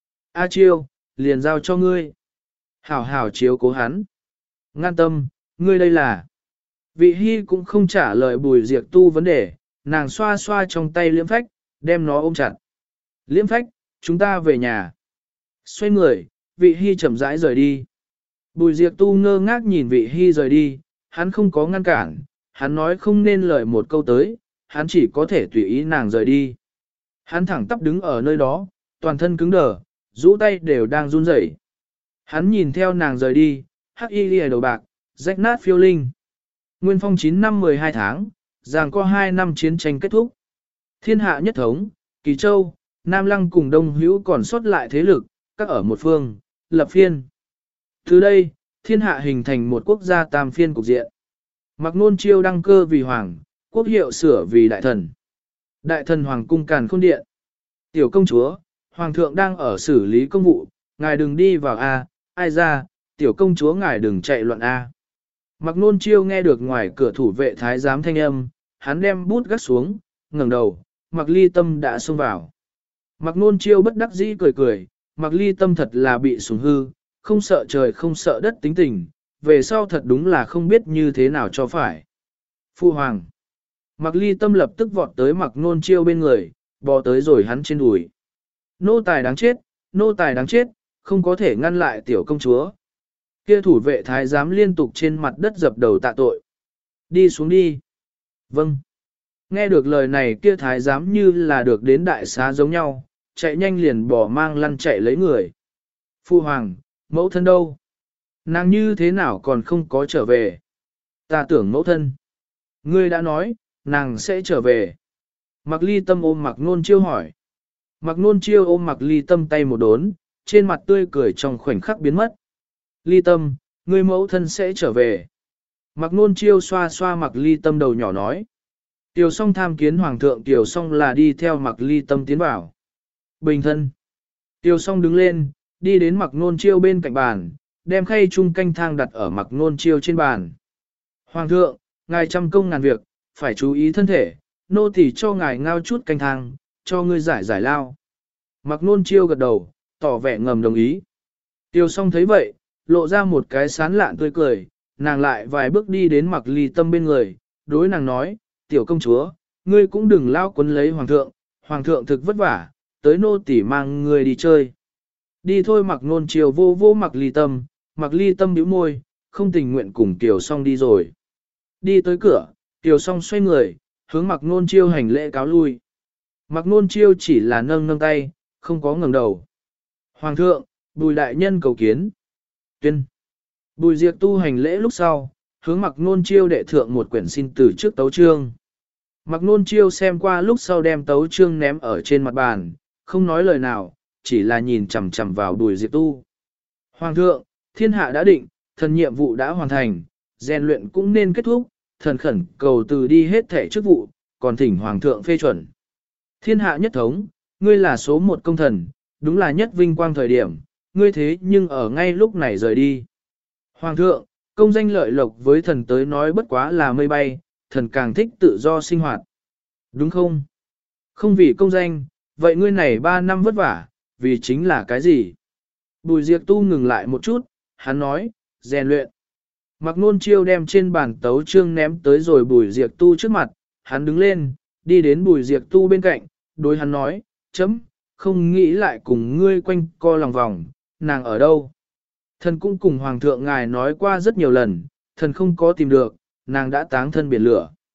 A Chiêu, liền giao cho ngươi. Hảo hảo chiếu cố hắn. Ngan tâm, ngươi đây là. Vị Hy cũng không trả lời Bùi Diệp Tu vấn đề, nàng xoa xoa trong tay Liêm Phách, đem nó ôm chặt. Liêm Phách, chúng ta về nhà. Xoay người, vị Hy chậm rãi rời đi. Bùi Diệp Tu ngơ ngác nhìn vị Hy rời đi, hắn không có ngăn cản, hắn nói không nên lời một câu tới, hắn chỉ có thể tùy ý nàng rời đi. Hắn thẳng tắp đứng ở nơi đó, toàn thân cứng đờ, rũ tay đều đang run rẩy. Hắn nhìn theo nàng rời đi, hắc y lìa đầu bạc, rách nát phiêu linh. Nguyên phong chín năm mười hai tháng, giằng co hai năm chiến tranh kết thúc. Thiên hạ nhất thống, Kỳ Châu, Nam Lăng cùng Đông Hữu còn sót lại thế lực, các ở một phương, lập phiên. Từ đây, thiên hạ hình thành một quốc gia tam phiên cục diện. Mạc Nôn Chiêu đăng cơ vì hoàng, quốc hiệu sửa vì đại thần. Đại thần hoàng cung Càn Khôn Điện. Tiểu công chúa, hoàng thượng đang ở xử lý công vụ, ngài đừng đi vào A, ai ra, tiểu công chúa ngài đừng chạy loạn A. Mạc Nôn Chiêu nghe được ngoài cửa thủ vệ thái giám thanh âm, hắn đem bút gắt xuống, ngẩng đầu, Mạc Ly Tâm đã xông vào. Mạc Nôn Chiêu bất đắc dĩ cười cười, Mạc Ly Tâm thật là bị sủng hư, không sợ trời không sợ đất tính tình, về sau thật đúng là không biết như thế nào cho phải. Phu hoàng. Mạc Ly Tâm lập tức vọt tới Mạc Nôn Chiêu bên người, bò tới rồi hắn trên đùi. Nô tài đáng chết, nô tài đáng chết, không có thể ngăn lại tiểu công chúa. Kia thủ vệ thái giám liên tục trên mặt đất dập đầu tạ tội. Đi xuống đi. Vâng. Nghe được lời này kia thái giám như là được đến đại xá giống nhau, chạy nhanh liền bỏ mang lăn chạy lấy người. Phu hoàng, mẫu thân đâu? Nàng như thế nào còn không có trở về? Ta tưởng mẫu thân. Ngươi đã nói, nàng sẽ trở về. Mạc Ly Tâm ôm Mạc Nôn Chiêu hỏi. Mạc Nôn Chiêu ôm Mạc Ly Tâm tay một đốn, trên mặt tươi cười trong khoảnh khắc biến mất. Ly Tâm, ngươi mẫu thân sẽ trở về. Mạc Nôn Chiêu xoa xoa Mạc Ly Tâm đầu nhỏ nói. Tiểu Song tham kiến hoàng thượng, Tiểu Song là đi theo Mạc Ly Tâm tiến vào. Bình thân. Tiểu Song đứng lên, đi đến Mạc Nôn Chiêu bên cạnh bàn, đem khay chung canh thang đặt ở Mạc Nôn Chiêu trên bàn. Hoàng thượng, ngài trăm công ngàn việc, phải chú ý thân thể, nô tỳ cho ngài ngao chút canh thang, cho ngươi giải giải lao. Mạc Nôn Chiêu gật đầu, tỏ vẻ ngầm đồng ý. Tiểu Song thấy vậy, lộ ra một cái sán lạn tươi cười, nàng lại vài bước đi đến Mạc Ly Tâm bên người, đối nàng nói, tiểu công chúa, ngươi cũng đừng lao quấn lấy hoàng thượng, hoàng thượng thực vất vả, tới nô tỳ mang ngươi đi chơi. Đi thôi. Mạc Nôn Chiêu vô vô Mạc Ly Tâm, Mạc Ly Tâm bĩu môi, không tình nguyện cùng Tiểu Song đi rồi. Đi tới cửa, Tiểu Song xoay người, hướng Mạc Nôn Chiêu hành lễ cáo lui. Mạc Nôn Chiêu chỉ là nâng nâng tay, không có ngẩng đầu. Hoàng thượng, Bùi đại nhân cầu kiến. Tuyên. Bùi Diệp Tu hành lễ lúc sau, hướng Mạc Nôn Chiêu đệ thượng một quyển xin từ trước tấu chương. Mạc Nôn Chiêu xem qua lúc sau đem tấu chương ném ở trên mặt bàn, không nói lời nào, chỉ là nhìn chằm chằm vào Bùi Diệp Tu. Hoàng thượng, thiên hạ đã định, thần nhiệm vụ đã hoàn thành, rèn luyện cũng nên kết thúc, thần khẩn cầu từ đi hết thể chức vụ, còn thỉnh hoàng thượng phê chuẩn. Thiên hạ nhất thống, ngươi là số một công thần, đúng là nhất vinh quang thời điểm, ngươi thế nhưng ở ngay lúc này rời đi. Hoàng thượng, công danh lợi lộc với thần tới nói bất quá là mây bay, thần càng thích tự do sinh hoạt. Đúng không? Không vì công danh, vậy ngươi này ba năm vất vả, vì chính là cái gì? Bùi Diệp Tu ngừng lại một chút, hắn nói, rèn luyện. Mạc Nôn Chiêu đem trên bàn tấu chương ném tới rồi Bùi Diệp Tu trước mặt, hắn đứng lên, đi đến Bùi Diệp Tu bên cạnh, đối hắn nói, chấm, không nghĩ lại cùng ngươi quanh co lòng vòng, nàng ở đâu? Thần cũng cùng Hoàng thượng ngài nói qua rất nhiều lần, thần không có tìm được, nàng đã táng thân biển lửa.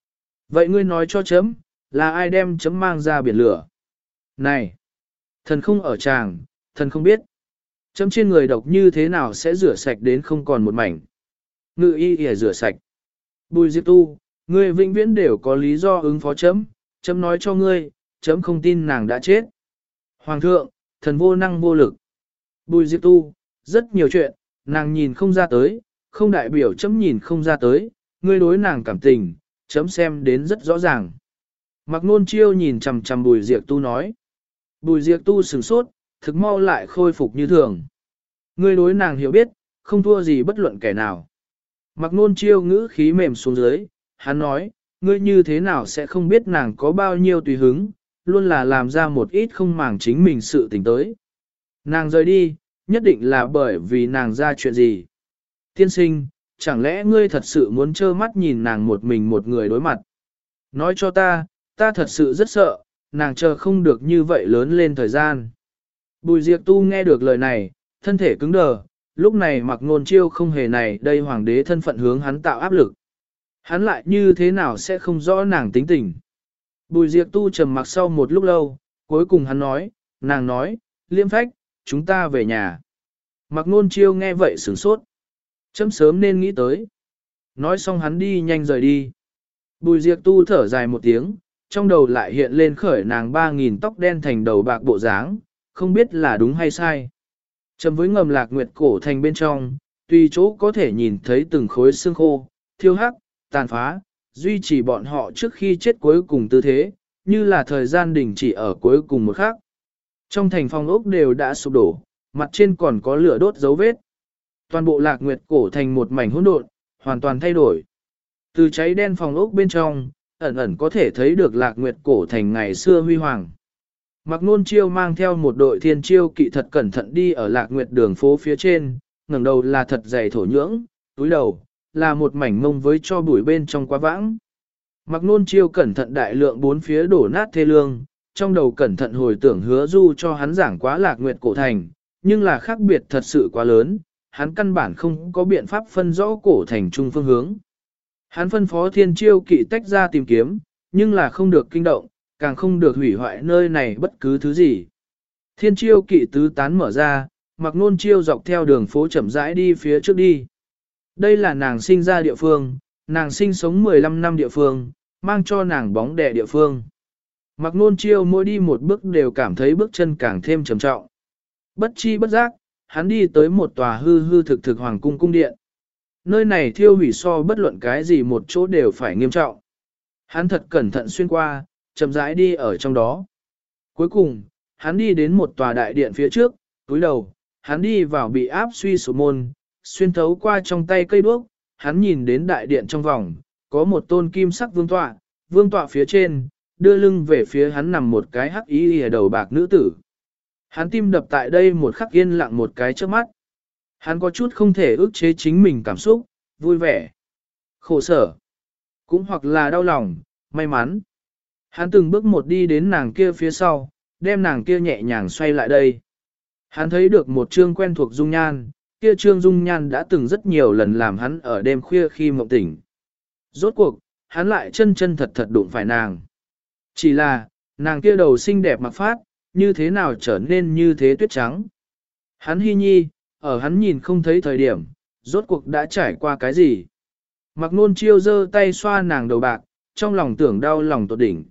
Vậy ngươi nói cho chấm, là ai đem chấm mang ra biển lửa? Này! Thần không ở tràng, thần không biết. Chấm trên người độc như thế nào sẽ rửa sạch đến không còn một mảnh. Ngự y ỉa rửa sạch. Bùi Diệp Tu, ngươi vĩnh viễn đều có lý do ứng phó chấm, chấm nói cho ngươi, chấm không tin nàng đã chết. Hoàng thượng, thần vô năng vô lực. Bùi Diệp Tu, rất nhiều chuyện, nàng nhìn không ra tới, không đại biểu chấm nhìn không ra tới, ngươi đối nàng cảm tình, chấm xem đến rất rõ ràng. Mạc Nôn Chiêu nhìn chằm chằm Bùi Diệp Tu nói. Bùi Diệp Tu sửng sốt, thực mau lại khôi phục như thường. Ngươi đối nàng hiểu biết, không thua gì bất luận kẻ nào. Mạc Nôn Chiêu ngữ khí mềm xuống dưới, hắn nói, ngươi như thế nào sẽ không biết nàng có bao nhiêu tùy hứng, luôn là làm ra một ít không màng chính mình sự tình tới. Nàng rời đi, nhất định là bởi vì nàng ra chuyện gì. Tiên sinh, chẳng lẽ ngươi thật sự muốn trơ mắt nhìn nàng một mình một người đối mặt? Nói cho ta, ta thật sự rất sợ, nàng chờ không được như vậy lớn lên thời gian. Bùi Diệp Tu nghe được lời này, thân thể cứng đờ, lúc này Mạc Nôn Chiêu không hề này đây hoàng đế thân phận hướng hắn tạo áp lực. Hắn lại như thế nào sẽ không rõ nàng tính tình. Bùi Diệp Tu trầm mặc sau một lúc lâu, cuối cùng hắn nói, nàng nói, Liêm Phách, chúng ta về nhà. Mạc Nôn Chiêu nghe vậy sửng sốt. Chấm sớm nên nghĩ tới. Nói xong hắn đi nhanh rời đi. Bùi Diệp Tu thở dài một tiếng, trong đầu lại hiện lên khởi nàng ba nghìn tóc đen thành đầu bạc bộ dáng, không biết là đúng hay sai. Chầm với ngầm Lạc Nguyệt cổ thành bên trong, tùy chỗ có thể nhìn thấy từng khối xương khô, thiêu hắc, tàn phá, duy trì bọn họ trước khi chết cuối cùng tư thế, như là thời gian đình chỉ ở cuối cùng một khắc. Trong thành phong ốc đều đã sụp đổ, mặt trên còn có lửa đốt dấu vết. Toàn bộ Lạc Nguyệt cổ thành một mảnh hỗn độn, hoàn toàn thay đổi. Từ cháy đen phòng ốc bên trong, ẩn ẩn có thể thấy được Lạc Nguyệt cổ thành ngày xưa huy hoàng. Mạc Nôn Chiêu mang theo một đội thiên chiêu kỵ thật cẩn thận đi ở Lạc Nguyệt đường phố phía trên, ngẩng đầu là thật dày thổ nhưỡng, túi đầu là một mảnh mông với cho bụi bên trong quá vãng. Mạc Nôn Chiêu cẩn thận đại lượng bốn phía đổ nát thê lương, trong đầu cẩn thận hồi tưởng Hứa Du cho hắn giảng quá Lạc Nguyệt cổ thành, nhưng là khác biệt thật sự quá lớn, hắn căn bản không có biện pháp phân rõ cổ thành trung phương hướng. Hắn phân phó thiên chiêu kỵ tách ra tìm kiếm, nhưng là không được kinh động, càng không được hủy hoại nơi này bất cứ thứ gì. Thiên chiêu kỵ tứ tán mở ra, Mạc Nôn Chiêu dọc theo đường phố chậm rãi đi phía trước đi. Đây là nàng sinh ra địa phương, nàng sinh sống mười lăm năm địa phương, mang cho nàng bóng đè địa phương. Mạc Nôn Chiêu mỗi đi một bước đều cảm thấy bước chân càng thêm trầm trọng. Bất chi bất giác, hắn đi tới một tòa hư hư thực thực hoàng cung cung điện. Nơi này thiêu hủy so bất luận cái gì một chỗ đều phải nghiêm trọng. Hắn thật cẩn thận xuyên qua, chậm rãi đi ở trong đó. Cuối cùng, hắn đi đến một tòa đại điện phía trước, túi đầu, hắn đi vào bị áp suy sụp môn, xuyên thấu qua trong tay cây đuốc, hắn nhìn đến đại điện trong vòng, có một tôn kim sắc vương tọa, vương tọa phía trên, đưa lưng về phía hắn nằm một cái hắc y ở đầu bạc nữ tử. Hắn tim đập tại đây một khắc yên lặng một cái trước mắt. Hắn có chút không thể ức chế chính mình cảm xúc, vui vẻ, khổ sở, cũng hoặc là đau lòng, may mắn. Hắn từng bước một đi đến nàng kia phía sau, đem nàng kia nhẹ nhàng xoay lại đây. Hắn thấy được một trương quen thuộc dung nhan, kia trương dung nhan đã từng rất nhiều lần làm hắn ở đêm khuya khi mộng tỉnh. Rốt cuộc, hắn lại chân chân thật thật đụng phải nàng. Chỉ là, nàng kia đầu xinh đẹp mặc phát, như thế nào trở nên như thế tuyết trắng. Hắn hy nhi, ở hắn nhìn không thấy thời điểm, rốt cuộc đã trải qua cái gì. Mạc Nôn Chiêu giơ tay xoa nàng đầu bạc, trong lòng tưởng đau lòng tột đỉnh.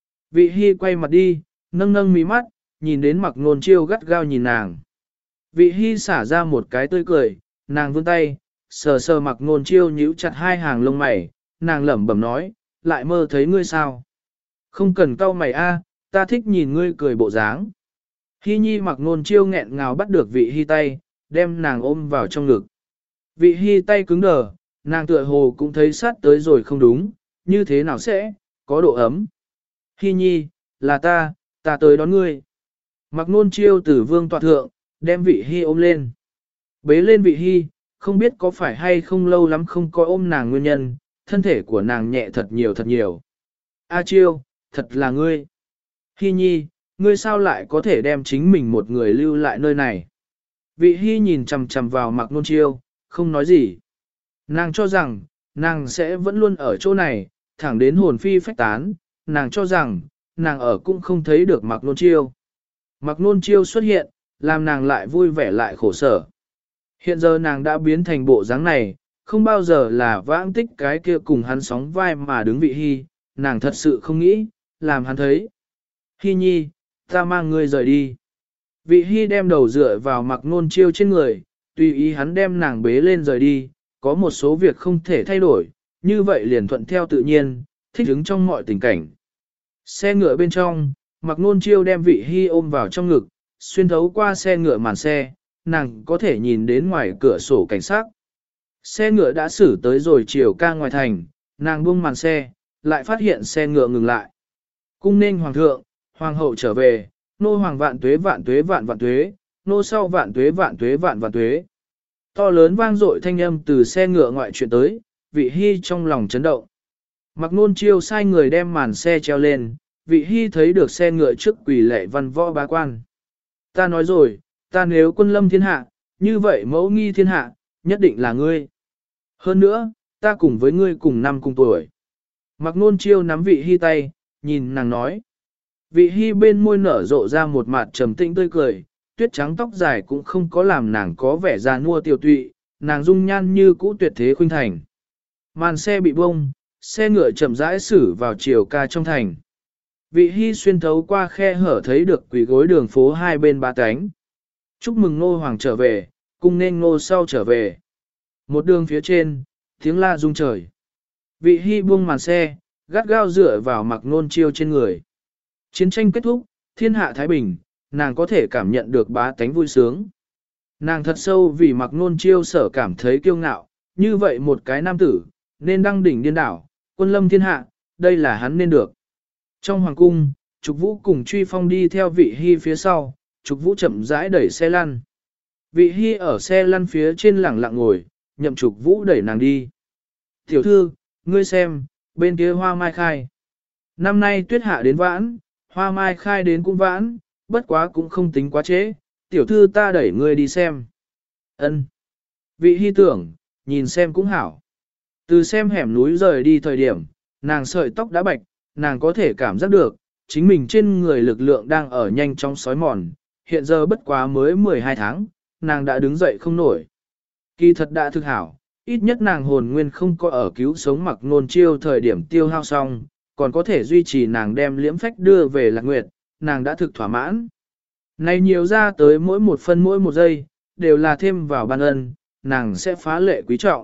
Vị Hy quay mặt đi, nâng nâng mí mắt, nhìn đến Mạc Nôn Chiêu gắt gao nhìn nàng. Vị Hy xả ra một cái tươi cười, nàng vươn tay, sờ sờ Mạc Nôn Chiêu nhíu chặt hai hàng lông mày, nàng lẩm bẩm nói, lại mơ thấy ngươi sao? Không cần cau mày a, ta thích nhìn ngươi cười bộ dáng. Hy nhi Mạc Nôn Chiêu nghẹn ngào bắt được Vị Hy tay, đem nàng ôm vào trong ngực. Vị Hy tay cứng đờ, nàng tựa hồ cũng thấy sát tới rồi không đúng, như thế nào sẽ, có độ ấm. Hy nhi, là ta, ta tới đón ngươi. Mạc Nôn Chiêu từ vương tọa thượng, đem Vị Hy ôm lên. Bế lên Vị Hy, không biết có phải hay không lâu lắm không có ôm nàng nguyên nhân, thân thể của nàng nhẹ thật nhiều thật nhiều. A Chiêu, thật là ngươi. Hy nhi, ngươi sao lại có thể đem chính mình một người lưu lại nơi này? Vị Hy nhìn chằm chằm vào Mạc Nôn Chiêu, không nói gì. Nàng cho rằng, nàng sẽ vẫn luôn ở chỗ này, thẳng đến hồn phi phách tán, nàng cho rằng, nàng ở cũng không thấy được Mạc Nôn Chiêu. Mạc Nôn Chiêu xuất hiện, làm nàng lại vui vẻ lại khổ sở. Hiện giờ nàng đã biến thành bộ dáng này, không bao giờ là vãng tích cái kia cùng hắn sóng vai mà đứng vị Hy, nàng thật sự không nghĩ, làm hắn thấy. Hy nhi, ta mang ngươi rời đi. Vị Hy đem đầu dựa vào Mạc Nôn Chiêu trên người, tùy ý hắn đem nàng bế lên rời đi, có một số việc không thể thay đổi, như vậy liền thuận theo tự nhiên, thích ứng trong mọi tình cảnh. Xe ngựa bên trong, Mạc Nôn Chiêu đem Vị Hy ôm vào trong ngực, xuyên thấu qua xe ngựa màn xe, nàng có thể nhìn đến ngoài cửa sổ cảnh sát. Xe ngựa đã xử tới rồi chiều ca ngoài thành, nàng buông màn xe, lại phát hiện xe ngựa ngừng lại. Cung nên hoàng thượng, hoàng hậu trở về, nô hoàng vạn tuế vạn tuế vạn vạn tuế, nô sau vạn tuế vạn tuế vạn vạn tuế. To lớn vang dội thanh âm từ xe ngựa ngoại chuyện tới, Vị Hy trong lòng chấn động. Mạc Nôn Chiêu sai người đem màn xe treo lên, Vị Hy thấy được xe ngựa trước quỳ lệ văn võ bá quan. Ta nói rồi, ta nếu quân lâm thiên hạ, như vậy mẫu nghi thiên hạ, nhất định là ngươi. Hơn nữa, ta cùng với ngươi cùng năm cùng tuổi. Mạc Nôn Chiêu nắm Vị Hy tay, nhìn nàng nói. Vị Hy bên môi nở rộ ra một mặt trầm tĩnh tươi cười, tuyết trắng tóc dài cũng không có làm nàng có vẻ già nua tiêu tụy, nàng dung nhan như cũ tuyệt thế khuynh thành. Màn xe bị bông, xe ngựa chậm rãi xử vào chiều ca trong thành. Vị Hy xuyên thấu qua khe hở thấy được quỷ gối đường phố hai bên ba cánh. Chúc mừng Ngô Hoàng trở về, cung nên Ngô sau trở về. Một đường phía trên, tiếng la rung trời. Vị Hy buông màn xe, gắt gao dựa vào Mạc Nôn Chiêu trên người. Chiến tranh kết thúc, thiên hạ thái bình, nàng có thể cảm nhận được bá tánh vui sướng. Nàng thật sâu vì Mạc Nôn Chiêu sở cảm thấy kiêu ngạo, như vậy một cái nam tử, nên đăng đỉnh điên đảo, quân lâm thiên hạ, đây là hắn nên được. Trong hoàng cung, Trục Vũ cùng Truy Phong đi theo Vị Hy phía sau, Trục Vũ chậm rãi đẩy xe lăn. Vị Hy ở xe lăn phía trên lẳng lặng ngồi, nhậm Trục Vũ đẩy nàng đi. Tiểu thư, ngươi xem, bên kia hoa mai khai. Năm nay tuyết hạ đến vãn, hoa mai khai đến cũng vãn, bất quá cũng không tính quá trễ, tiểu thư ta đẩy ngươi đi xem. Ân. Vị Hy tưởng, nhìn xem cũng hảo. Từ xem hẻm núi rời đi thời điểm, nàng sợi tóc đã bạch, nàng có thể cảm giác được, chính mình trên người lực lượng đang ở nhanh chóng sói mòn, hiện giờ bất quá mới mười hai tháng, nàng đã đứng dậy không nổi. Kỳ thật đã thực hảo, ít nhất nàng hồn nguyên không có ở cứu sống Mạc Nôn Chiêu thời điểm tiêu hao xong, còn có thể duy trì nàng đem liễm phách đưa về Lạc Nguyệt, nàng đã thực thỏa mãn. Này nhiều ra tới mỗi một phân mỗi một giây, đều là thêm vào ban ân, nàng sẽ phá lệ quý trọng.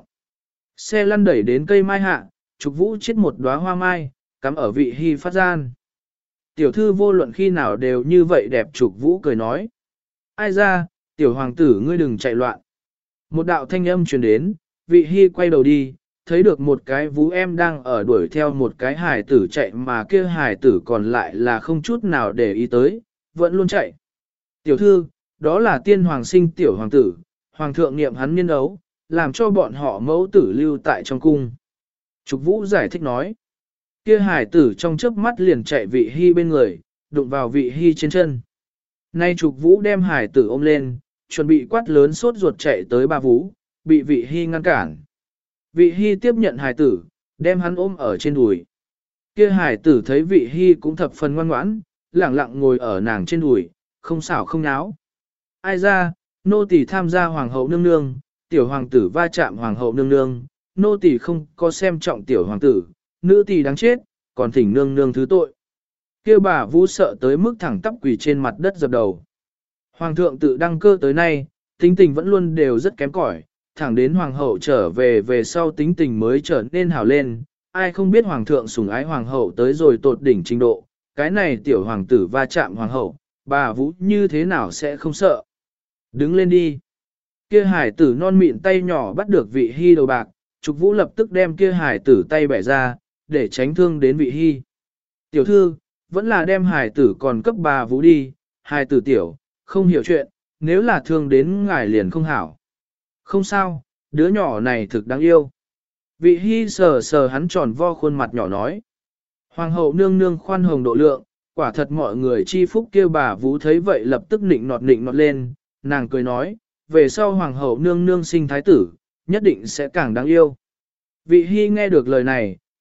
Xe lăn đẩy đến cây mai hạ, Trục Vũ chiết một đóa hoa mai, cắm ở Vị Hy phát gian. Tiểu thư vô luận khi nào đều như vậy đẹp. Trục Vũ cười nói. Ai ra, tiểu hoàng tử ngươi đừng chạy loạn. Một đạo thanh âm truyền đến, Vị Hy quay đầu đi, thấy được một cái vú em đang ở đuổi theo một cái hài tử chạy mà kia hài tử còn lại là không chút nào để ý tới, vẫn luôn chạy. Tiểu thư, đó là tiên hoàng sinh tiểu hoàng tử, hoàng thượng niệm hắn niên ấu, làm cho bọn họ mẫu tử lưu tại trong cung. Trục Vũ giải thích nói, kia hài tử trong chớp mắt liền chạy Vị Hy bên người, đụng vào Vị Hy trên chân. Nay Trục Vũ đem hài tử ôm lên, chuẩn bị quát lớn sốt ruột chạy tới ba vú, bị Vị Hy ngăn cản. Vị Hy tiếp nhận hài tử, đem hắn ôm ở trên đùi. Kia hài tử thấy Vị Hy cũng thập phần ngoan ngoãn, lẳng lặng ngồi ở nàng trên đùi, không xảo không náo. Ai ra, nô tỳ tham gia hoàng hậu nương nương, tiểu hoàng tử va chạm hoàng hậu nương nương, nô tỳ không có xem trọng tiểu hoàng tử, nữ tỳ đáng chết, còn thỉnh nương nương thứ tội. Kia bà Vũ sợ tới mức thẳng tắp quỳ trên mặt đất dập đầu. Hoàng thượng tự đăng cơ tới nay, tính tình vẫn luôn đều rất kém cỏi, thẳng đến hoàng hậu trở về về sau tính tình mới trở nên hảo lên, ai không biết hoàng thượng sủng ái hoàng hậu tới rồi tột đỉnh trình độ, cái này tiểu hoàng tử va chạm hoàng hậu, bà Vũ như thế nào sẽ không sợ. Đứng lên đi. Kia hải tử non mịn tay nhỏ bắt được Vị Hy đầu bạc, Trục Vũ lập tức đem kia hải tử tay bẻ ra, để tránh thương đến Vị Hy. Tiểu thư, vẫn là đem hải tử còn cấp bà Vũ đi, hải tử tiểu, không hiểu chuyện, nếu là thương đến ngài liền không hảo. Không sao, đứa nhỏ này thực đáng yêu. Vị Hy sờ sờ hắn tròn vo khuôn mặt nhỏ nói. Hoàng hậu nương nương khoan hồng độ lượng, quả thật mọi người chi phúc kêu bà Vũ thấy vậy lập tức nịnh nọt nịnh nọt lên, nàng cười nói, về sau hoàng hậu nương nương sinh thái tử, nhất định sẽ càng đáng yêu. Vị Hy nghe được lời này,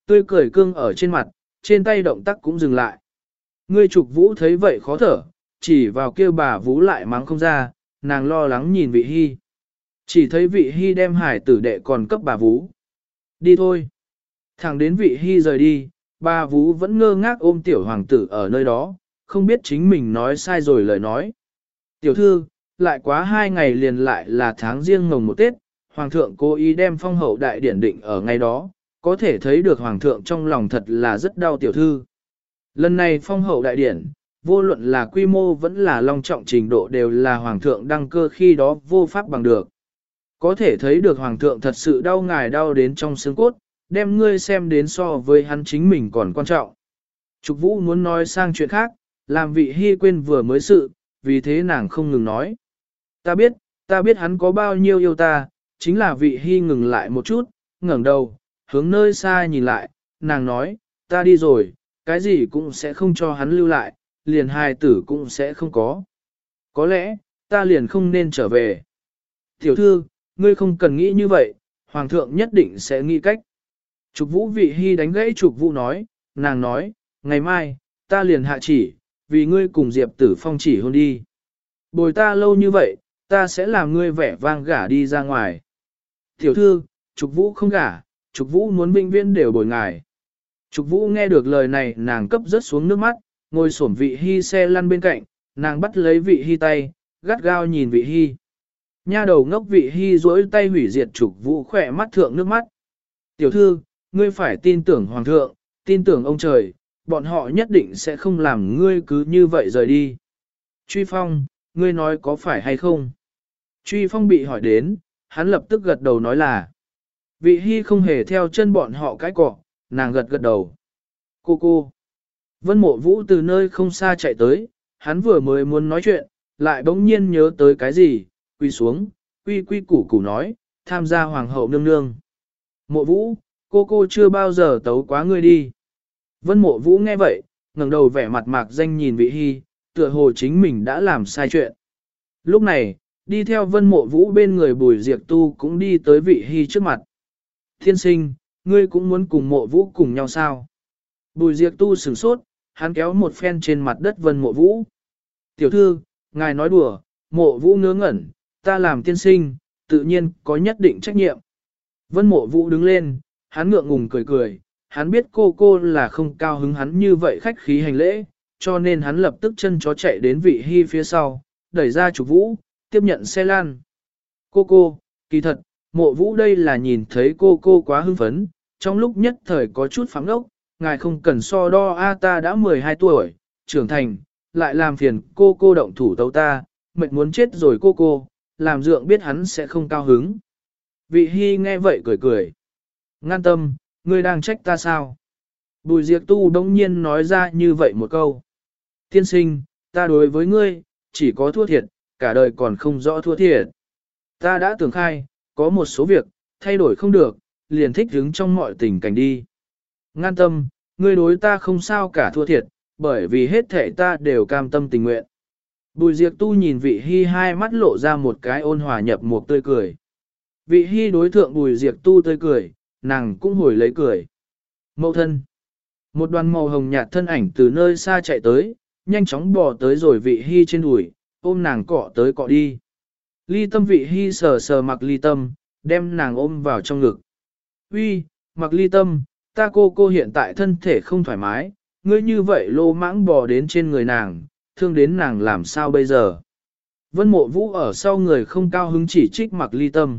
tươi cười cương ở trên mặt, trên tay động tác cũng dừng lại. Ngươi Trục Vũ thấy vậy khó thở, chỉ vào kêu bà Vũ lại mắng không ra, nàng lo lắng nhìn vị hy. Chỉ thấy vị hy đem hải tử đệ còn cấp bà Vũ. Đi thôi. Thẳng đến vị hy rời đi, bà Vũ vẫn ngơ ngác ôm tiểu hoàng tử ở nơi đó, không biết chính mình nói sai rồi lời nói. Tiểu thư, lại quá hai ngày liền lại là tháng riêng mồng một Tết, hoàng thượng cố ý đem phong hậu đại điển định ở ngày đó, có thể thấy được hoàng thượng trong lòng thật là rất đau tiểu thư. Lần này phong hậu đại điển, vô luận là quy mô vẫn là long trọng trình độ đều là hoàng thượng đăng cơ khi đó vô pháp bằng được. Có thể thấy được hoàng thượng thật sự đau ngài đau đến trong xương cốt, đem ngươi xem đến so với hắn chính mình còn quan trọng. Trục Vũ muốn nói sang chuyện khác, làm vị hy quên vừa mới sự, vì thế nàng không ngừng nói. Ta biết, ta biết hắn có bao nhiêu yêu ta, chính là vị hy ngừng lại một chút, ngẩng đầu, hướng nơi xa nhìn lại, nàng nói, ta đi rồi, cái gì cũng sẽ không cho hắn lưu lại, liền hài tử cũng sẽ không có. Có lẽ, ta liền không nên trở về. Tiểu thư, ngươi không cần nghĩ như vậy, hoàng thượng nhất định sẽ nghĩ cách. Trục Vũ vị hy đánh gãy Trục Vũ nói, nàng nói, ngày mai, ta liền hạ chỉ, vì ngươi cùng Diệp Tử Phong chỉ hôn đi. Bồi ta lâu như vậy, ta sẽ làm ngươi vẻ vang gả đi ra ngoài. Tiểu thư, Trục Vũ không gả, Trục Vũ muốn vinh viễn đều bồi ngài. Trục Vũ nghe được lời này nàng cấp rớt xuống nước mắt, ngồi xổm vị hy xe lăn bên cạnh, nàng bắt lấy vị hy tay, gắt gao nhìn vị hy. Nha đầu ngốc vị hy duỗi tay hủy diệt Trục Vũ khỏe mắt thượng nước mắt. Tiểu thư, ngươi phải tin tưởng hoàng thượng, tin tưởng ông trời, bọn họ nhất định sẽ không làm ngươi cứ như vậy rời đi. Truy Phong, ngươi nói có phải hay không? Truy Phong bị hỏi đến, hắn lập tức gật đầu nói là. Vị hy không hề theo chân bọn họ cái cọ, nàng gật gật đầu. Cô cô. Vân Mộ Vũ từ nơi không xa chạy tới, hắn vừa mới muốn nói chuyện, lại bỗng nhiên nhớ tới cái gì, quy xuống, quy quy củ củ nói, tham gia hoàng hậu nương nương. Mộ Vũ, cô cô chưa bao giờ tấu quá ngươi đi. Vân Mộ Vũ nghe vậy, ngẩng đầu vẻ mặt mạc danh nhìn vị hy, tựa hồ chính mình đã làm sai chuyện. Lúc này, đi theo Vân Mộ Vũ bên người Bùi Diệp Tu cũng đi tới vị hy trước mặt. Thiên sinh, ngươi cũng muốn cùng Mộ Vũ cùng nhau sao? Bùi Diệp Tu sửng sốt, hắn kéo một phen trên mặt đất Vân Mộ Vũ. Tiểu thư, ngài nói đùa, Mộ Vũ ngớ ngẩn, ta làm tiên sinh, tự nhiên có nhất định trách nhiệm. Vân Mộ Vũ đứng lên, hắn ngượng ngùng cười cười, hắn biết cô cô là không cao hứng hắn như vậy khách khí hành lễ, cho nên hắn lập tức chân chó chạy đến vị hy phía sau, đẩy ra Trục Vũ, tiếp nhận xe lan. Cô cô, kỳ thật, Mộ Vũ đây là nhìn thấy cô cô quá hưng phấn, trong lúc nhất thời có chút phẳng ốc, ngài không cần so đo a ta đã mười hai tuổi, trưởng thành, lại làm phiền cô cô động thủ tấu ta, mệt muốn chết rồi cô cô, làm dượng biết hắn sẽ không cao hứng. Vị hy nghe vậy cười cười. Ngan tâm, ngươi đang trách ta sao? Bùi Diệp Tu đông nhiên nói ra như vậy một câu. Tiên sinh, ta đối với ngươi, chỉ có thua thiệt, cả đời còn không rõ thua thiệt. Ta đã tưởng khai, có một số việc, thay đổi không được, liền thích đứng trong mọi tình cảnh đi. Ngan tâm, ngươi đối ta không sao cả thua thiệt, bởi vì hết thể ta đều cam tâm tình nguyện. Bùi Diệp Tu nhìn vị hy hai mắt lộ ra một cái ôn hòa nhập một tươi cười. Vị hy đối thượng Bùi Diệp Tu tươi cười, nàng cũng hồi lấy cười. Mậu thân. Một đoàn màu hồng nhạt thân ảnh từ nơi xa chạy tới, nhanh chóng bò tới rồi vị hy trên đùi, ôm nàng cọ tới cọ đi. Ly Tâm vị hy sờ sờ Mặc Ly Tâm, đem nàng ôm vào trong ngực. Uy, Mặc Ly Tâm, ta cô cô hiện tại thân thể không thoải mái, ngươi như vậy lô mãng bò đến trên người nàng, thương đến nàng làm sao bây giờ. Vân Mộ Vũ ở sau người không cao hứng chỉ trích Mặc Ly Tâm.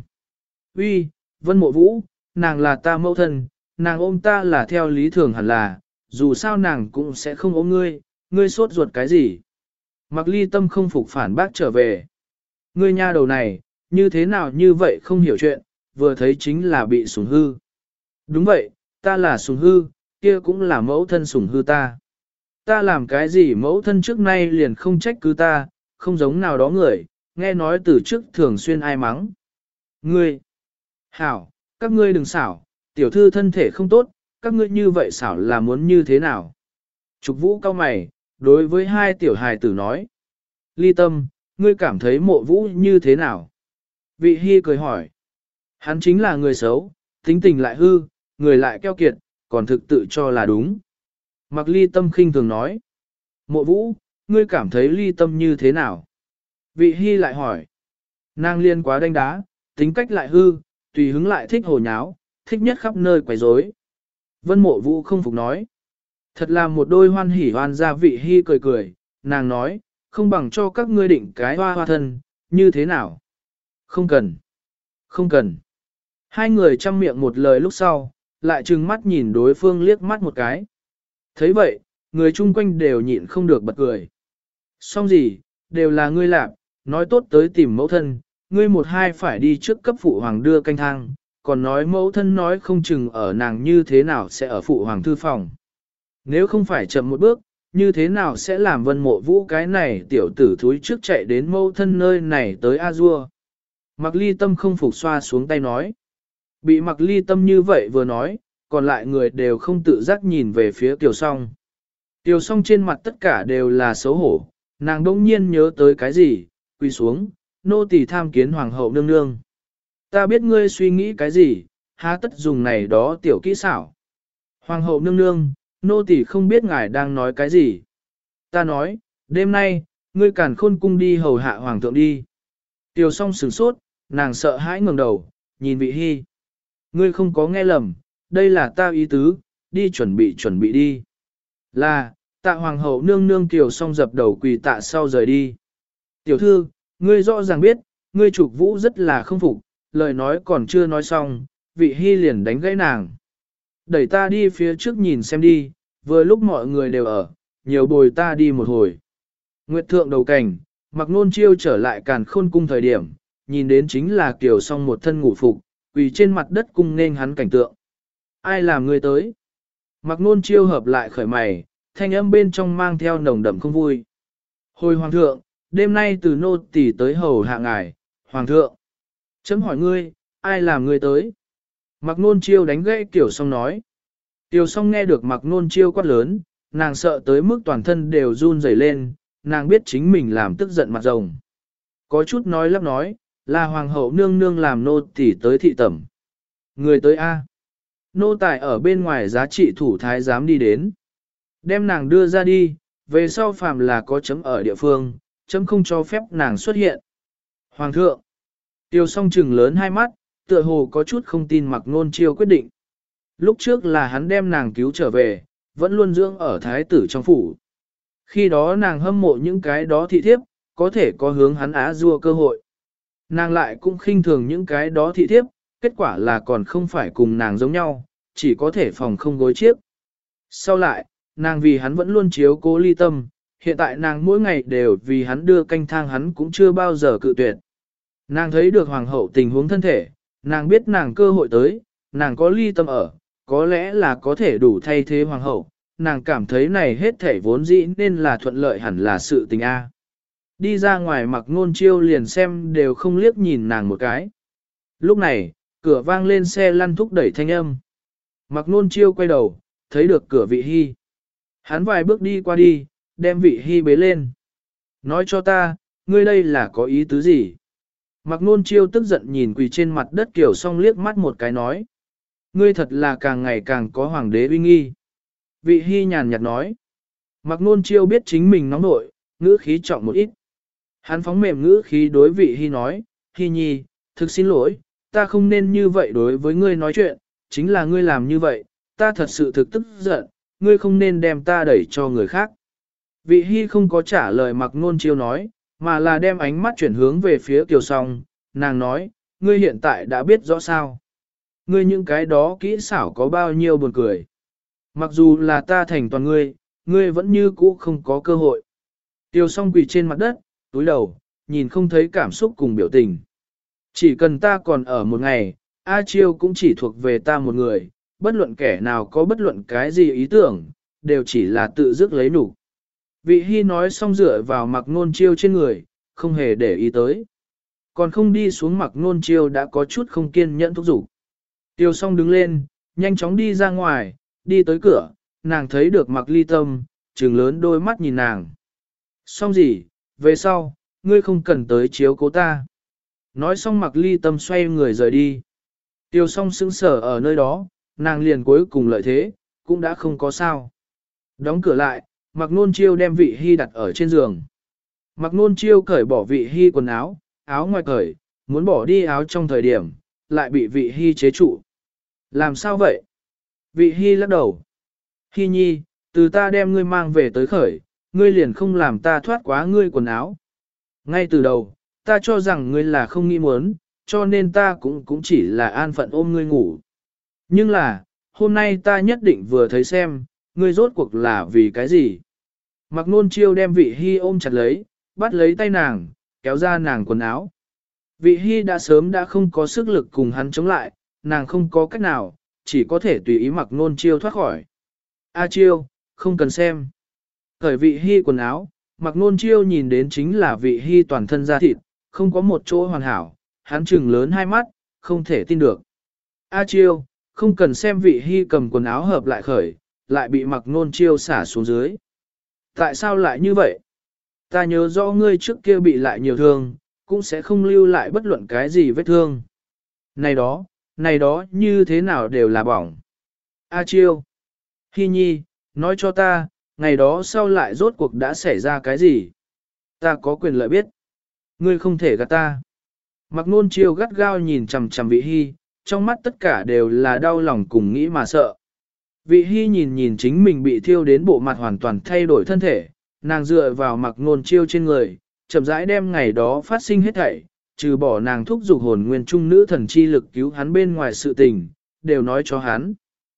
Uy, Vân Mộ Vũ, nàng là ta mẫu thân, nàng ôm ta là theo lý thường hẳn là, dù sao nàng cũng sẽ không ôm ngươi, ngươi sốt ruột cái gì. Mặc Ly Tâm không phục phản bác trở về. Ngươi nha đầu này, như thế nào như vậy không hiểu chuyện, vừa thấy chính là bị sủng hư. Đúng vậy, ta là sủng hư, kia cũng là mẫu thân sủng hư ta. Ta làm cái gì mẫu thân trước nay liền không trách cứ ta, không giống nào đó người, nghe nói từ trước thường xuyên ai mắng. Ngươi, hảo, các ngươi đừng xảo, tiểu thư thân thể không tốt, các ngươi như vậy xảo là muốn như thế nào? Trục Vũ cao mày, đối với hai tiểu hài tử nói. Ly Tâm, ngươi cảm thấy Mộ Vũ như thế nào? Vị hy cười hỏi. Hắn chính là người xấu, tính tình lại hư, người lại keo kiệt, còn thực tự cho là đúng. Mặc ly tâm khinh thường nói. Mộ vũ, ngươi cảm thấy ly tâm như thế nào? Vị hy lại hỏi. Nàng liên quá đánh đá, tính cách lại hư, tùy hứng lại thích hồ nháo, thích nhất khắp nơi quấy rối. Vân mộ vũ không phục nói. Thật là một đôi hoan hỉ hoan gia. Vị hy cười cười, nàng nói, không bằng cho các ngươi định cái hoa hoa thân, như thế nào? Không cần. Không cần. Hai người chăm miệng một lời lúc sau, lại trừng mắt nhìn đối phương liếc mắt một cái. Thấy vậy, người chung quanh đều nhịn không được bật cười. Xong gì, đều là ngươi làm, nói tốt tới tìm mẫu thân, ngươi một hai phải đi trước cấp phụ hoàng đưa canh thang, còn nói mẫu thân nói không chừng ở nàng như thế nào sẽ ở phụ hoàng thư phòng. Nếu không phải chậm một bước, như thế nào sẽ làm Vân Mộ Vũ cái này tiểu tử thúi trước chạy đến mẫu thân nơi này tới A-dua. Mặc ly tâm không phục xoa xuống tay nói. Bị mặc ly tâm như vậy vừa nói, còn lại người đều không tự giác nhìn về phía Kiều Song. Kiều Song trên mặt tất cả đều là xấu hổ, nàng đông nhiên nhớ tới cái gì, quỳ xuống, nô tỳ tham kiến hoàng hậu nương nương. Ta biết ngươi suy nghĩ cái gì, há tất dùng này đó tiểu kỹ xảo. Hoàng hậu nương nương, nô tỳ không biết ngài đang nói cái gì. Ta nói, đêm nay, ngươi càn khôn cung đi hầu hạ hoàng thượng đi. Kiều Song sửng sốt, nàng sợ hãi ngẩng đầu, nhìn vị hy. Ngươi không có nghe lầm, đây là ta ý tứ, đi chuẩn bị chuẩn bị đi. Là, tạ hoàng hậu nương nương Kiều Song dập đầu quỳ tạ sau rời đi. Tiểu thư, ngươi rõ ràng biết, ngươi trục vũ rất là không phục, lời nói còn chưa nói xong, vị hy liền đánh gãy nàng. Đẩy ta đi phía trước nhìn xem đi, vừa lúc mọi người đều ở, nhiều bồi ta đi một hồi. Nguyệt thượng đầu cảnh, mặc nôn chiêu trở lại càn khôn cung thời điểm, nhìn đến chính là Kiều Song một thân ngủ phục, quỳ trên mặt đất cung nên hắn cảnh tượng. Ai làm ngươi tới? Mặc nôn chiêu hợp lại khởi mày, thanh âm bên trong mang theo nồng đậm không vui. Hồi hoàng thượng, đêm nay từ nô tỳ tới hầu hạ ngài, hoàng thượng. Chấm hỏi ngươi, ai làm ngươi tới? Mặc nôn chiêu đánh gãy Kiều Song nói. Kiều Song nghe được mặc nôn chiêu quát lớn, nàng sợ tới mức toàn thân đều run rẩy lên, nàng biết chính mình làm tức giận mặt rồng. Có chút nói lắp nói, là hoàng hậu nương nương làm nô tỳ tới thị tẩm. Người tới A. Nô tài ở bên ngoài giá trị thủ thái dám đi đến. Đem nàng đưa ra đi, về sau phàm là có chấm ở địa phương, chấm không cho phép nàng xuất hiện. Hoàng thượng. Tiêu song trừng lớn hai mắt, tựa hồ có chút không tin mặc nôn chiêu quyết định. Lúc trước là hắn đem nàng cứu trở về, vẫn luôn dưỡng ở thái tử trong phủ. Khi đó nàng hâm mộ những cái đó thị thiếp, có thể có hướng hắn á dua cơ hội. Nàng lại cũng khinh thường những cái đó thị thiếp, kết quả là còn không phải cùng nàng giống nhau, chỉ có thể phòng không gối chiếc. Sau lại, nàng vì hắn vẫn luôn chiếu cố ly tâm, hiện tại nàng mỗi ngày đều vì hắn đưa canh thang hắn cũng chưa bao giờ cự tuyệt. Nàng thấy được hoàng hậu tình huống thân thể, nàng biết nàng cơ hội tới, nàng có ly tâm ở, có lẽ là có thể đủ thay thế hoàng hậu, nàng cảm thấy này hết thể vốn dĩ nên là thuận lợi hẳn là sự tình A. Đi ra ngoài mặc ngôn chiêu liền xem đều không liếc nhìn nàng một cái. Lúc này, cửa vang lên xe lăn thúc đẩy thanh âm. Mặc nôn chiêu quay đầu, thấy được cửa vị hy. Hắn vài bước đi qua đi, đem vị hy bế lên. Nói cho ta, ngươi đây là có ý tứ gì? Mặc nôn chiêu tức giận nhìn quỳ trên mặt đất Kiều Song liếc mắt một cái nói. Ngươi thật là càng ngày càng có hoàng đế uy nghi. Vị hy nhàn nhạt nói. Mặc nôn chiêu biết chính mình nóng nội, ngữ khí trọng một ít. Hắn phóng mềm ngữ khí đối vị hy nói, hy nhi, thực xin lỗi, ta không nên như vậy đối với ngươi nói chuyện, chính là ngươi làm như vậy, ta thật sự thực tức giận, ngươi không nên đem ta đẩy cho người khác. Vị hy không có trả lời mặc nôn chiêu nói, mà là đem ánh mắt chuyển hướng về phía Kiều Song, nàng nói, ngươi hiện tại đã biết rõ sao. Ngươi những cái đó kỹ xảo có bao nhiêu buồn cười. Mặc dù là ta thành toàn ngươi, ngươi vẫn như cũ không có cơ hội. Kiều Song quỳ trên mặt đất, túi đầu, nhìn không thấy cảm xúc cùng biểu tình. Chỉ cần ta còn ở một ngày, A Chiêu cũng chỉ thuộc về ta một người, bất luận kẻ nào có bất luận cái gì ý tưởng, đều chỉ là tự dứt lấy nụ. Vị hy nói xong dựa vào mặc nôn chiêu trên người, không hề để ý tới. Còn không đi xuống mặc nôn chiêu đã có chút không kiên nhẫn thúc giục. Tiêu song đứng lên, nhanh chóng đi ra ngoài, đi tới cửa, nàng thấy được mặc ly tâm, trừng lớn đôi mắt nhìn nàng. Xong gì, về sau, ngươi không cần tới chiếu cố ta. Nói xong mặc ly tâm xoay người rời đi. Tiêu song sững sờ ở nơi đó, nàng liền cuối cùng lợi thế, cũng đã không có sao. Đóng cửa lại, Mạc Nôn Chiêu đem Vị Hy đặt ở trên giường. Mạc Nôn Chiêu cởi bỏ Vị Hy quần áo, áo ngoài cởi, muốn bỏ đi áo trong thời điểm, lại bị Vị Hy chế trụ. Làm sao vậy? Vị Hy lắc đầu. Hy nhi, từ ta đem ngươi mang về tới khởi, ngươi liền không làm ta thoát quá ngươi quần áo. Ngay từ đầu, ta cho rằng ngươi là không nghĩ muốn, cho nên ta cũng cũng chỉ là an phận ôm ngươi ngủ. Nhưng là, hôm nay ta nhất định vừa thấy xem, ngươi rốt cuộc là vì cái gì. Mạc Nôn Chiêu đem Vị Hy ôm chặt lấy, bắt lấy tay nàng, kéo ra nàng quần áo. Vị Hy đã sớm đã không có sức lực cùng hắn chống lại, nàng không có cách nào, chỉ có thể tùy ý Mạc Nôn Chiêu thoát khỏi. A Chiêu, không cần xem. Cởi Vị Hy quần áo, Mạc Nôn Chiêu nhìn đến chính là Vị Hy toàn thân da thịt, không có một chỗ hoàn hảo, hắn trừng lớn hai mắt, không thể tin được. A Chiêu, không cần xem Vị Hy cầm quần áo hợp lại khởi, lại bị Mạc Nôn Chiêu xả xuống dưới. Tại sao lại như vậy? Ta nhớ rõ ngươi trước kia bị lại nhiều thương, cũng sẽ không lưu lại bất luận cái gì vết thương. Này đó, này đó như thế nào đều là bỏng. A Chiêu, Hy nhi, nói cho ta, ngày đó sau lại rốt cuộc đã xảy ra cái gì? Ta có quyền lợi biết. Ngươi không thể gạt ta. Mạc Nôn Chiêu gắt gao nhìn chằm chằm Vị Hy, trong mắt tất cả đều là đau lòng cùng nghĩ mà sợ. Vị Hy nhìn nhìn chính mình bị thiêu đến bộ mặt hoàn toàn thay đổi thân thể, nàng dựa vào Mạc Nôn Chiêu trên người, chậm rãi đem ngày đó phát sinh hết thảy, trừ bỏ nàng thúc giục hồn nguyên trung nữ thần chi lực cứu hắn bên ngoài sự tình, đều nói cho hắn.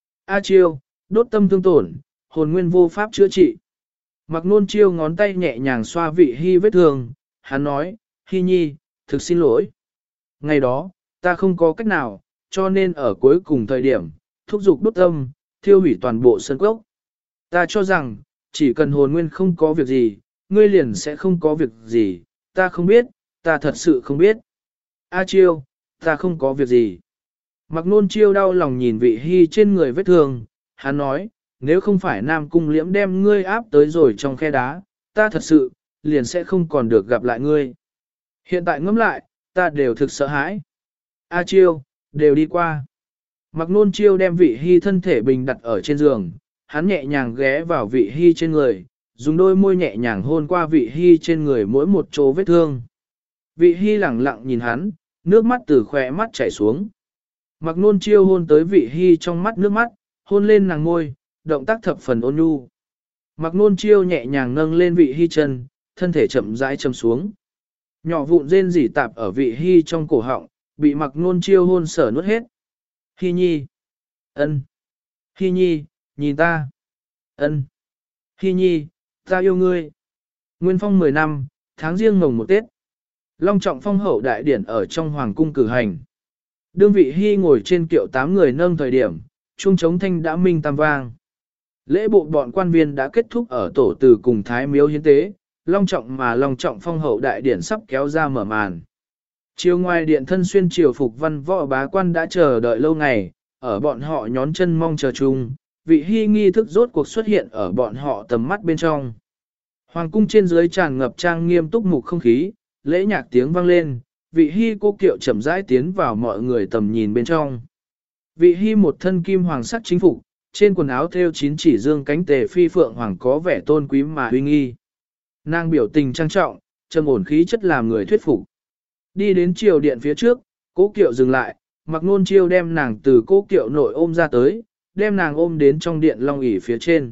A Chiêu, đốt tâm thương tổn, hồn nguyên vô pháp chữa trị. Mạc Nôn Chiêu ngón tay nhẹ nhàng xoa Vị Hy vết thương, hắn nói, Hy nhi, thực xin lỗi. Ngày đó, ta không có cách nào, cho nên ở cuối cùng thời điểm, thúc giục đốt tâm, thiêu hủy toàn bộ sơn cốc. Ta cho rằng, chỉ cần hồn nguyên không có việc gì, ngươi liền sẽ không có việc gì, ta không biết, ta thật sự không biết. A Chiêu, ta không có việc gì. Mạc Nôn Chiêu đau lòng nhìn Vị Hy trên người vết thương, hắn nói, nếu không phải Nam Cung Liễm đem ngươi áp tới rồi trong khe đá, ta thật sự, liền sẽ không còn được gặp lại ngươi. Hiện tại ngẫm lại, ta đều thực sợ hãi. A Chiêu, đều đi qua. Mạc Nôn Chiêu đem Vị Hy thân thể bình đặt ở trên giường, hắn nhẹ nhàng ghé vào Vị Hy trên người, dùng đôi môi nhẹ nhàng hôn qua Vị Hy trên người mỗi một chỗ vết thương. Vị Hy lẳng lặng nhìn hắn, nước mắt từ khóe mắt chảy xuống. Mạc Nôn Chiêu hôn tới Vị Hy trong mắt nước mắt, hôn lên nàng môi, động tác thập phần ôn nhu. Mạc Nôn Chiêu nhẹ nhàng nâng lên Vị Hy chân, thân thể chậm rãi châm xuống. Nhỏ vụn rên rỉ tạp ở Vị Hy trong cổ họng, bị Mạc Nôn Chiêu hôn sở nuốt hết. Hy nhi. Ân. Hy nhi, nhìn ta. Ân. Hy nhi, ta yêu ngươi. Nguyên phong mười năm, tháng riêng mồng một Tết. Long trọng phong hậu đại điển ở trong hoàng cung cử hành. Đương Vị Hy ngồi trên kiệu tám người nâng thời điểm, chuông trống thanh đã minh tam vang. Lễ bộ bọn quan viên đã kết thúc ở tổ từ cùng thái miếu hiến tế, long trọng mà long trọng phong hậu đại điển sắp kéo ra mở màn. Chiều ngoài điện thân xuyên triều phục văn võ bá quan đã chờ đợi lâu ngày, ở bọn họ nhón chân mong chờ chung, Vị Hy nghi thức rốt cuộc xuất hiện ở bọn họ tầm mắt bên trong. Hoàng cung trên dưới tràn ngập trang nghiêm túc mục không khí, lễ nhạc tiếng vang lên, Vị Hy cô kiệu chậm rãi tiến vào mọi người tầm nhìn bên trong. Vị Hy một thân kim hoàng sắc chính phục, trên quần áo thêu chín chỉ dương cánh tề phi phượng hoàng có vẻ tôn quý mà uy nghi. Nàng biểu tình trang trọng, trầm ổn khí chất làm người thuyết phục. Đi đến triều điện phía trước, cố kiệu dừng lại, Mạc Nôn Chiêu đem nàng từ cố kiệu nội ôm ra tới, đem nàng ôm đến trong điện long ỷ phía trên.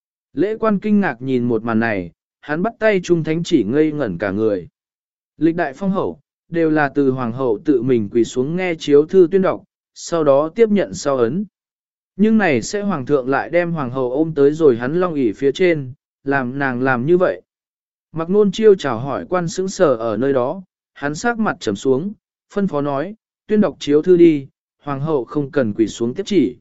Lễ quan kinh ngạc nhìn một màn này, hắn bắt tay trung thánh chỉ ngây ngẩn cả người. Lịch đại phong hậu, đều là từ hoàng hậu tự mình quỳ xuống nghe chiếu thư tuyên đọc, sau đó tiếp nhận sau ấn. Nhưng này sẽ hoàng thượng lại đem hoàng hậu ôm tới rồi hắn long ỷ phía trên, làm nàng làm như vậy. Mạc Nôn Chiêu chào hỏi quan sững sờ ở nơi đó, hắn sắc mặt trầm xuống, phân phó nói, tuyên đọc chiếu thư đi, hoàng hậu không cần quỳ xuống tiếp chỉ.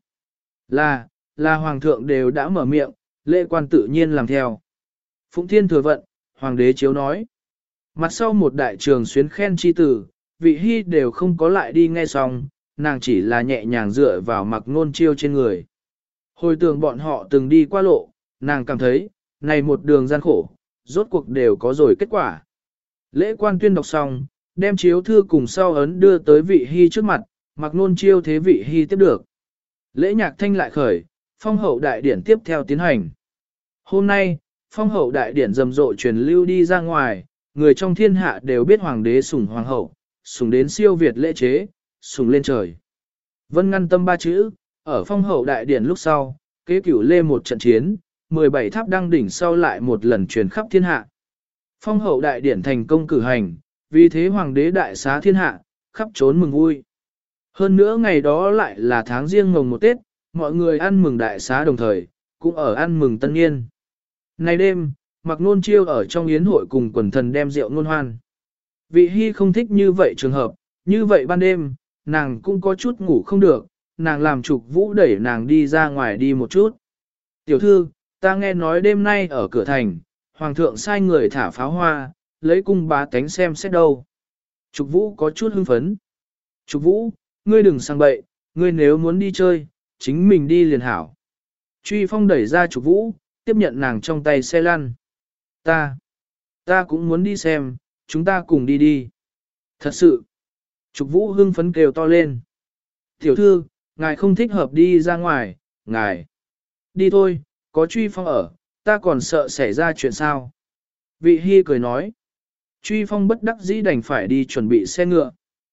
Là, là hoàng thượng đều đã mở miệng, lễ quan tự nhiên làm theo. Phụng Thiên thừa vận, hoàng đế chiếu nói. Mặt sau một đại trường xuyến khen chi tử, Vị Hy đều không có lại đi nghe xong, nàng chỉ là nhẹ nhàng dựa vào Mạc Nôn Chiêu trên người. Hồi tưởng bọn họ từng đi qua lộ, nàng cảm thấy, này một đường gian khổ, rốt cuộc đều có rồi kết quả. Lễ quan tuyên đọc xong, đem chiếu thư cùng sau ấn đưa tới Vị Hy trước mặt, Mạc Nôn Chiêu thế Vị Hy tiếp được. Lễ nhạc thanh lại khởi, phong hậu đại điển tiếp theo tiến hành. Hôm nay, phong hậu đại điển rầm rộ truyền lưu đi ra ngoài, người trong thiên hạ đều biết hoàng đế sủng hoàng hậu, sủng đến siêu việt lễ chế, sủng lên trời. Vân ngăn tâm ba chữ, ở phong hậu đại điển lúc sau, kế cửu lê một trận chiến, mười bảy tháp đăng đỉnh sau lại một lần truyền khắp thiên hạ. Phong hậu đại điển thành công cử hành, vì thế hoàng đế đại xá thiên hạ, khắp trốn mừng vui. Hơn nữa ngày đó lại là tháng riêng mồng một Tết, mọi người ăn mừng đại xá đồng thời, cũng ở ăn mừng tân niên. Nay đêm, Mạc Nôn Chiêu ở trong yến hội cùng quần thần đem rượu ngôn hoan. Vị Hy không thích như vậy trường hợp, như vậy ban đêm, nàng cũng có chút ngủ không được, nàng làm Trục Vũ đẩy nàng đi ra ngoài đi một chút. Tiểu thư, ta nghe nói đêm nay ở cửa thành, Hoàng thượng sai người thả pháo hoa, lấy cung bá tánh xem xét đâu. Trục Vũ có chút hưng phấn. Trục Vũ, ngươi đừng sang bậy, ngươi nếu muốn đi chơi, chính mình đi liền hảo. Truy Phong đẩy ra Trục Vũ, tiếp nhận nàng trong tay xe lăn. Ta, ta cũng muốn đi xem, chúng ta cùng đi đi. Thật sự, Trục Vũ hưng phấn kêu to lên. Tiểu thư, ngài không thích hợp đi ra ngoài, ngài. Đi thôi, có Truy Phong ở, ta còn sợ xảy ra chuyện sao. Vị Hy cười nói. Truy Phong bất đắc dĩ đành phải đi chuẩn bị xe ngựa.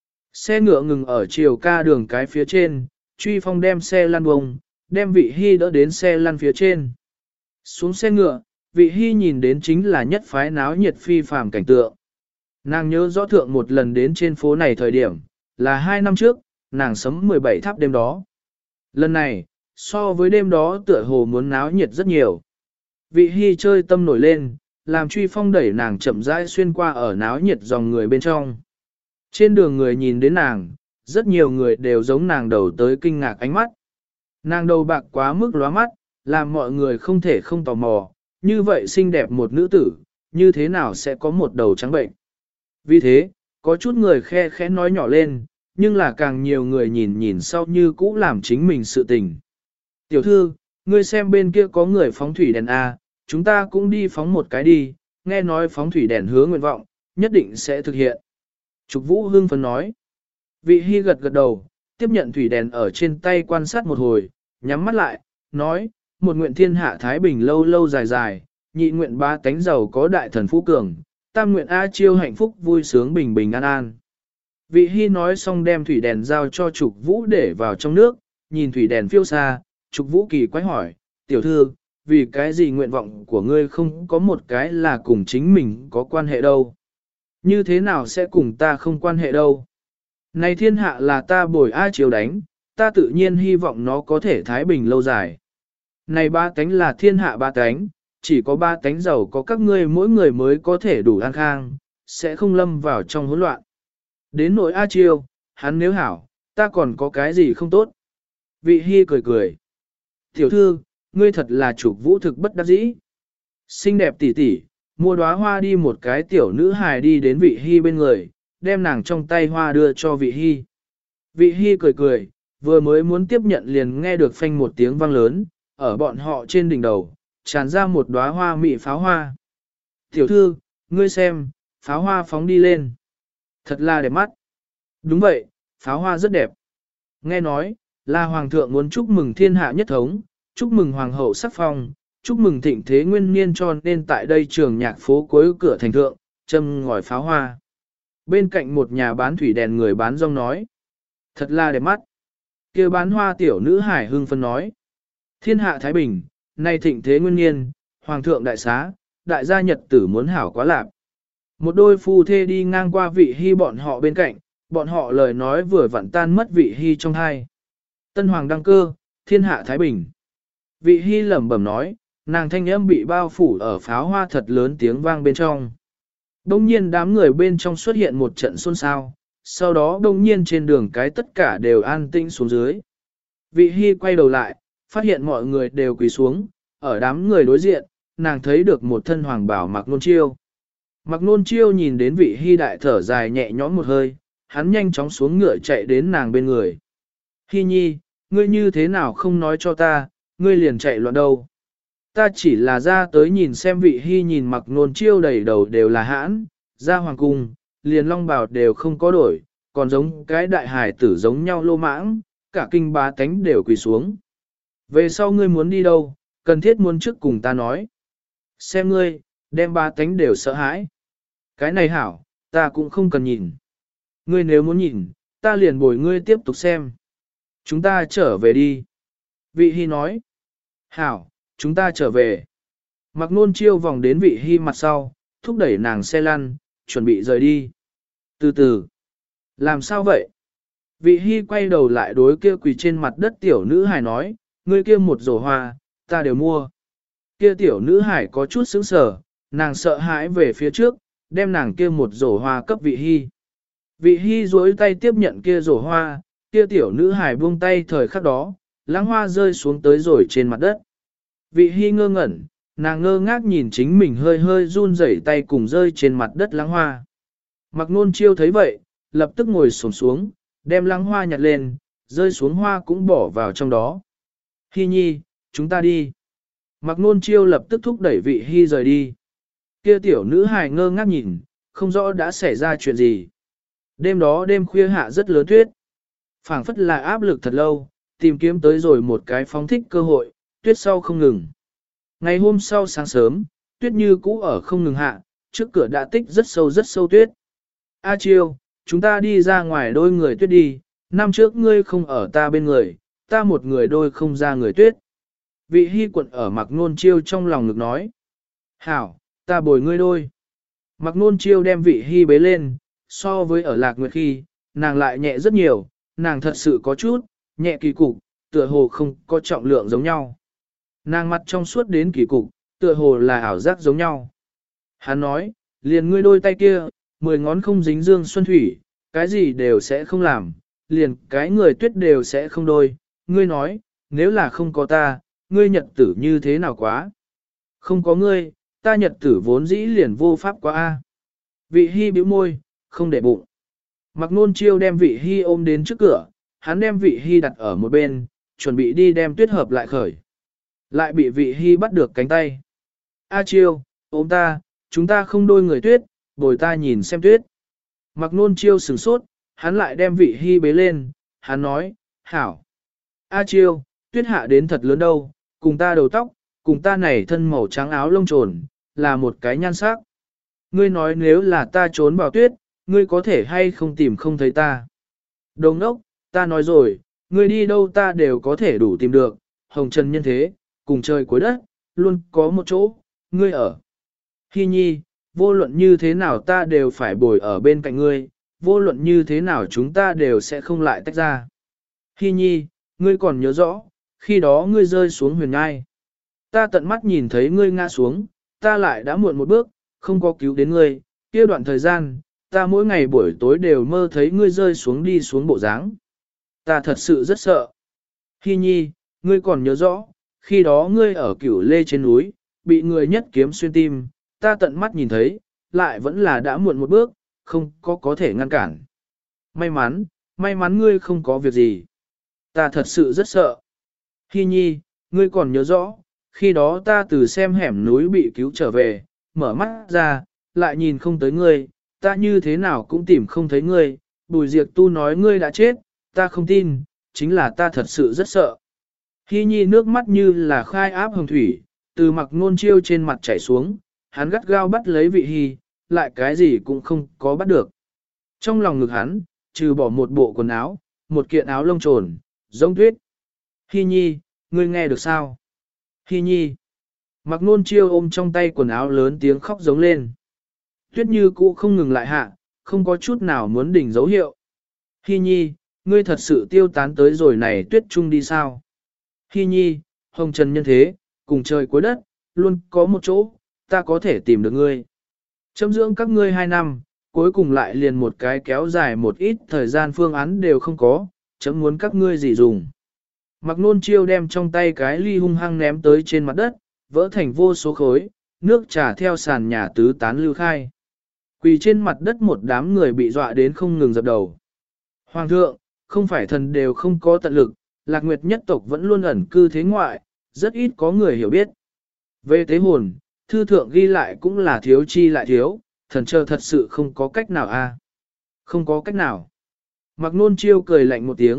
Xe ngựa ngừng ở chiều ca đường cái phía trên, Truy Phong đem xe lăn bông, đem Vị Hy đỡ đến xe lăn phía trên. Xuống xe ngựa, Vị Hy nhìn đến chính là nhất phái náo nhiệt phi phàm cảnh tượng. Nàng nhớ rõ thượng một lần đến trên phố này thời điểm, là hai năm trước, nàng sấm mười bảy tháp đêm đó. Lần này, so với đêm đó tựa hồ muốn náo nhiệt rất nhiều. Vị Hy chơi tâm nổi lên, làm Truy Phong đẩy nàng chậm rãi xuyên qua ở náo nhiệt dòng người bên trong. Trên đường người nhìn đến nàng, rất nhiều người đều giống nàng đầu tới kinh ngạc ánh mắt. Nàng đầu bạc quá mức lóa mắt, làm mọi người không thể không tò mò, như vậy xinh đẹp một nữ tử, như thế nào sẽ có một đầu trắng bệnh. Vì thế, có chút người khe khẽ nói nhỏ lên, nhưng là càng nhiều người nhìn nhìn sau như cũ làm chính mình sự tình. Tiểu thư, ngươi xem bên kia có người phóng thủy đèn A, chúng ta cũng đi phóng một cái đi, nghe nói phóng thủy đèn hứa nguyện vọng, nhất định sẽ thực hiện. Trục Vũ hưng phấn nói. Vị Hy gật gật đầu, tiếp nhận thủy đèn ở trên tay quan sát một hồi, nhắm mắt lại, nói, một nguyện thiên hạ Thái Bình lâu lâu dài dài, nhị nguyện ba tánh giàu có đại thần phú cường, tam nguyện A Chiêu hạnh phúc vui sướng bình bình an an. Vị Hy nói xong đem thủy đèn giao cho Trục Vũ để vào trong nước, nhìn thủy đèn phiêu xa, Trục Vũ kỳ quái hỏi, tiểu thư, vì cái gì nguyện vọng của ngươi không có một cái là cùng chính mình có quan hệ đâu? Như thế nào sẽ cùng ta không quan hệ đâu? Này thiên hạ là ta bồi A Chiêu đánh, ta tự nhiên hy vọng nó có thể thái bình lâu dài. Này ba tánh là thiên hạ ba tánh, chỉ có ba tánh giàu có các ngươi mỗi người mới có thể đủ an khang, sẽ không lâm vào trong hỗn loạn. Đến nỗi A Chiêu, hắn nếu hảo, ta còn có cái gì không tốt? Vị Hy cười cười. Tiểu thư, ngươi thật là Trục Vũ thực bất đắc dĩ. Xinh đẹp tỉ tỉ, mua đóa hoa đi một cái tiểu nữ hài đi đến Vị Hy bên người, đem nàng trong tay hoa đưa cho Vị Hy. Vị Hy cười cười, vừa mới muốn tiếp nhận liền nghe được phanh một tiếng vang lớn, ở bọn họ trên đỉnh đầu, tràn ra một đóa hoa mị pháo hoa. Tiểu thư, ngươi xem, pháo hoa phóng đi lên. Thật là đẹp mắt. Đúng vậy, pháo hoa rất đẹp. Nghe nói, là Hoàng thượng muốn chúc mừng thiên hạ nhất thống, chúc mừng Hoàng hậu sắc phong, chúc mừng thịnh thế nguyên niên cho nên tại đây trường nhạc phố cuối cửa thành thượng, châm ngòi pháo hoa. Bên cạnh một nhà bán thủy đèn người bán rong nói. Thật là đẹp mắt. Kia bán hoa tiểu nữ hải hưng phân nói. Thiên hạ Thái Bình, nay thịnh thế nguyên niên, Hoàng thượng đại xá, đại gia nhật tử muốn hảo quá lạc. Một đôi phu thê đi ngang qua Vị Hy bọn họ bên cạnh, bọn họ lời nói vừa vặn tan mất Vị Hy trong hai. Tân Hoàng đăng cơ, thiên hạ Thái Bình. Vị Hy lẩm bẩm nói, nàng thanh âm bị bao phủ ở pháo hoa thật lớn tiếng vang bên trong. Đông nhiên đám người bên trong xuất hiện một trận xôn xao, sau đó đông nhiên trên đường cái tất cả đều an tĩnh xuống dưới. Vị Hy quay đầu lại, phát hiện mọi người đều quỳ xuống, ở đám người đối diện, nàng thấy được một thân hoàng bảo Mạc Nôn Chiêu. Mạc Nôn Chiêu nhìn đến Vị Hy đại thở dài nhẹ nhõm một hơi, hắn nhanh chóng xuống ngựa chạy đến nàng bên người. Hy nhi, ngươi như thế nào không nói cho ta, ngươi liền chạy loạn đâu. Ta chỉ là ra tới nhìn xem Vị Hy nhìn Mạc Nôn Chiêu đầy đầu đều là hãn, ra hoàng cung, liền long bào đều không có đổi, còn giống cái đại hải tử giống nhau lô mãng, cả kinh bá tánh đều quỳ xuống. Về sau ngươi muốn đi đâu, cần thiết muốn trước cùng ta nói. Xem ngươi, đem bá tánh đều sợ hãi. Cái này hảo, ta cũng không cần nhìn. Ngươi nếu muốn nhìn, ta liền bồi ngươi tiếp tục xem. Chúng ta trở về đi. Vị Hy nói. Hảo, chúng ta trở về. Mặc nôn chiêu vòng đến vị Hy mặt sau, thúc đẩy nàng xe lăn, chuẩn bị rời đi. Từ từ. Làm sao vậy? Vị Hy quay đầu lại đối kia quỳ trên mặt đất tiểu nữ hài nói, ngươi kia một rổ hoa, ta đều mua. Kia tiểu nữ hải có chút sững sờ, nàng sợ hãi về phía trước, đem nàng kia một rổ hoa cấp vị Hy. Vị Hy duỗi tay tiếp nhận kia rổ hoa, kia tiểu nữ hải buông tay thời khắc đó, lãng hoa rơi xuống tới rồi trên mặt đất. Vị Hy ngơ ngẩn, nàng ngơ ngác nhìn chính mình hơi hơi run rẩy tay cùng rơi trên mặt đất lãng hoa. Mặc nôn chiêu thấy vậy, lập tức ngồi xổm xuống, đem lãng hoa nhặt lên, rơi xuống hoa cũng bỏ vào trong đó. Hy nhi, chúng ta đi. Mặc nôn chiêu lập tức thúc đẩy vị Hy rời đi. Kia tiểu nữ hài ngơ ngác nhìn, không rõ đã xảy ra chuyện gì. Đêm đó đêm khuya hạ rất lớn tuyết. Phảng phất là áp lực thật lâu, tìm kiếm tới rồi một cái phóng thích cơ hội, tuyết sau không ngừng. Ngày hôm sau sáng sớm, tuyết như cũ ở không ngừng hạ, trước cửa đã tích rất sâu rất sâu tuyết. A Chiêu, chúng ta đi ra ngoài đôi người tuyết đi, năm trước ngươi không ở ta bên người, ta một người đôi không ra người tuyết. Vị Hy quận ở Mặc Nôn Chiêu trong lòng ngực nói. Hảo, ta bồi ngươi đôi. Mặc Nôn Chiêu đem vị Hy bế lên, so với ở Lạc Nguyệt khi, nàng lại nhẹ rất nhiều, nàng thật sự có chút, nhẹ kỳ cục, tựa hồ không có trọng lượng giống nhau. Nàng mặt trong suốt đến kỳ cục, tựa hồ là ảo giác giống nhau. Hắn nói, liền ngươi đôi tay kia, mười ngón không dính dương xuân thủy, cái gì đều sẽ không làm, liền cái người tuyết đều sẽ không đôi. Ngươi nói, nếu là không có ta, ngươi nhật tử như thế nào quá? Không có ngươi, ta nhật tử vốn dĩ liền vô pháp quá a. Vị Hy bĩu môi, không để bụng. Mặc Nôn Chiêu đem vị Hy ôm đến trước cửa, hắn đem vị Hy đặt ở một bên, chuẩn bị đi đem tuyết hợp lại khởi. Lại bị vị Hy bắt được cánh tay. A Chiêu, ôm ta, chúng ta không đôi người tuyết, bồi ta nhìn xem tuyết. Mặc Nôn Chiêu sửng sốt, hắn lại đem vị Hy bế lên, hắn nói, hảo. A Chiêu, tuyết hạ đến thật lớn đâu, cùng ta đầu tóc, cùng ta này thân màu trắng áo lông trồn, là một cái nhan sắc. Ngươi nói nếu là ta trốn vào tuyết, ngươi có thể hay không tìm không thấy ta. Đồng đốc, ta nói rồi, ngươi đi đâu ta đều có thể đủ tìm được, hồng trần nhân thế, cùng trời cuối đất, luôn có một chỗ, ngươi ở. Hy nhi, vô luận như thế nào ta đều phải bồi ở bên cạnh ngươi, vô luận như thế nào chúng ta đều sẽ không lại tách ra. Hy nhi, ngươi còn nhớ rõ, khi đó ngươi rơi xuống huyền ngai. Ta tận mắt nhìn thấy ngươi ngã xuống, ta lại đã muộn một bước, không có cứu đến ngươi, kia đoạn thời gian, ta mỗi ngày buổi tối đều mơ thấy ngươi rơi xuống đi xuống bộ dáng. Ta thật sự rất sợ. Hy nhi, ngươi còn nhớ rõ, khi đó ngươi ở cửu lê trên núi, bị người nhất kiếm xuyên tim, ta tận mắt nhìn thấy, lại vẫn là đã muộn một bước, không có có thể ngăn cản. May mắn, may mắn ngươi không có việc gì. Ta thật sự rất sợ. Hy nhi, ngươi còn nhớ rõ, khi đó ta từ xem hẻm núi bị cứu trở về, mở mắt ra, lại nhìn không tới ngươi, ta như thế nào cũng tìm không thấy ngươi, Bùi Diệp Tu nói ngươi đã chết, ta không tin, chính là ta thật sự rất sợ. Hy nhi nước mắt như là khai áp hồng thủy, từ Mặc Nôn Chiêu trên mặt chảy xuống, hắn gắt gao bắt lấy vị Hy, lại cái gì cũng không có bắt được. Trong lòng ngực hắn, trừ bỏ một bộ quần áo, một kiện áo lông trồn, giống tuyết. Hy nhi, ngươi nghe được sao? Hy nhi. Mặc Nôn Chiêu ôm trong tay quần áo lớn tiếng khóc giống lên. Tuyết như cũ không ngừng lại hạ, không có chút nào muốn đỉnh dấu hiệu. Hy nhi, ngươi thật sự tiêu tán tới rồi này tuyết trung đi sao? Hy nhi, hồng trần nhân thế, cùng trời cuối đất, luôn có một chỗ, ta có thể tìm được ngươi. Châm dưỡng các ngươi hai năm, cuối cùng lại liền một cái kéo dài một ít thời gian phương án đều không có, chấm muốn các ngươi gì dùng. Mặc Nôn Chiêu đem trong tay cái ly hung hăng ném tới trên mặt đất, vỡ thành vô số khối, nước trà theo sàn nhà tứ tán lưu khai. Quỳ trên mặt đất một đám người bị dọa đến không ngừng dập đầu. Hoàng thượng, không phải thần đều không có tận lực, Lạc Nguyệt nhất tộc vẫn luôn ẩn cư thế ngoại, rất ít có người hiểu biết. Về tế hồn, thư thượng ghi lại cũng là thiếu chi lại thiếu, thần chờ thật sự không có cách nào a, Không có cách nào. Mặc Nôn Chiêu cười lạnh một tiếng,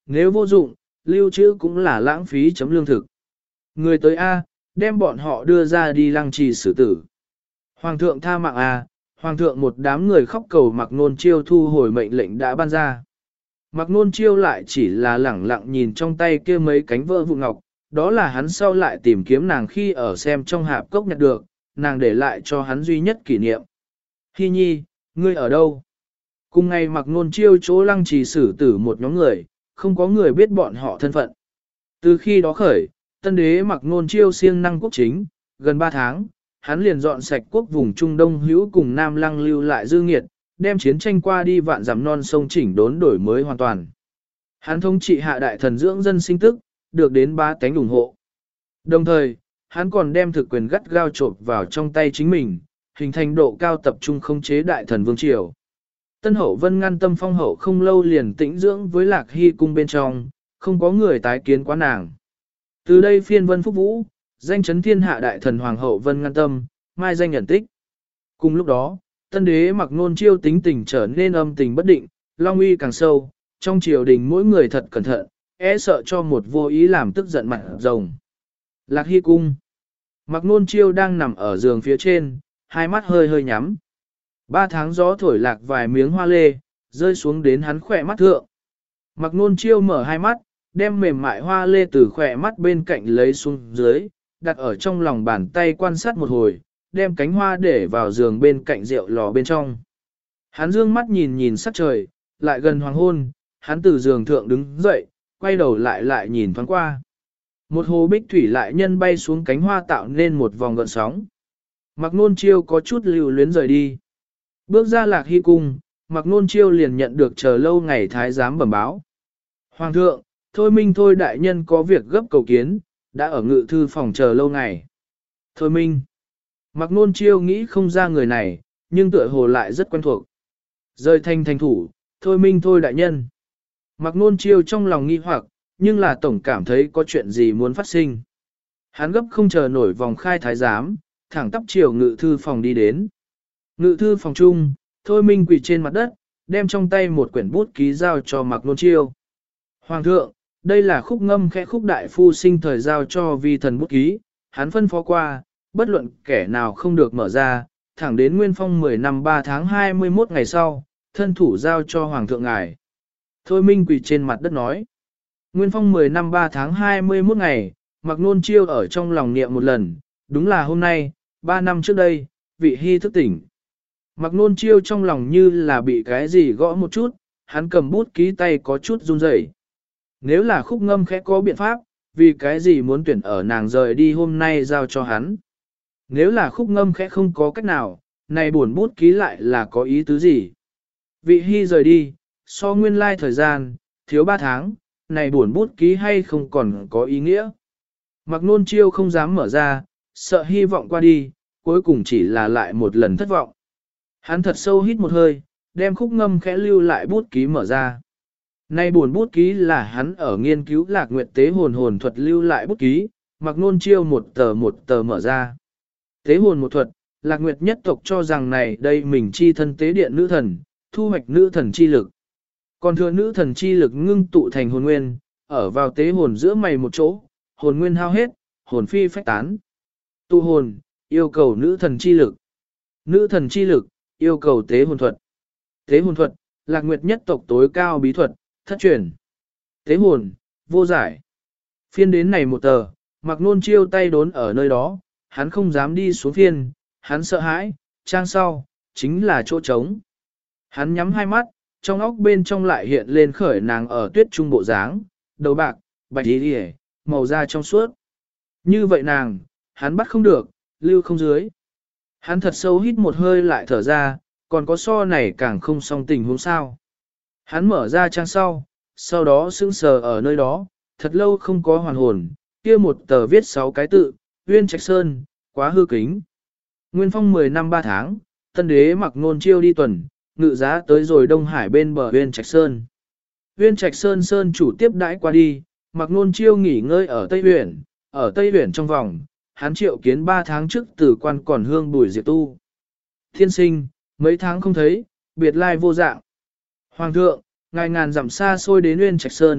nếu vô dụng, lưu trữ cũng là lãng phí chấm lương thực. Người tới A, đem bọn họ đưa ra đi lăng trì xử tử. Hoàng thượng tha mạng A, Hoàng thượng một đám người khóc cầu Mạc Nôn Chiêu thu hồi mệnh lệnh đã ban ra. Mạc Nôn Chiêu lại chỉ là lẳng lặng nhìn trong tay kia mấy cánh vỡ vụn ngọc, đó là hắn sau lại tìm kiếm nàng khi ở xem trong hạp cốc nhặt được, nàng để lại cho hắn duy nhất kỷ niệm. Hi nhi, ngươi ở đâu? Cùng ngày Mạc Nôn Chiêu chỗ lăng trì xử tử một nhóm người, không có người biết bọn họ thân phận. Từ khi đó khởi, tân đế Mạc Nôn Chiêu siêng năng quốc chính, gần ba tháng, hắn liền dọn sạch quốc vùng Trung Đông hữu cùng Nam Lăng lưu lại dư nghiệt, đem chiến tranh qua đi vạn dặm non sông chỉnh đốn đổi mới hoàn toàn. Hắn thống trị hạ đại thần dưỡng dân sinh tức, được đến ba tánh ủng hộ. Đồng thời, hắn còn đem thực quyền gắt gao trộn vào trong tay chính mình, hình thành độ cao tập trung khống chế đại thần vương triều. Tân hậu vân ngăn tâm phong hậu không lâu liền tĩnh dưỡng với lạc hy cung bên trong, không có người tái kiến quá nàng. Từ đây phiên vân phúc vũ, danh chấn thiên hạ đại thần hoàng hậu vân ngăn tâm, mai danh nhận tích. Cùng lúc đó, tân đế Mạc Nôn Chiêu tính tình trở nên âm tình bất định, long uy càng sâu, trong triều đình mỗi người thật cẩn thận, e sợ cho một vô ý làm tức giận mặt rồng. Lạc hy cung. Mạc Nôn Chiêu đang nằm ở giường phía trên, hai mắt hơi hơi nhắm. Ba tháng gió thổi lạc vài miếng hoa lê, rơi xuống đến hắn khỏe mắt thượng. Mạc Nôn Chiêu mở hai mắt, đem mềm mại hoa lê từ khỏe mắt bên cạnh lấy xuống dưới, đặt ở trong lòng bàn tay quan sát một hồi, đem cánh hoa để vào giường bên cạnh rượu lò bên trong. Hắn dương mắt nhìn nhìn sắc trời, lại gần hoàng hôn, hắn từ giường thượng đứng dậy, quay đầu lại lại nhìn thoáng qua. Một hồ bích thủy lại nhân bay xuống cánh hoa tạo nên một vòng gợn sóng. Mạc Nôn Chiêu có chút lưu luyến rời đi. Bước ra lạc hy cung, Mạc Nôn Chiêu liền nhận được chờ lâu ngày thái giám bẩm báo. Hoàng thượng, Thôi Minh Thôi đại nhân có việc gấp cầu kiến, đã ở ngự thư phòng chờ lâu ngày. Thôi Minh. Mạc Nôn Chiêu nghĩ không ra người này, nhưng tựa hồ lại rất quen thuộc. Rời thanh thành thủ, Thôi Minh Thôi đại nhân. Mạc Nôn Chiêu trong lòng nghi hoặc, nhưng là tổng cảm thấy có chuyện gì muốn phát sinh. Hắn gấp không chờ nổi vòng khai thái giám, thẳng tắp chiều ngự thư phòng đi đến. Ngự thư phòng chung, Thôi Minh quỳ trên mặt đất, đem trong tay một quyển bút ký giao cho Mạc Nôn Chiêu. Hoàng thượng, đây là khúc ngâm khẽ khúc đại phu sinh thời giao cho vi thần bút ký, hắn phân phó qua, bất luận kẻ nào không được mở ra, thẳng đến nguyên phong mười năm ba tháng hai mươi mốt ngày sau, thân thủ giao cho Hoàng thượng ngài. Thôi Minh quỳ trên mặt đất nói. Nguyên phong mười năm ba tháng hai mươi mốt ngày, Mạc Nôn Chiêu ở trong lòng niệm một lần, đúng là hôm nay, ba năm trước đây, vị hy thức tỉnh. Mạc Nôn Chiêu trong lòng như là bị cái gì gõ một chút, hắn cầm bút ký tay có chút run rẩy. Nếu là khúc ngâm khẽ có biện pháp, vì cái gì muốn tuyển ở nàng rời đi hôm nay giao cho hắn. Nếu là khúc ngâm khẽ không có cách nào, này buồn bút ký lại là có ý tứ gì. Vị hy rời đi, so nguyên lai thời gian, thiếu ba tháng, này buồn bút ký hay không còn có ý nghĩa. Mạc Nôn Chiêu không dám mở ra, sợ hy vọng qua đi, cuối cùng chỉ là lại một lần thất vọng. Hắn thật sâu hít một hơi, đem khúc ngâm khẽ lưu lại bút ký mở ra. Nay buồn bút ký là hắn ở nghiên cứu lạc nguyệt tế hồn hồn thuật lưu lại bút ký, Mạc Nôn Chiêu một tờ một tờ mở ra. Tế hồn một thuật, lạc nguyệt nhất tộc cho rằng này đây mình chi thân tế điện nữ thần, thu hoạch nữ thần chi lực. Còn thừa nữ thần chi lực ngưng tụ thành hồn nguyên, ở vào tế hồn giữa mày một chỗ, hồn nguyên hao hết, hồn phi phách tán. Tụ hồn, yêu cầu nữ thần chi lực. Nữ thần chi lực, yêu cầu tế hồn thuật. Tế hồn thuật, lạc nguyệt nhất tộc tối cao bí thuật, thất truyền. Tế hồn, vô giải. Phiên đến này một tờ, Mạc Nôn Chiêu tay đốn ở nơi đó, hắn không dám đi xuống phiên, hắn sợ hãi, trang sau, chính là chỗ trống. Hắn nhắm hai mắt, trong óc bên trong lại hiện lên khởi nàng ở tuyết trung bộ dáng, đầu bạc, bạch y liễu, màu da trong suốt. Như vậy nàng, hắn bắt không được, lưu không dưới. Hắn thật sâu hít một hơi lại thở ra, còn có so này càng không song tình huống sao. Hắn mở ra trang sau, sau đó sững sờ ở nơi đó, thật lâu không có hoàn hồn, kia một tờ viết sáu cái tự, Uyên Trạch Sơn, quá hư kính. Nguyên phong mười năm ba tháng, tân đế Mạc Nôn Chiêu đi tuần, ngự giá tới rồi Đông Hải bên bờ Uyên Trạch Sơn. Uyên Trạch Sơn Sơn chủ tiếp đãi qua đi, Mạc Nôn Chiêu nghỉ ngơi ở Tây Uyển, ở Tây Uyển trong vòng, hắn triệu kiến ba tháng trước từ quan còn hương bùi diệt tu. Thiên sinh, mấy tháng không thấy, biệt lai vô dạng. Hoàng thượng, ngài ngàn dặm xa xôi đến Uyên Trạch Sơn,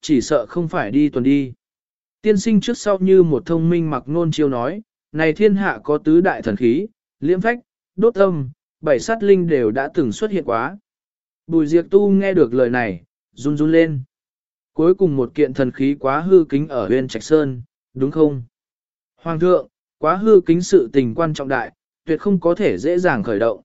chỉ sợ không phải đi tuần đi. Tiên sinh trước sau như một thông minh Mặc Nôn Chiêu nói, này thiên hạ có tứ đại thần khí, liễm phách, đốt âm, bảy sát linh đều đã từng xuất hiện quá. Bùi Diệp Tu nghe được lời này, run run lên. Cuối cùng một kiện thần khí quá hư kính ở Huyền Trạch Sơn, đúng không? Hoàng thượng, quá hư kính sự tình quan trọng đại, tuyệt không có thể dễ dàng khởi động.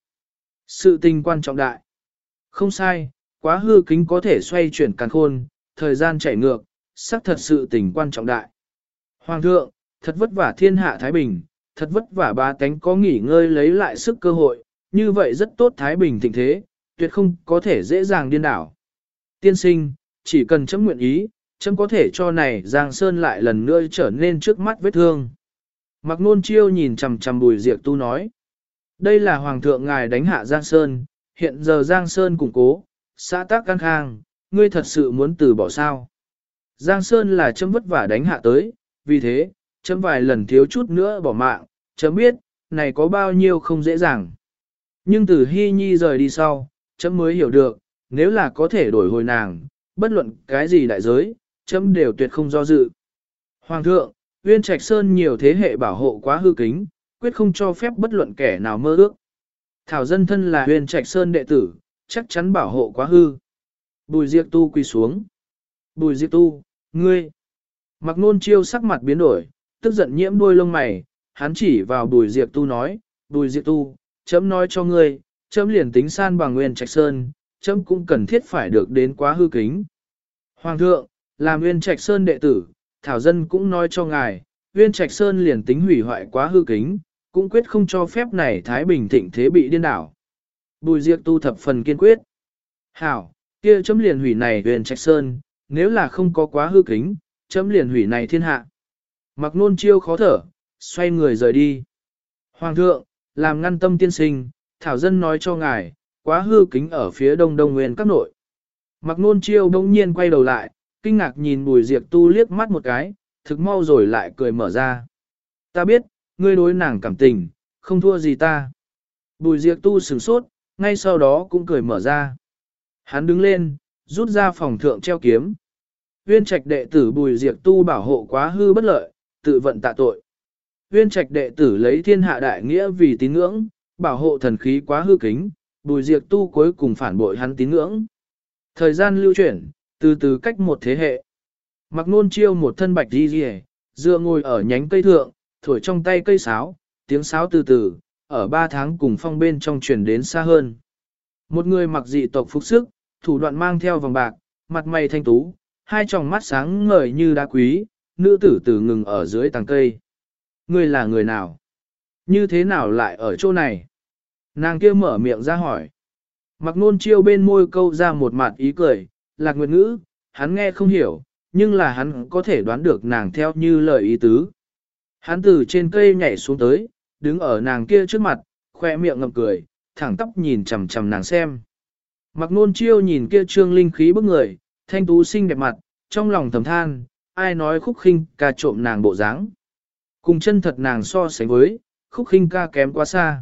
Sự tình quan trọng đại. Không sai, quá hư kính có thể xoay chuyển càn khôn, thời gian chảy ngược, xác thật sự tình quan trọng đại. Hoàng thượng, thật vất vả thiên hạ Thái Bình, thật vất vả ba tánh có nghỉ ngơi lấy lại sức cơ hội, như vậy rất tốt Thái Bình thịnh thế, tuyệt không có thể dễ dàng điên đảo. Tiên sinh, chỉ cần chấm nguyện ý, chấm có thể cho này Giang Sơn lại lần nữa trở nên trước mắt vết thương. Mặc Nôn Chiêu nhìn chằm chằm Bùi Diệp Tu nói. Đây là Hoàng thượng ngài đánh hạ Giang Sơn, hiện giờ Giang Sơn củng cố, xã tác căng khang, ngươi thật sự muốn từ bỏ sao. Giang Sơn là chấm vất vả đánh hạ tới, vì thế, chấm vài lần thiếu chút nữa bỏ mạng, chấm biết, này có bao nhiêu không dễ dàng. Nhưng từ Hy Nhi rời đi sau, chấm mới hiểu được, nếu là có thể đổi hồi nàng, bất luận cái gì đại giới, chấm đều tuyệt không do dự. Hoàng thượng, Uyên Trạch Sơn nhiều thế hệ bảo hộ quá hư kính, quyết không cho phép bất luận kẻ nào mơ ước. Thảo dân thân là Uyên Trạch Sơn đệ tử, chắc chắn bảo hộ quá hư. Bùi Diệp Tu quỳ xuống. Bùi Diệp Tu, ngươi. Mặc Nôn Chiêu sắc mặt biến đổi, tức giận nhiễm đuôi lông mày, hắn chỉ vào Bùi Diệp Tu nói, Bùi Diệp Tu, chấm nói cho ngươi, chấm liền tính san bằng Uyên Trạch Sơn, chấm cũng cần thiết phải được đến quá hư kính. Hoàng thượng, làm Uyên Trạch Sơn đệ tử, Thảo dân cũng nói cho ngài, Uyên Trạch Sơn liền tính hủy hoại quá hư kính, cũng quyết không cho phép này Thái Bình thịnh thế bị điên đảo. Bùi Diệp Tu thập phần kiên quyết. Hảo, kia chấm liền hủy này Uyên Trạch Sơn, nếu là không có quá hư kính, chấm liền hủy này thiên hạ. Mặc Nôn Chiêu khó thở, xoay người rời đi. Hoàng thượng, làm ngăn tâm tiên sinh, Thảo dân nói cho ngài, quá hư kính ở phía đông đông nguyên các nội. Mặc Nôn Chiêu đông nhiên quay đầu lại, kinh ngạc nhìn Bùi Diệp Tu liếc mắt một cái, thực mau rồi lại cười mở ra. Ta biết, ngươi đối nàng cảm tình, không thua gì ta. Bùi Diệp Tu sửng sốt, ngay sau đó cũng cười mở ra. Hắn đứng lên, rút ra phòng thượng treo kiếm. Uyên Trạch đệ tử Bùi Diệp Tu bảo hộ quá hư bất lợi, tự vận tạ tội. Uyên Trạch đệ tử lấy thiên hạ đại nghĩa vì tín ngưỡng, bảo hộ thần khí quá hư kính, Bùi Diệp Tu cuối cùng phản bội hắn tín ngưỡng. Thời gian lưu chuyển, từ từ cách một thế hệ. Mặc Nôn Chiêu một thân bạch đi rìa, dựa ngồi ở nhánh cây thượng, thổi trong tay cây sáo, tiếng sáo từ từ, ở ba tháng cùng phong bên trong truyền đến xa hơn. Một người mặc dị tộc phục sức, thủ đoạn mang theo vòng bạc, mặt mày thanh tú, hai tròng mắt sáng ngời như đá quý, nữ tử tử ngừng ở dưới tàng cây. Ngươi là người nào? Như thế nào lại ở chỗ này? Nàng kia mở miệng ra hỏi. Mặc Nôn Chiêu bên môi câu ra một mặt ý cười, Lạc Nguyệt ngữ, hắn nghe không hiểu, nhưng là hắn có thể đoán được nàng theo như lời ý tứ. Hắn từ trên cây nhảy xuống tới, đứng ở nàng kia trước mặt, khoe miệng ngậm cười, thẳng tóc nhìn chằm chằm nàng xem. Mặc Nôn Chiêu nhìn kia trương linh khí bức người, thanh tú xinh đẹp mặt, trong lòng thầm than, ai nói Khúc Khinh ca trộm nàng bộ dáng. Cùng chân thật nàng so sánh với, Khúc Khinh ca kém quá xa.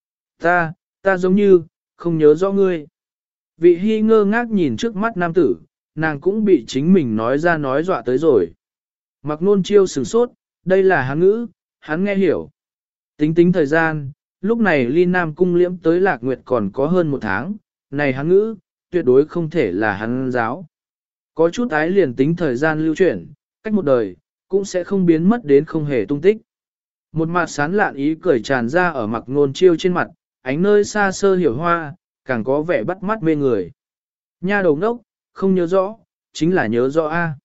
Ta, ta giống như, không nhớ rõ ngươi. Vị Hy ngơ ngác nhìn trước mắt nam tử, nàng cũng bị chính mình nói ra nói dọa tới rồi. Mặc Nôn Chiêu sửng sốt, đây là hán ngữ, hắn nghe hiểu. Tính tính thời gian, lúc này ly Nam Cung Liễm tới Lạc Nguyệt còn có hơn một tháng, này hán ngữ, tuyệt đối không thể là hán giáo. Có chút ái liền tính thời gian lưu chuyển, cách một đời, cũng sẽ không biến mất đến không hề tung tích. Một mặt sán lạn ý cười tràn ra ở Mặc Nôn Chiêu trên mặt, ánh nơi xa sơ hiểu hoa, càng có vẻ bắt mắt mê người. Nha đầu ngốc, không nhớ rõ, chính là nhớ rõ A.